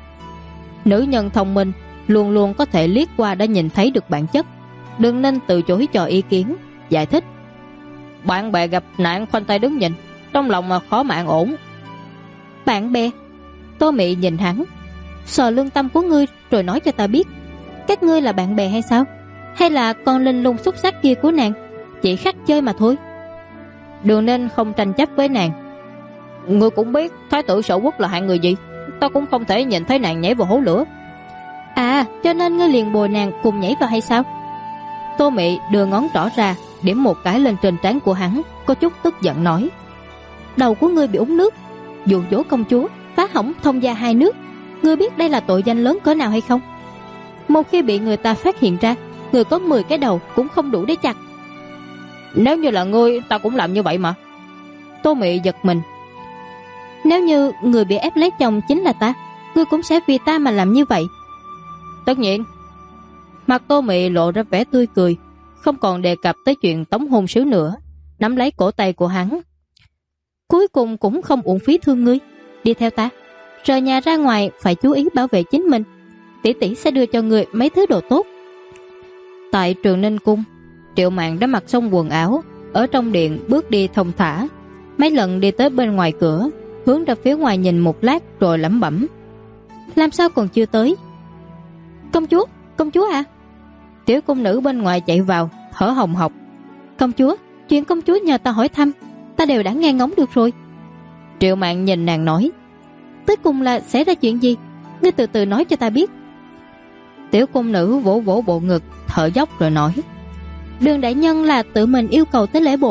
Nữ nhân thông minh luôn luôn có thể liếc qua đã nhìn thấy được bản chất. Đường Ninh từ chối cho ý kiến, giải thích: Bạn bè gặp nạn khoanh tay đứng nhìn, trong lòng mà khó mà an ổn. Bạn bè? Tô Mị nhìn hắn: Sờ lương tâm của ngươi rồi nói cho ta biết, các ngươi là bạn bè hay sao? Hay là con linh lung xúc sắc kia của nàng chỉ khắc chơi mà thôi? Đường Ninh không tranh chấp với nàng: Ngươi cũng biết thái tử Sở Quốc là hạng người gì, ta cũng không thể nhìn thấy nàng nhảy vào hố lửa. À, cho nên ngươi liền bồi nàng cùng nhảy vào hay sao? Tô Mị đưa ngón trỏ ra, điểm một cái lên trên trán của hắn, có chút tức giận nói: Đầu của ngươi bị uống nước, dụ dỗ công chúa, phá hỏng thông gia hai nước, ngươi biết đây là tội danh lớn cỡ nào hay không? Một khi bị người ta phát hiện ra, người có 10 cái đầu cũng không đủ để chặt. Nếu như là ngươi, ta cũng làm như vậy mà. Tô Mị giật mình: Nếu như người bị ép lấy chồng chính là ta, ngươi cũng sẽ vì ta mà làm như vậy. Tất nhiên. Mặt Tô Mị lộ ra vẻ tươi cười, không còn đề cập tới chuyện tống hôn sứ nữa, nắm lấy cổ tay của hắn: Cuối cùng cũng không uổng phí thương ngươi, đi theo ta, rời nhà ra ngoài phải chú ý bảo vệ chính mình, tỷ tỷ sẽ đưa cho ngươi mấy thứ đồ tốt. Tại Trường Ninh Cung, Triệu Mạn đã mặc xong quần áo, ở trong điện bước đi thông thả, mấy lần đi tới bên ngoài cửa, hướng ra phía ngoài nhìn một lát rồi lẩm bẩm: Làm sao còn chưa tới? Công chúa à? Tiểu cung nữ bên ngoài chạy vào, thở hồng hộc: Công chúa, chuyện công chúa nhờ ta hỏi thăm, ta đều đã nghe ngóng được rồi. Triệu Mạn nhìn nàng nói: Tới cùng là xảy ra chuyện gì? Ngươi từ từ nói cho ta biết. Tiểu cung nữ vỗ vỗ bộ ngực, thở dốc rồi nói: Đường đại nhân là tự mình yêu cầu tới lễ bộ,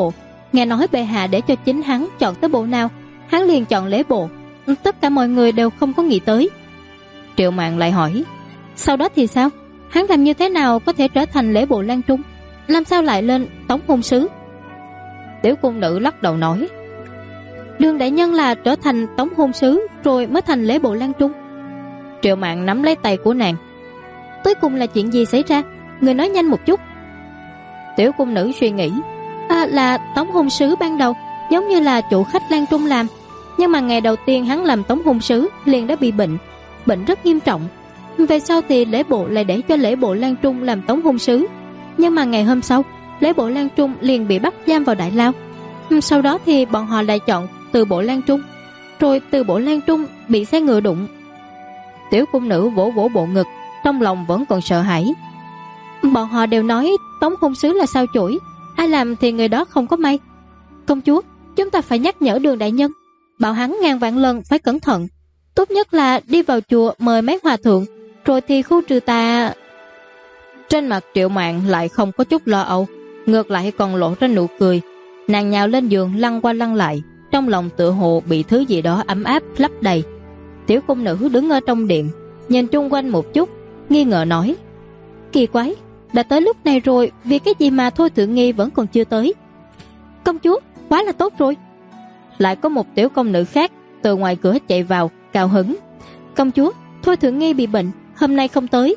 Nghe nói bệ hạ để cho chính hắn chọn tới bộ nào, hắn liền chọn lễ bộ. Tất cả mọi người đều không có nghĩ tới. Triệu Mạn lại hỏi, sau đó thì sao? Hắn làm như thế nào có thể trở thành lễ bộ Lan Trung? Làm sao lại lên tống hôn sứ? Tiểu cung nữ lắc đầu nói, Đường đại nhân là trở thành tống hôn sứ rồi mới thành lễ bộ Lan Trung. Triệu Mạn nắm lấy tay của nàng. Tới cùng là chuyện gì xảy ra? Người nói nhanh một chút. Tiểu cung nữ suy nghĩ, là tống hôn sứ ban đầu giống như là chủ khách Lan Trung làm, nhưng mà ngày đầu tiên hắn làm tống hôn sứ liền đã bị bệnh rất nghiêm trọng. Về sau thì lễ bộ lại để cho lễ bộ Lan Trung làm tống hôn sứ, nhưng mà ngày hôm sau lễ bộ Lan Trung liền bị bắt giam vào đại lao. Sau đó thì bọn họ lại chọn từ bộ Lan Trung, rồi từ bộ Lan Trung bị xe ngựa đụng. Tiểu cung nữ vỗ vỗ bộ ngực, trong lòng vẫn còn sợ hãi. Bọn họ đều nói tống hôn sứ là sao chổi, ai làm thì người đó không có may. Công chúa, chúng ta phải nhắc nhở Đường đại nhân, bảo hắn ngàn vạn lần phải cẩn thận. Tốt nhất là đi vào chùa mời mấy hòa thượng, rồi thì khu trừ tà. Trên mặt Triệu Mạn lại không có chút lo âu, ngược lại còn lộ ra nụ cười. Nàng nhào lên giường lăn qua lăn lại, trong lòng tựa hồ bị thứ gì đó ấm áp lấp đầy. Tiểu cung nữ đứng ở trong điện, nhìn chung quanh một chút, nghi ngờ nói, kỳ quái, đã tới lúc này rồi, vì cái gì mà Thôi Thượng Nghi vẫn còn chưa tới? Công chúa, quá là tốt rồi. Lại có một tiểu công nữ khác từ ngoài cửa chạy vào, cao hứng, công chúa, Thôi Thượng Nghi bị bệnh, hôm nay không tới.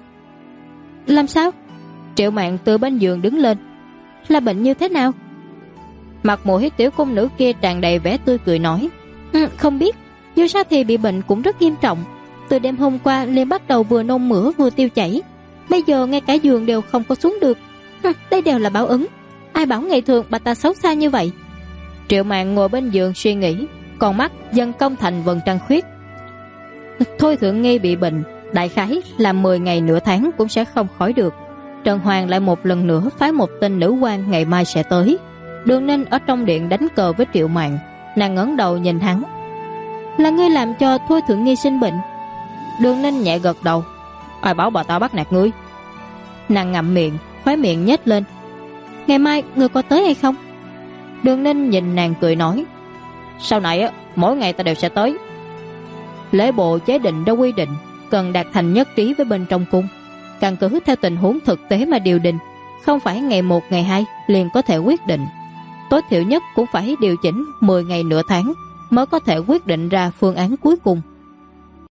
Làm sao? Triệu Mạn từ bên giường đứng lên. Là bệnh như thế nào? Mặt mũi tiểu công nữ kia tràn đầy vẻ tươi cười nói, không biết, dù sao thì bị bệnh cũng rất nghiêm trọng. Từ đêm hôm qua liền bắt đầu vừa nôn mửa vừa tiêu chảy, bây giờ ngay cả giường đều không có xuống được. Đây đều là báo ứng. Ai bảo ngày thường bà ta xấu xa như vậy? Triệu Mạn ngồi bên giường suy nghĩ, con mắt dần cong thành vầng trăng khuyết. Thôi Thượng Nghi bị bệnh, đại khái là 10 ngày nửa tháng cũng sẽ không khỏi được. Trần Hoàng lại một lần nữa phái một tên nữ quan ngày mai sẽ tới. Đường Ninh ở trong điện đánh cờ với Triệu Mạn, nàng ngẩng đầu nhìn hắn. Là ngươi làm cho Thôi Thượng Nghi sinh bệnh? Đường Ninh nhẹ gật đầu. Ai bảo bà ta bắt nạt ngươi? Nàng ngậm miệng, khóe miệng nhếch lên. Ngày mai ngươi có tới hay không? Đường Ninh nhìn nàng cười nói, sau này mỗi ngày ta đều sẽ tới. Lễ bộ chế định đã quy định cần đạt thành nhất trí với bên trong cung, căn cứ theo tình huống thực tế mà điều định, không phải ngày 1 ngày 2 liền có thể quyết định. Tối thiểu nhất cũng phải điều chỉnh 10 ngày nửa tháng mới có thể quyết định ra phương án cuối cùng.